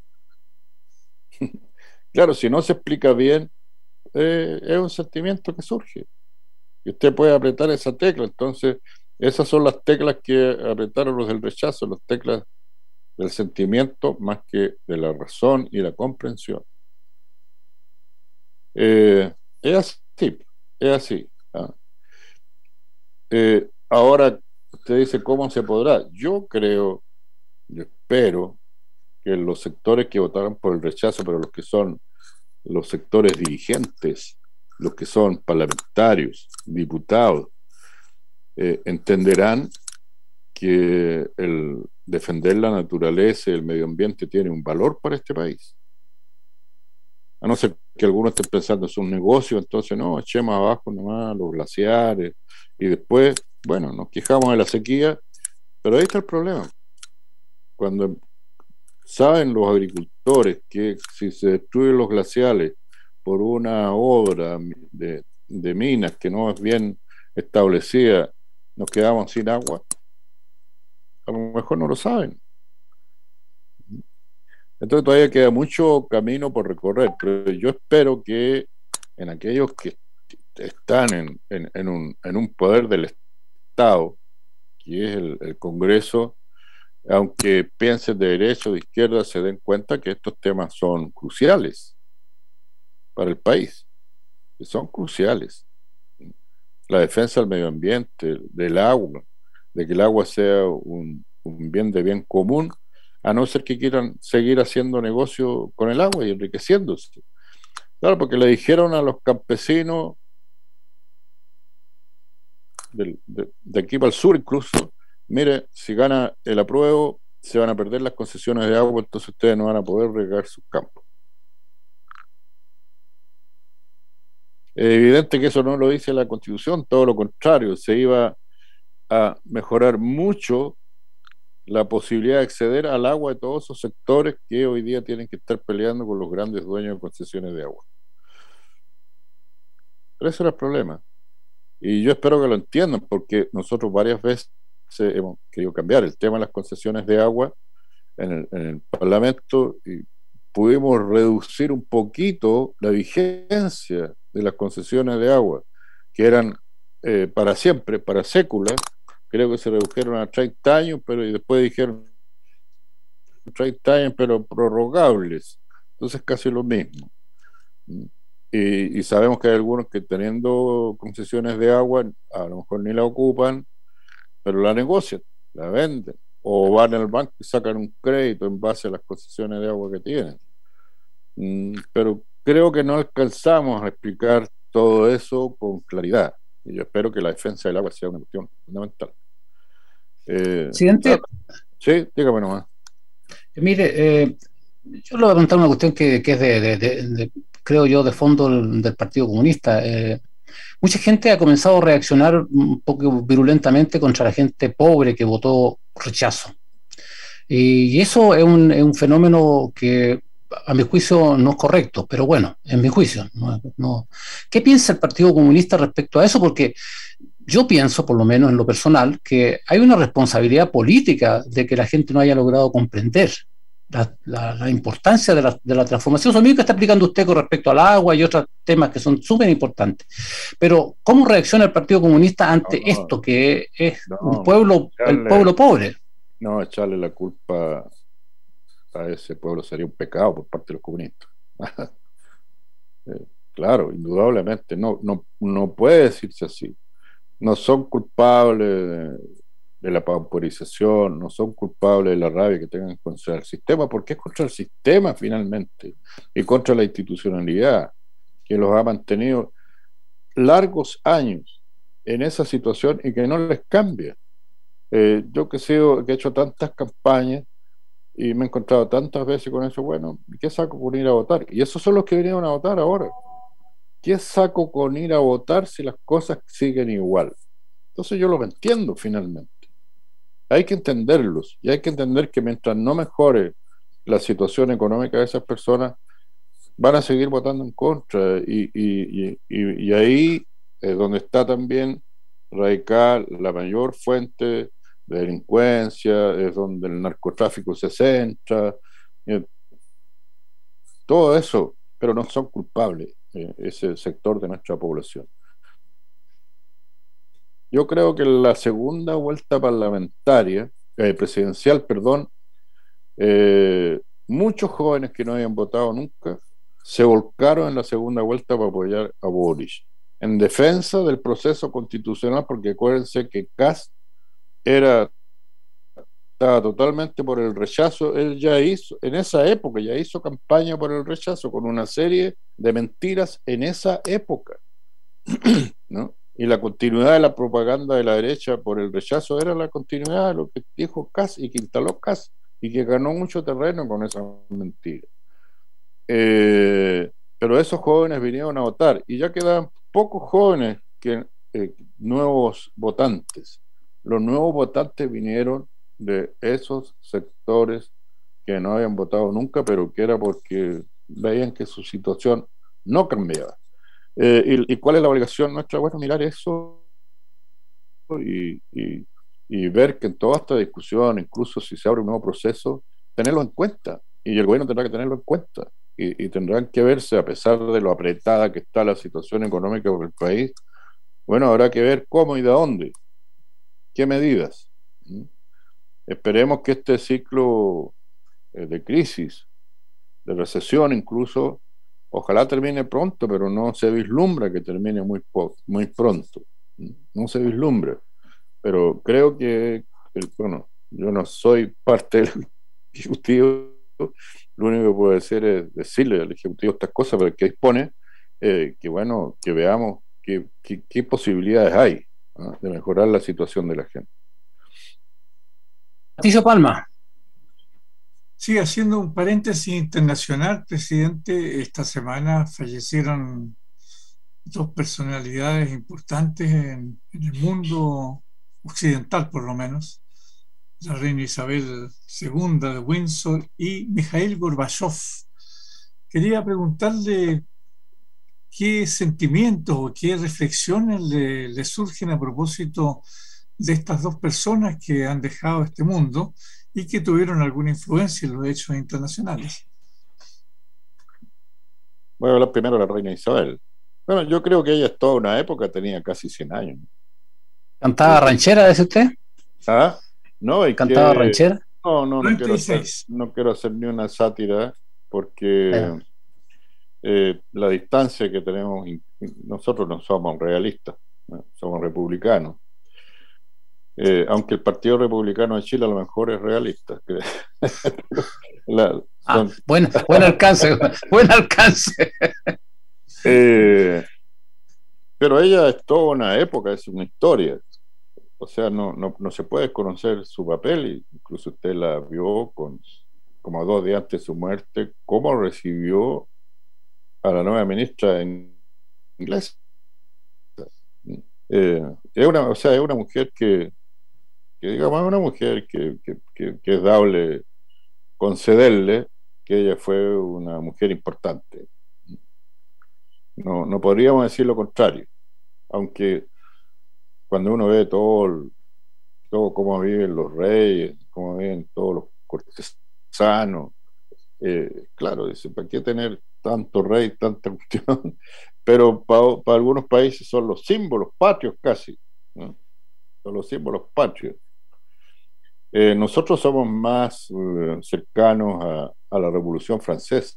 Claro, si no se explica bien, eh, es un sentimiento que surge, y usted puede apretar esa tecla. Entonces, esas son las teclas que apretaron los del rechazo, las teclas del sentimiento más que de la razón y la comprensión. Eh, es así, es así. ¿Ah? Eh, ahora, usted dice, ¿cómo se podrá? Yo creo, yo espero que los sectores que votaron por el rechazo, pero los que son los sectores dirigentes, los que son parlamentarios, diputados, eh, entenderán que el defender la naturaleza y el medio ambiente tiene un valor para este país. A no ser que algunos estén pensando es un negocio, entonces no, echemos abajo nomás los glaciares y después, bueno, nos quejamos de la sequía, pero ahí está el problema. Cuando saben los agricultores que si se destruyen los glaciares por una obra de, de minas que no es bien establecida, nos quedamos sin agua, a lo mejor no lo saben. Entonces todavía queda mucho camino por recorrer, pero yo espero que en aquellos que están en, en, en, un, en un poder del Estado, que es el, el Congreso, aunque piensen de derecha o de izquierda, se den cuenta que estos temas son cruciales para el país, que son cruciales. La defensa del medio ambiente, del agua, de que el agua sea un, un bien de bien común, a no ser que quieran seguir haciendo negocio con el agua y enriqueciéndose. Claro, porque le dijeron a los campesinos del, de, de aquí para el sur incluso, mire, si gana el apruebo, se van a perder las concesiones de agua, entonces ustedes no van a poder regar sus campos. Es evidente que eso no lo dice la Constitución, todo lo contrario, se iba a mejorar mucho la posibilidad de acceder al agua de todos esos sectores que hoy día tienen que estar peleando con los grandes dueños de concesiones de agua. Pero ese era el problema. Y yo espero que lo entiendan, porque nosotros varias veces hemos querido cambiar el tema de las concesiones de agua en el, en el Parlamento y pudimos reducir un poquito la vigencia de las concesiones de agua, que eran eh, para siempre, para séculas. Creo que se redujeron a treinta años, pero y después dijeron treinta años, pero prorrogables. Entonces casi lo mismo. Y, y sabemos que hay algunos que teniendo concesiones de agua, a lo mejor ni la ocupan, pero la negocian, la venden, o van al banco y sacan un crédito en base a las concesiones de agua que tienen. Pero creo que no alcanzamos a explicar todo eso con claridad. Y yo espero que la defensa del agua sea una cuestión fundamental. Eh, Presidente. Sí, dígame nomás. Mire, eh, yo le voy a preguntar una cuestión que, que es de, de, de, de, creo yo, de fondo del, del Partido Comunista. Eh, mucha gente ha comenzado a reaccionar un poco virulentamente contra la gente pobre que votó rechazo. Y, y eso es un, es un fenómeno que, a mi juicio, no es correcto, pero bueno, en mi juicio. No, no. ¿Qué piensa el Partido Comunista respecto a eso? Porque yo pienso, por lo menos en lo personal, que hay una responsabilidad política de que la gente no haya logrado comprender la, la, la importancia de la, de la transformación. Eso mismo que está explicando usted con respecto al agua y otros temas que son súper importantes. Pero, ¿cómo reacciona el Partido Comunista ante no, no, esto que es no, un pueblo, echarle, el pueblo pobre? No, echarle la culpa a ese pueblo sería un pecado por parte de los comunistas. eh, claro, indudablemente, no, no, no puede decirse así. No son culpables de, de la pauperización, no son culpables de la rabia que tengan contra el sistema, porque es contra el sistema finalmente, y contra la institucionalidad que los ha mantenido largos años en esa situación y que no les cambia. Eh, yo que, he sido, que he hecho tantas campañas y me he encontrado tantas veces con eso, bueno, ¿qué saco con ir a votar? Y esos son los que vinieron a votar ahora. ¿Qué saco con ir a votar si las cosas siguen igual? Entonces yo lo entiendo finalmente. Hay que entenderlos y hay que entender que mientras no mejore la situación económica de esas personas, van a seguir votando en contra. Y, y, y, y, y ahí es donde está también radicada la mayor fuente de delincuencia, es donde el narcotráfico se centra, eh, todo eso, pero no son culpables eh, ese sector de nuestra población. Yo creo que la segunda vuelta parlamentaria, eh, presidencial, perdón, eh, muchos jóvenes que no habían votado nunca se volcaron en la segunda vuelta para apoyar a Boric, en defensa del proceso constitucional, porque acuérdense que Kast era, estaba totalmente por el rechazo. Él ya hizo, en esa época, ya hizo campaña por el rechazo con una serie de mentiras en esa época, ¿no? Y la continuidad de la propaganda de la derecha por el rechazo era la continuidad de lo que dijo Kast y que instaló Kast y que ganó mucho terreno con esas mentiras. Eh, pero esos jóvenes vinieron a votar y ya quedaban pocos jóvenes, que, eh, nuevos votantes. Los nuevos votantes vinieron de esos sectores que no habían votado nunca, pero que era porque veían que su situación no cambiaba. Eh, y, ¿Y cuál es la obligación nuestra? Bueno, mirar eso y, y, y ver que en toda esta discusión, incluso si se abre un nuevo proceso, tenerlo en cuenta, y el gobierno tendrá que tenerlo en cuenta, y, y tendrán que verse, a pesar de lo apretada que está la situación económica por el país, bueno, habrá que ver cómo y de dónde, qué medidas. ¿Mm? Esperemos que este ciclo eh, de crisis, de recesión incluso, ojalá termine pronto, pero no se vislumbra que termine muy, muy pronto. No se vislumbra. Pero creo que, el, bueno, yo no soy parte del Ejecutivo, lo único que puedo decir es decirle al Ejecutivo estas cosas, pero que dispone, eh, que bueno, que veamos qué, qué, qué posibilidades hay, ¿no?, de mejorar la situación de la gente. Patricio Palma. Sí, haciendo un paréntesis internacional, presidente, esta semana fallecieron dos personalidades importantes en, en el mundo occidental, por lo menos, la reina Isabel segunda de Windsor y Mikhail Gorbachev. Quería preguntarle qué sentimientos o qué reflexiones le, le surgen a propósito de estas dos personas que han dejado este mundo y que tuvieron alguna influencia en los hechos internacionales. Voy a hablar primero de la reina Isabel. Bueno, yo creo que ella es toda una época, tenía casi cien años. ¿Cantaba sí. ranchera, dice usted? ¿Ah? No, y ¿Cantaba que, ranchera? No, no, no quiero, hacer, no quiero hacer ni una sátira, porque eh, la distancia que tenemos, nosotros no somos realistas, ¿no? Somos republicanos. Eh, aunque el Partido Republicano de Chile a lo mejor es realista. la, son... ah, buen, buen alcance, buen alcance. Eh, pero ella es toda una época, es una historia. O sea, no, no, no se puede desconocer su papel, incluso usted la vio con, como dos días antes de su muerte, cómo recibió a la nueva ministra en inglés. Eh, es una, o sea, es una mujer que que digamos es una mujer que, que, que, que es dable concederle que ella fue una mujer importante. No, no podríamos decir lo contrario, aunque cuando uno ve todo, todo cómo viven los reyes, cómo viven todos los cortesanos, eh, claro, dice, ¿para qué tener tanto rey, tanta cuestión? Pero para pa algunos países son los símbolos patrios casi, ¿no? Son los símbolos patrios. Eh, nosotros somos más eh, cercanos a, a la Revolución Francesa,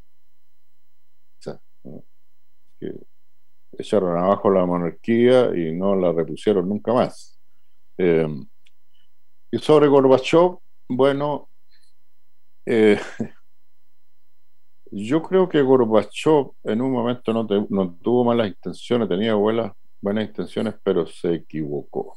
¿no? Que echaron abajo la monarquía y no la repusieron nunca más. Eh, y sobre Gorbachev, bueno, eh, yo creo que Gorbachev en un momento no, te, no tuvo malas intenciones, tenía buenas, buenas intenciones, pero se equivocó.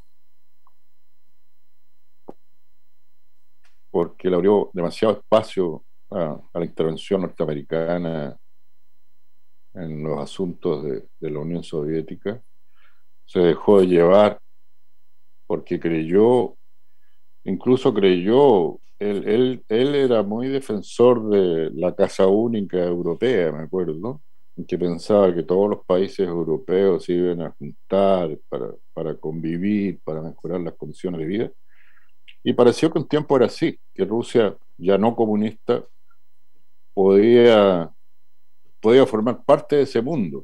Porque le abrió demasiado espacio a, a la intervención norteamericana en los asuntos de, de la Unión Soviética. Se dejó de llevar porque creyó, incluso creyó, él, él, él era muy defensor de la Casa Única Europea, me acuerdo, que pensaba que todos los países europeos se iban a juntar para, para convivir, para mejorar las condiciones de vida. Y pareció que un tiempo era así, que Rusia, ya no comunista, podía, podía formar parte de ese mundo.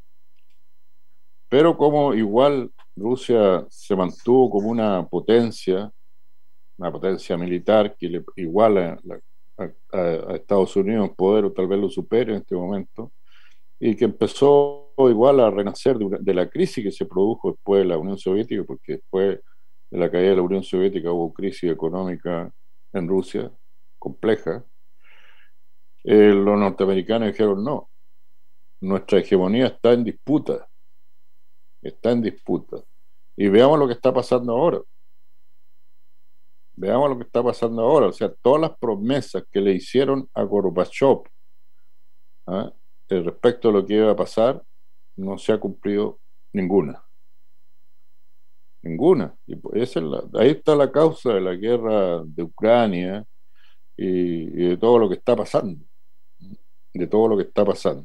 Pero como igual Rusia se mantuvo como una potencia, una potencia militar que le iguala a, a, a Estados Unidos en poder, o tal vez lo supere en este momento, y que empezó igual a renacer de, una, de la crisis que se produjo después de la Unión Soviética, porque después de la caída de la Unión Soviética hubo crisis económica en Rusia, compleja. Eh, los norteamericanos dijeron no, nuestra hegemonía está en disputa, está en disputa. Y veamos lo que está pasando ahora. Veamos lo que está pasando ahora. O sea, todas las promesas que le hicieron a Gorbachev, ¿ah?, respecto a lo que iba a pasar, no se ha cumplido ninguna. Ninguna. Y esa es la, ahí está la causa de la guerra de Ucrania y, y de todo lo que está pasando. De todo lo que está pasando.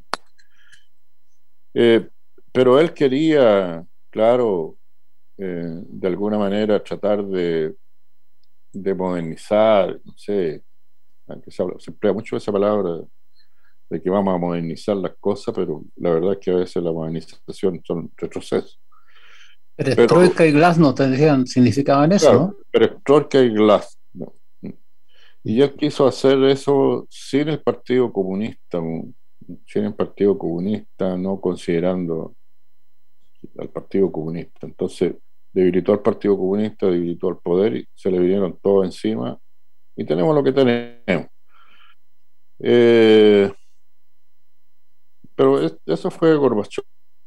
Eh, pero él quería, claro, eh, de alguna manera tratar de, de modernizar, no sé, aunque se, habla, se emplea mucho esa palabra de que vamos a modernizar las cosas, pero la verdad es que a veces la modernización son retrocesos. Perestroika y Glasnost tendrían, significaban eso, claro, ¿no? Perestroika y Glasnost. ¿No? Y él quiso hacer eso sin el Partido Comunista, sin el Partido Comunista, no considerando al Partido Comunista. Entonces debilitó al Partido Comunista, debilitó al poder y se le vinieron todos encima y tenemos lo que tenemos. Eh, pero es, eso fue Gorbachev.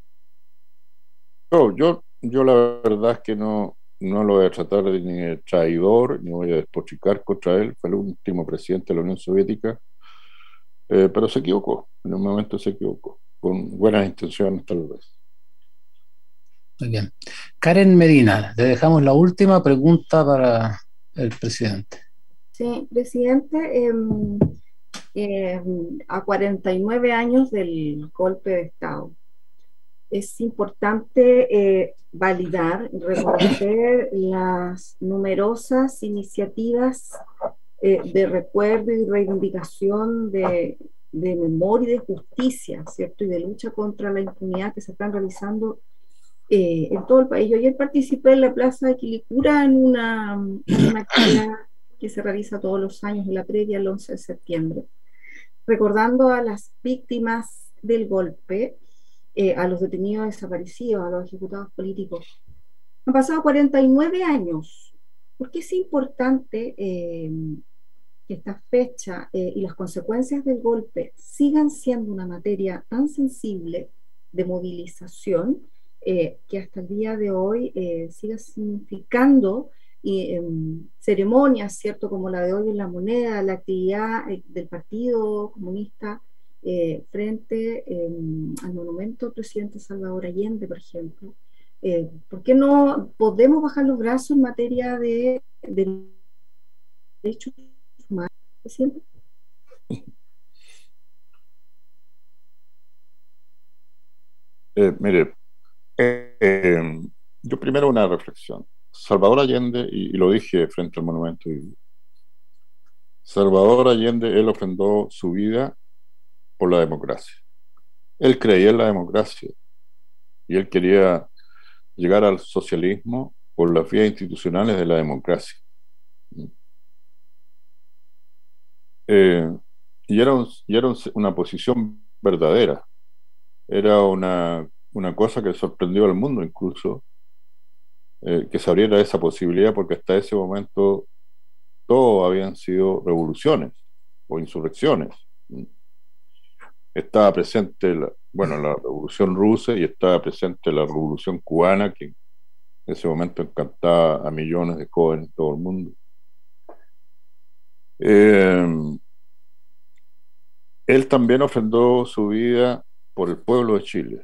Yo, yo, yo la verdad es que no, no lo voy a tratar de ni de traidor, ni voy a despotricar contra él. Fue el último presidente de la Unión Soviética, eh, pero se equivocó, en un momento se equivocó, con buenas intenciones tal vez. Muy bien. Karen Medina, le dejamos la última pregunta para el presidente. Sí, presidente, eh, eh, a cuarenta y nueve años del golpe de Estado, es importante eh, validar y reconocer las numerosas iniciativas eh, de recuerdo y reivindicación de, de memoria y de justicia, ¿cierto? Y de lucha contra la impunidad que se están realizando eh, en todo el país. Yo ayer participé en la Plaza de Quilicura en una, en una actividad que se realiza todos los años en la previa al once de septiembre, recordando a las víctimas del golpe, eh, a los detenidos desaparecidos, a los ejecutados políticos. Han pasado cuarenta y nueve años. ¿Por qué es importante eh, que esta fecha eh, y las consecuencias del golpe sigan siendo una materia tan sensible de movilización eh, que hasta el día de hoy eh, siga significando y, eh, ceremonias, ¿cierto?, como la de hoy en La Moneda, la actividad eh, del Partido Comunista eh, frente eh, al monumento al presidente Salvador Allende, por ejemplo? Eh, ¿Por qué no podemos bajar los brazos en materia de, de derechos humanos, presidente? Eh, mire, eh, eh, yo primero una reflexión. Salvador Allende, y, y lo dije frente al monumento, y Salvador Allende, él ofrendó su vida por la democracia. Él creía en la democracia y él quería llegar al socialismo por las vías institucionales de la democracia. Eh, y era, un- y era un- una posición verdadera, era una, una cosa que sorprendió al mundo incluso, eh, que se abriera esa posibilidad, porque hasta ese momento todo habían sido revoluciones o insurrecciones. Estaba presente, la, bueno, la revolución rusa y estaba presente la revolución cubana, que en ese momento encantaba a millones de jóvenes en todo el mundo. Eh, él también ofrendó su vida por el pueblo de Chile,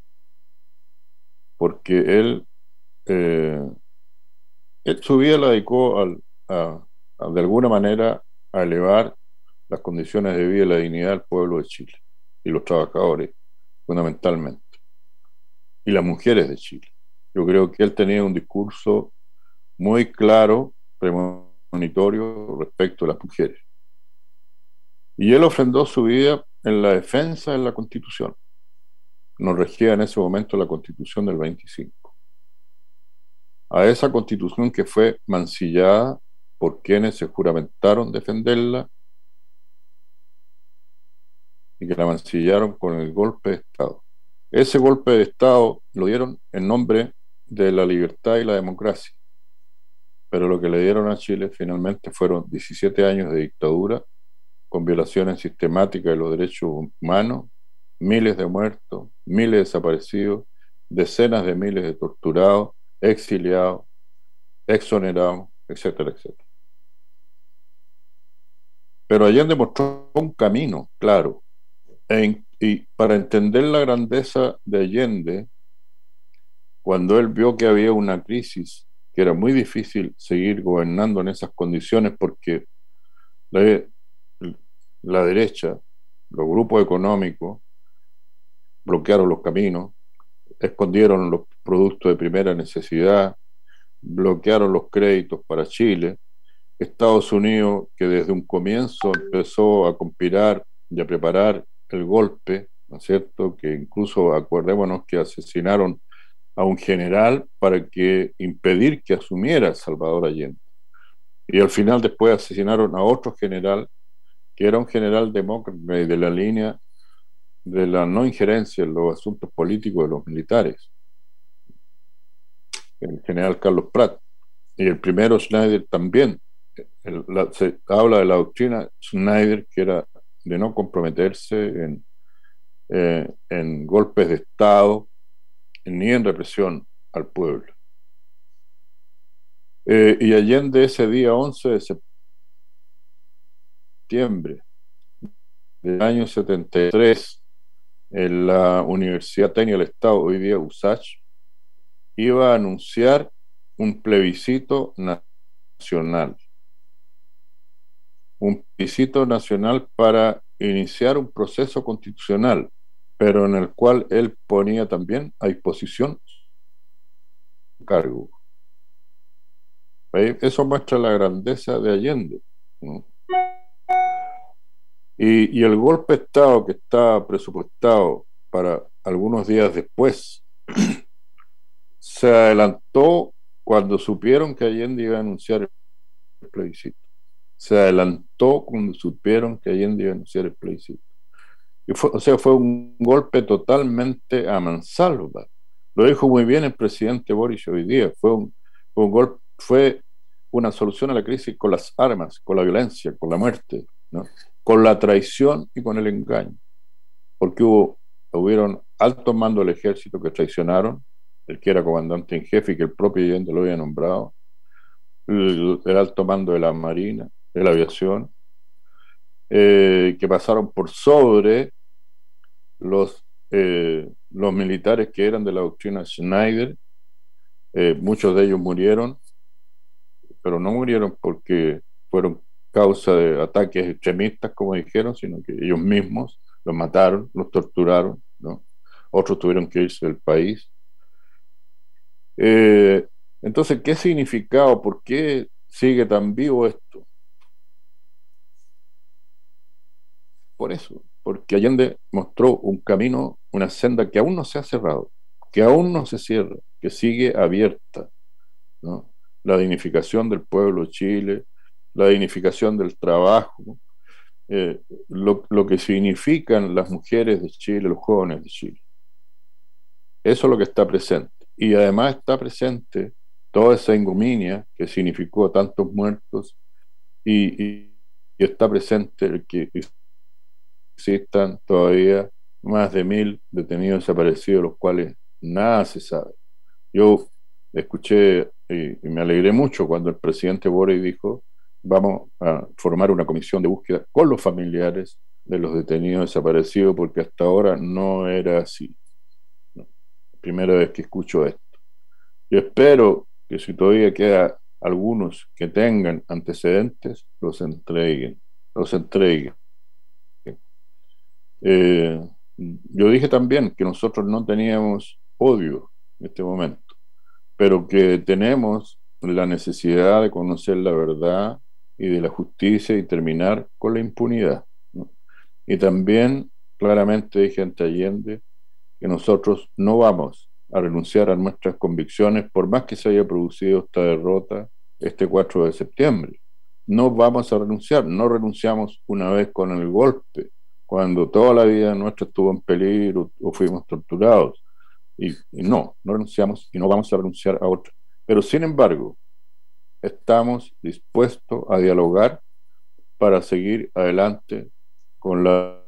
porque él, eh, él su vida la dedicó al- a, a, de alguna manera, a elevar las condiciones de vida y la dignidad del pueblo de Chile y los trabajadores, fundamentalmente, y las mujeres de Chile. Yo creo que él tenía un discurso muy claro, premonitorio respecto a las mujeres. Y él ofrendó su vida en la defensa de la Constitución. Nos regía en ese momento la Constitución del veinticinco. A esa Constitución que fue mancillada por quienes se juramentaron defenderla y que la mancillaron con el golpe de Estado. Ese golpe de Estado lo dieron en nombre de la libertad y la democracia, pero lo que le dieron a Chile finalmente fueron diecisiete años de dictadura con violaciones sistemáticas de los derechos humanos, miles de muertos, miles de desaparecidos, decenas de miles de torturados, exiliados, exonerados, etcétera, etcétera. Pero Allende mostró un camino claro, e, y para entender la grandeza de Allende, cuando él vio que había una crisis, que era muy difícil seguir gobernando en esas condiciones porque la, la derecha, los grupos económicos, bloquearon los caminos, escondieron los productos de primera necesidad, bloquearon los créditos para Chile. Estados Unidos, que desde un comienzo empezó a conspirar y a preparar el golpe, ¿no es cierto? Que incluso acordémonos que asesinaron a un general para que impedir que asumiera Salvador Allende. Y al final después asesinaron a otro general, que era un general demócrata y de la línea de la no injerencia en los asuntos políticos de los militares, el general Carlos Prat. Y el primero, Schneider, también. El, la, se habla de la doctrina Schneider, que era de no comprometerse en, eh, en golpes de Estado ni en represión al pueblo. Eh, y Allende ese día once de septiembre del año setenta y tres, en la Universidad Técnica del Estado, hoy día U S A C H, iba a anunciar un plebiscito nacional. Un plebiscito nacional para iniciar un proceso constitucional, pero en el cual él ponía también a disposición su cargo. ¿Veis? Eso muestra la grandeza de Allende, ¿no? Y, y el golpe de Estado que está presupuestado para algunos días después se adelantó cuando supieron que Allende iba a anunciar el plebiscito. Se adelantó cuando supieron que Allende iba a anunciar el plebiscito. Y fue, o sea, fue un golpe totalmente a mansalva. Lo dijo muy bien el presidente Boric hoy día. Fue un, fue un golpe, fue una solución a la crisis con las armas, con la violencia, con la muerte, ¿no? Con la traición y con el engaño. Porque hubo, hubieron altos mandos del ejército que traicionaron, el que era comandante en jefe y que el propio Allende lo había nombrado, el, el alto mando de la Marina, de la aviación, eh, que pasaron por sobre los, eh, los militares que eran de la doctrina Schneider. Eh, muchos de ellos murieron, pero no murieron porque fueron causa de ataques extremistas, como dijeron, sino que ellos mismos los mataron, los torturaron, ¿no? Otros tuvieron que irse del país. Eh, entonces, ¿qué significado? ¿Por qué sigue tan vivo esto? Por eso, porque Allende mostró un camino, una senda que aún no se ha cerrado, que aún no se cierra, que sigue abierta, ¿no? la dignificación del pueblo de Chile, la dignificación del trabajo, eh, lo, lo que significan las mujeres de Chile, los jóvenes de Chile. Eso es lo que está presente. Y además está presente toda esa ignominia que significó tantos muertos y, y, y está presente el que existan todavía más de mil detenidos desaparecidos, los cuales nada se sabe. Yo escuché y, y me alegré mucho cuando el presidente Boric dijo: vamos a formar una comisión de búsqueda con los familiares de los detenidos desaparecidos, porque hasta ahora no era así. No. Primera vez que escucho esto. Yo espero que si todavía queda algunos que tengan antecedentes, los entreguen, los entreguen. Eh, yo dije también que nosotros no teníamos odio en este momento, pero que tenemos la necesidad de conocer la verdad y de la justicia y terminar con la impunidad, ¿no? Y también claramente dije ante Allende que nosotros no vamos a renunciar a nuestras convicciones por más que se haya producido esta derrota este cuatro de septiembre. No vamos a renunciar, no renunciamos una vez con el golpe, cuando toda la vida nuestra estuvo en peligro o fuimos torturados. Y, y no, no renunciamos y no vamos a renunciar a otra. Pero sin embargo, estamos dispuestos a dialogar para seguir adelante con la,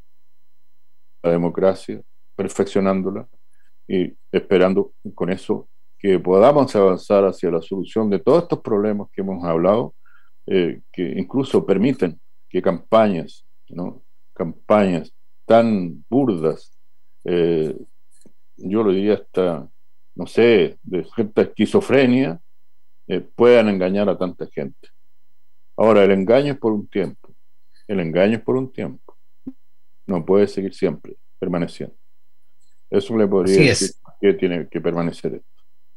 la democracia, perfeccionándola y esperando con eso que podamos avanzar hacia la solución de todos estos problemas que hemos hablado, eh, que incluso permiten que campañas, ¿no? campañas tan burdas, eh, yo lo diría hasta, no sé, de cierta esquizofrenia, eh, puedan engañar a tanta gente. Ahora, el engaño es por un tiempo, el engaño es por un tiempo, no puede seguir siempre permaneciendo. Eso le podría Así decir es. que tiene que permanecer esto.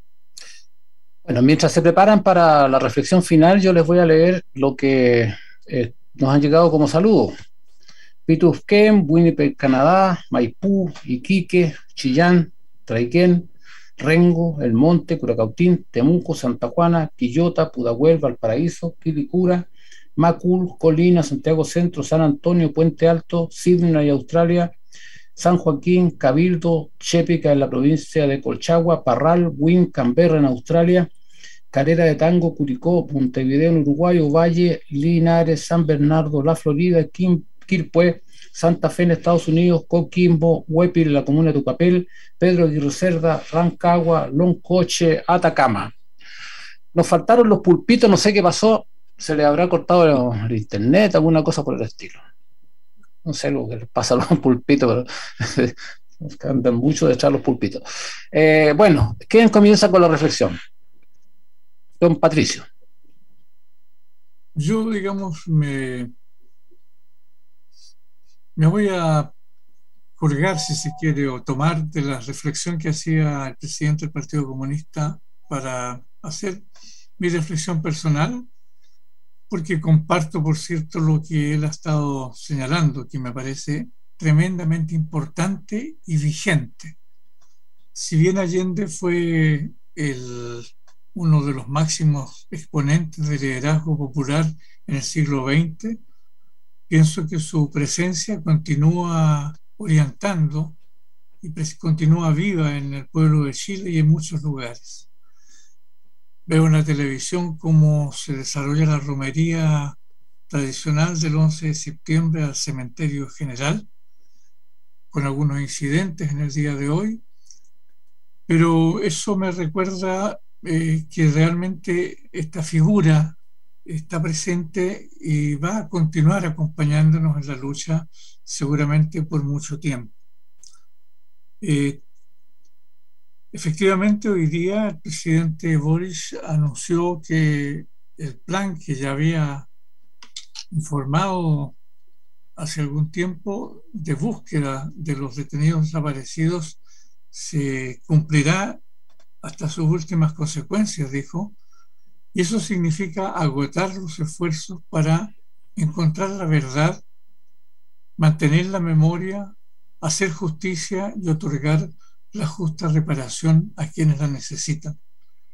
Bueno, mientras se preparan para la reflexión final, yo les voy a leer lo que eh, nos han llegado como saludos. Pituquén, Winnipeg, Canadá, Maipú, Iquique, Chillán, Traiquén, Rengo, El Monte, Curacautín, Temuco, Santa Juana, Quillota, Pudahuel, Valparaíso, Quilicura, Macul, Colina, Santiago Centro, San Antonio, Puente Alto, Sydney, Australia, San Joaquín, Cabildo, Chépica en la provincia de Colchagua, Parral, Wynn, Canberra en Australia, Calera de Tango, Curicó, Montevideo en Uruguay, Ovalle, Linares, San Bernardo, La Florida, Quim, Quilpué, Santa Fe en Estados Unidos, Coquimbo, Huépil en la comuna de Tucapel, Pedro Aguirre Cerda, Rancagua, Loncoche, Atacama. Nos faltaron los pulpitos, no sé qué pasó, se le habrá cortado el, el internet, alguna cosa por el estilo. No sé lo que les pasa a los pulpitos, pero cambian mucho de echar los pulpitos. Eh, bueno, ¿quién comienza con la reflexión? Don Patricio. Yo, digamos, me, me voy a colgar, si se quiere, o tomar de la reflexión que hacía el presidente del Partido Comunista para hacer mi reflexión personal, porque comparto, por cierto, lo que él ha estado señalando, que me parece tremendamente importante y vigente. Si bien Allende fue el, uno de los máximos exponentes del liderazgo popular en el siglo veinte, pienso que su presencia continúa orientando y continúa viva en el pueblo de Chile y en muchos lugares. Veo en la televisión cómo se desarrolla la romería tradicional del once de septiembre al cementerio general, con algunos incidentes en el día de hoy, pero eso me recuerda eh, que realmente esta figura está presente y va a continuar acompañándonos en la lucha seguramente por mucho tiempo. Eh, Efectivamente, hoy día el presidente Boric anunció que el plan que ya había informado hace algún tiempo de búsqueda de los detenidos desaparecidos se cumplirá hasta sus últimas consecuencias, dijo, y eso significa agotar los esfuerzos para encontrar la verdad, mantener la memoria, hacer justicia y otorgar la justa reparación a quienes la necesitan.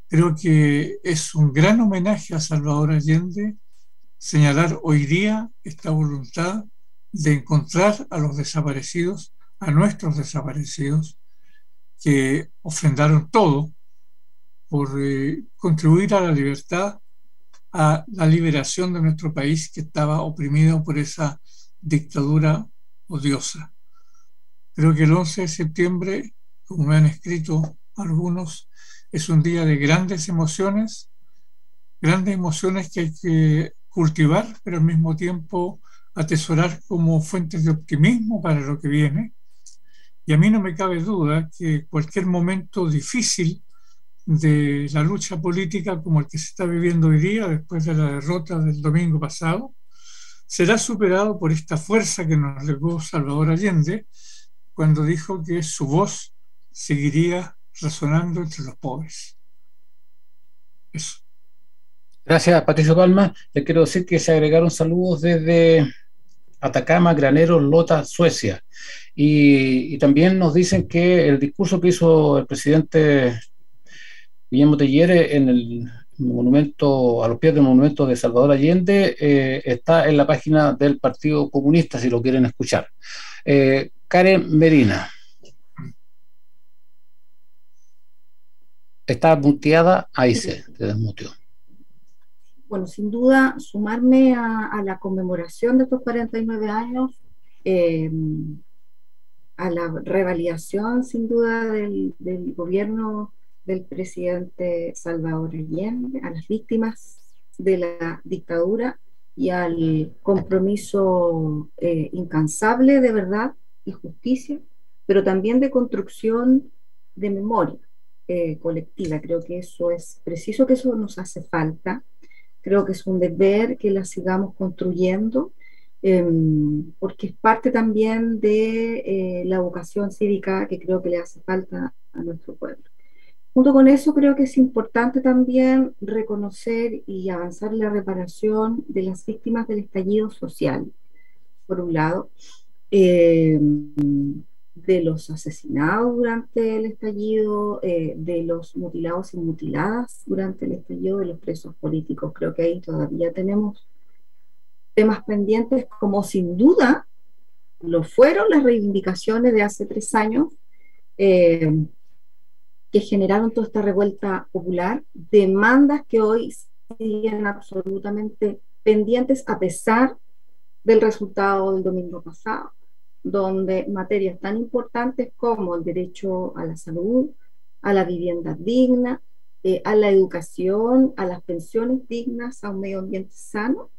Creo que es un gran homenaje a Salvador Allende señalar hoy día esta voluntad de encontrar a los desaparecidos, a nuestros desaparecidos, que ofrendaron todo por eh, contribuir a la libertad, a la liberación de nuestro país que estaba oprimido por esa dictadura odiosa. Creo que el once de septiembre, como me han escrito algunos, es un día de grandes emociones, grandes emociones que hay que cultivar, pero al mismo tiempo atesorar como fuentes de optimismo para lo que viene. Y a mí no me cabe duda que cualquier momento difícil de la lucha política como el que se está viviendo hoy día, después de la derrota del domingo pasado, será superado por esta fuerza que nos legó Salvador Allende cuando dijo que su voz seguiría resonando entre los pobres. Eso. Gracias, Patricio Palma. Les quiero decir que se agregaron saludos desde Atacama, Graneros, Lota, Suecia. Y, y también nos dicen que el discurso que hizo el presidente Guillermo Tellere en el monumento, a los pies del monumento de Salvador Allende, eh, está en la página del Partido Comunista, si lo quieren escuchar. Eh, Karen Medina. Está muteada, ahí se te desmuteó. Bueno, sin duda, sumarme a, a la conmemoración de estos cuarenta y nueve años, eh, a la revalidación, sin duda, del, del gobierno del presidente Salvador Allende, a las víctimas de la dictadura y al compromiso eh, incansable de verdad y justicia, pero también de construcción de memoria eh, colectiva. Creo que eso es preciso, que eso nos hace falta. Creo que es un deber que la sigamos construyendo, eh, porque es parte también de eh, la vocación cívica que creo que le hace falta a nuestro pueblo. Junto con eso, creo que es importante también reconocer y avanzar en la reparación de las víctimas del estallido social, por un lado, eh, de los asesinados durante el estallido, eh, de los mutilados y mutiladas durante el estallido, de los presos políticos. Creo que ahí todavía tenemos temas pendientes, como sin duda lo fueron las reivindicaciones de hace tres años, eh, que generaron toda esta revuelta popular, demandas que hoy siguen absolutamente pendientes a pesar del resultado del domingo pasado, donde materias tan importantes como el derecho a la salud, a la vivienda digna, eh, a la educación, a las pensiones dignas, a un medio ambiente sano,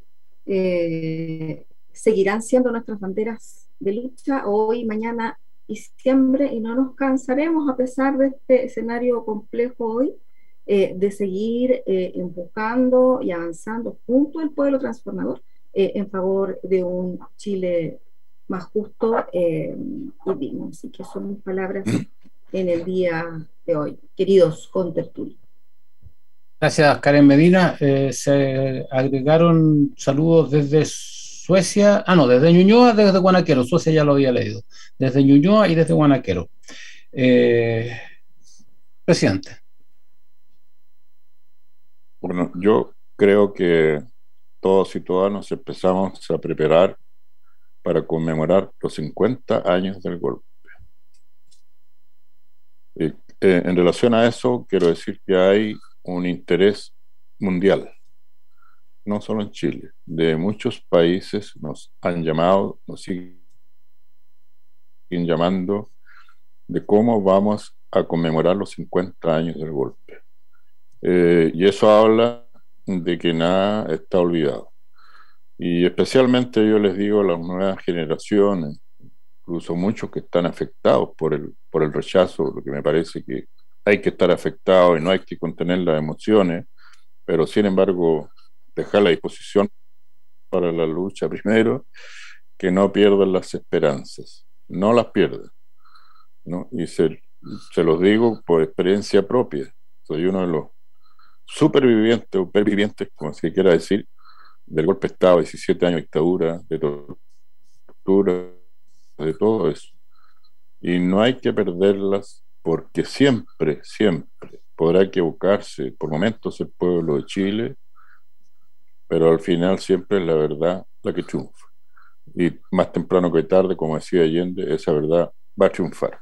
eh, seguirán siendo nuestras banderas de lucha hoy, mañana y siempre, y no nos cansaremos a pesar de este escenario complejo hoy, eh, de seguir eh, empujando y avanzando junto al pueblo transformador eh, en favor de un Chile más justo eh, y digno. Así que son mis palabras en el día de hoy, queridos contertulios. Gracias, Karen Medina. Eh, se agregaron saludos desde Suecia, ah no, desde Ñuñoa, desde Guanaquero. Suecia ya lo había leído. Desde Ñuñoa y desde Guanaquero. Eh, presidente. Bueno, yo creo que todos y todas nos empezamos a preparar para conmemorar los cincuenta años del golpe. Eh, eh, en relación a eso, quiero decir que hay un interés mundial, no solo en Chile, de muchos países nos han llamado, nos siguen llamando, de cómo vamos a conmemorar los cincuenta años del golpe. Eh, y eso habla de que nada está olvidado. Y especialmente yo les digo a las nuevas generaciones, incluso muchos que están afectados por el, por el rechazo, lo que me parece que hay que estar afectado y no hay que contener las emociones, pero sin embargo dejar la disposición para la lucha primero, que no pierdan las esperanzas, no las pierdan, ¿no? Y se, se los digo por experiencia propia, soy uno de los supervivientes o pervivientes, como se quiera decir, del golpe de Estado, diecisiete años de dictadura, de tortura, de todo eso. Y no hay que perderlas porque siempre, siempre podrá equivocarse por momentos el pueblo de Chile, pero al final siempre es la verdad la que triunfa. Y más temprano que tarde, como decía Allende, esa verdad va a triunfar.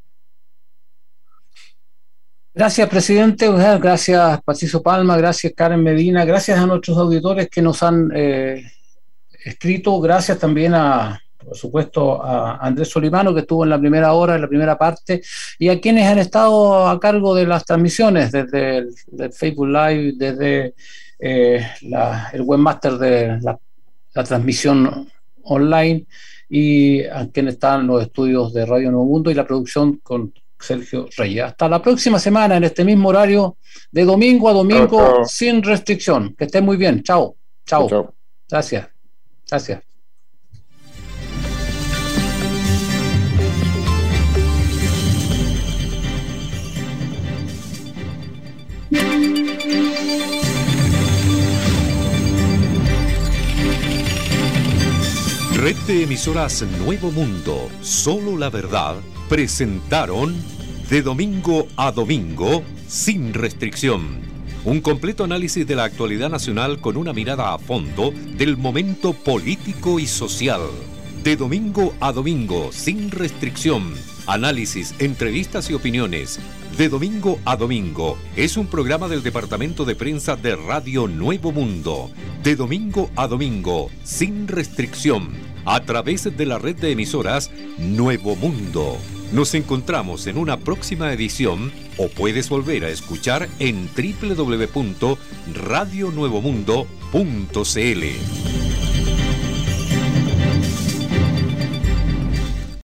Gracias, presidente. Gracias, Patricio Palma. Gracias, Karen Medina. Gracias a nuestros auditores que nos han eh, escrito. Gracias también a, por supuesto, a Andrés Solimano, que estuvo en la primera hora, en la primera parte, y a quienes han estado a cargo de las transmisiones desde el, el Facebook Live, desde eh, la, el webmaster de la, la transmisión online, y a quienes están en los estudios de Radio Nuevo Mundo y la producción con Sergio Reyes. Hasta la próxima semana en este mismo horario, de domingo a domingo, chao, chao. Sin restricción. Que estén muy bien. Chao. Chao. Chao. Gracias. Gracias. Red de emisoras Nuevo Mundo, Solo la Verdad, presentaron De Domingo a Domingo, Sin Restricción. Un completo análisis de la actualidad nacional con una mirada a fondo del momento político y social. De Domingo a Domingo, Sin Restricción. Análisis, entrevistas y opiniones. De Domingo a Domingo es un programa del Departamento de Prensa de Radio Nuevo Mundo. De Domingo a Domingo, Sin Restricción, a través de la red de emisoras Nuevo Mundo. Nos encontramos en una próxima edición o puedes volver a escuchar en doble u doble u doble u punto radio nuevo mundo punto c l.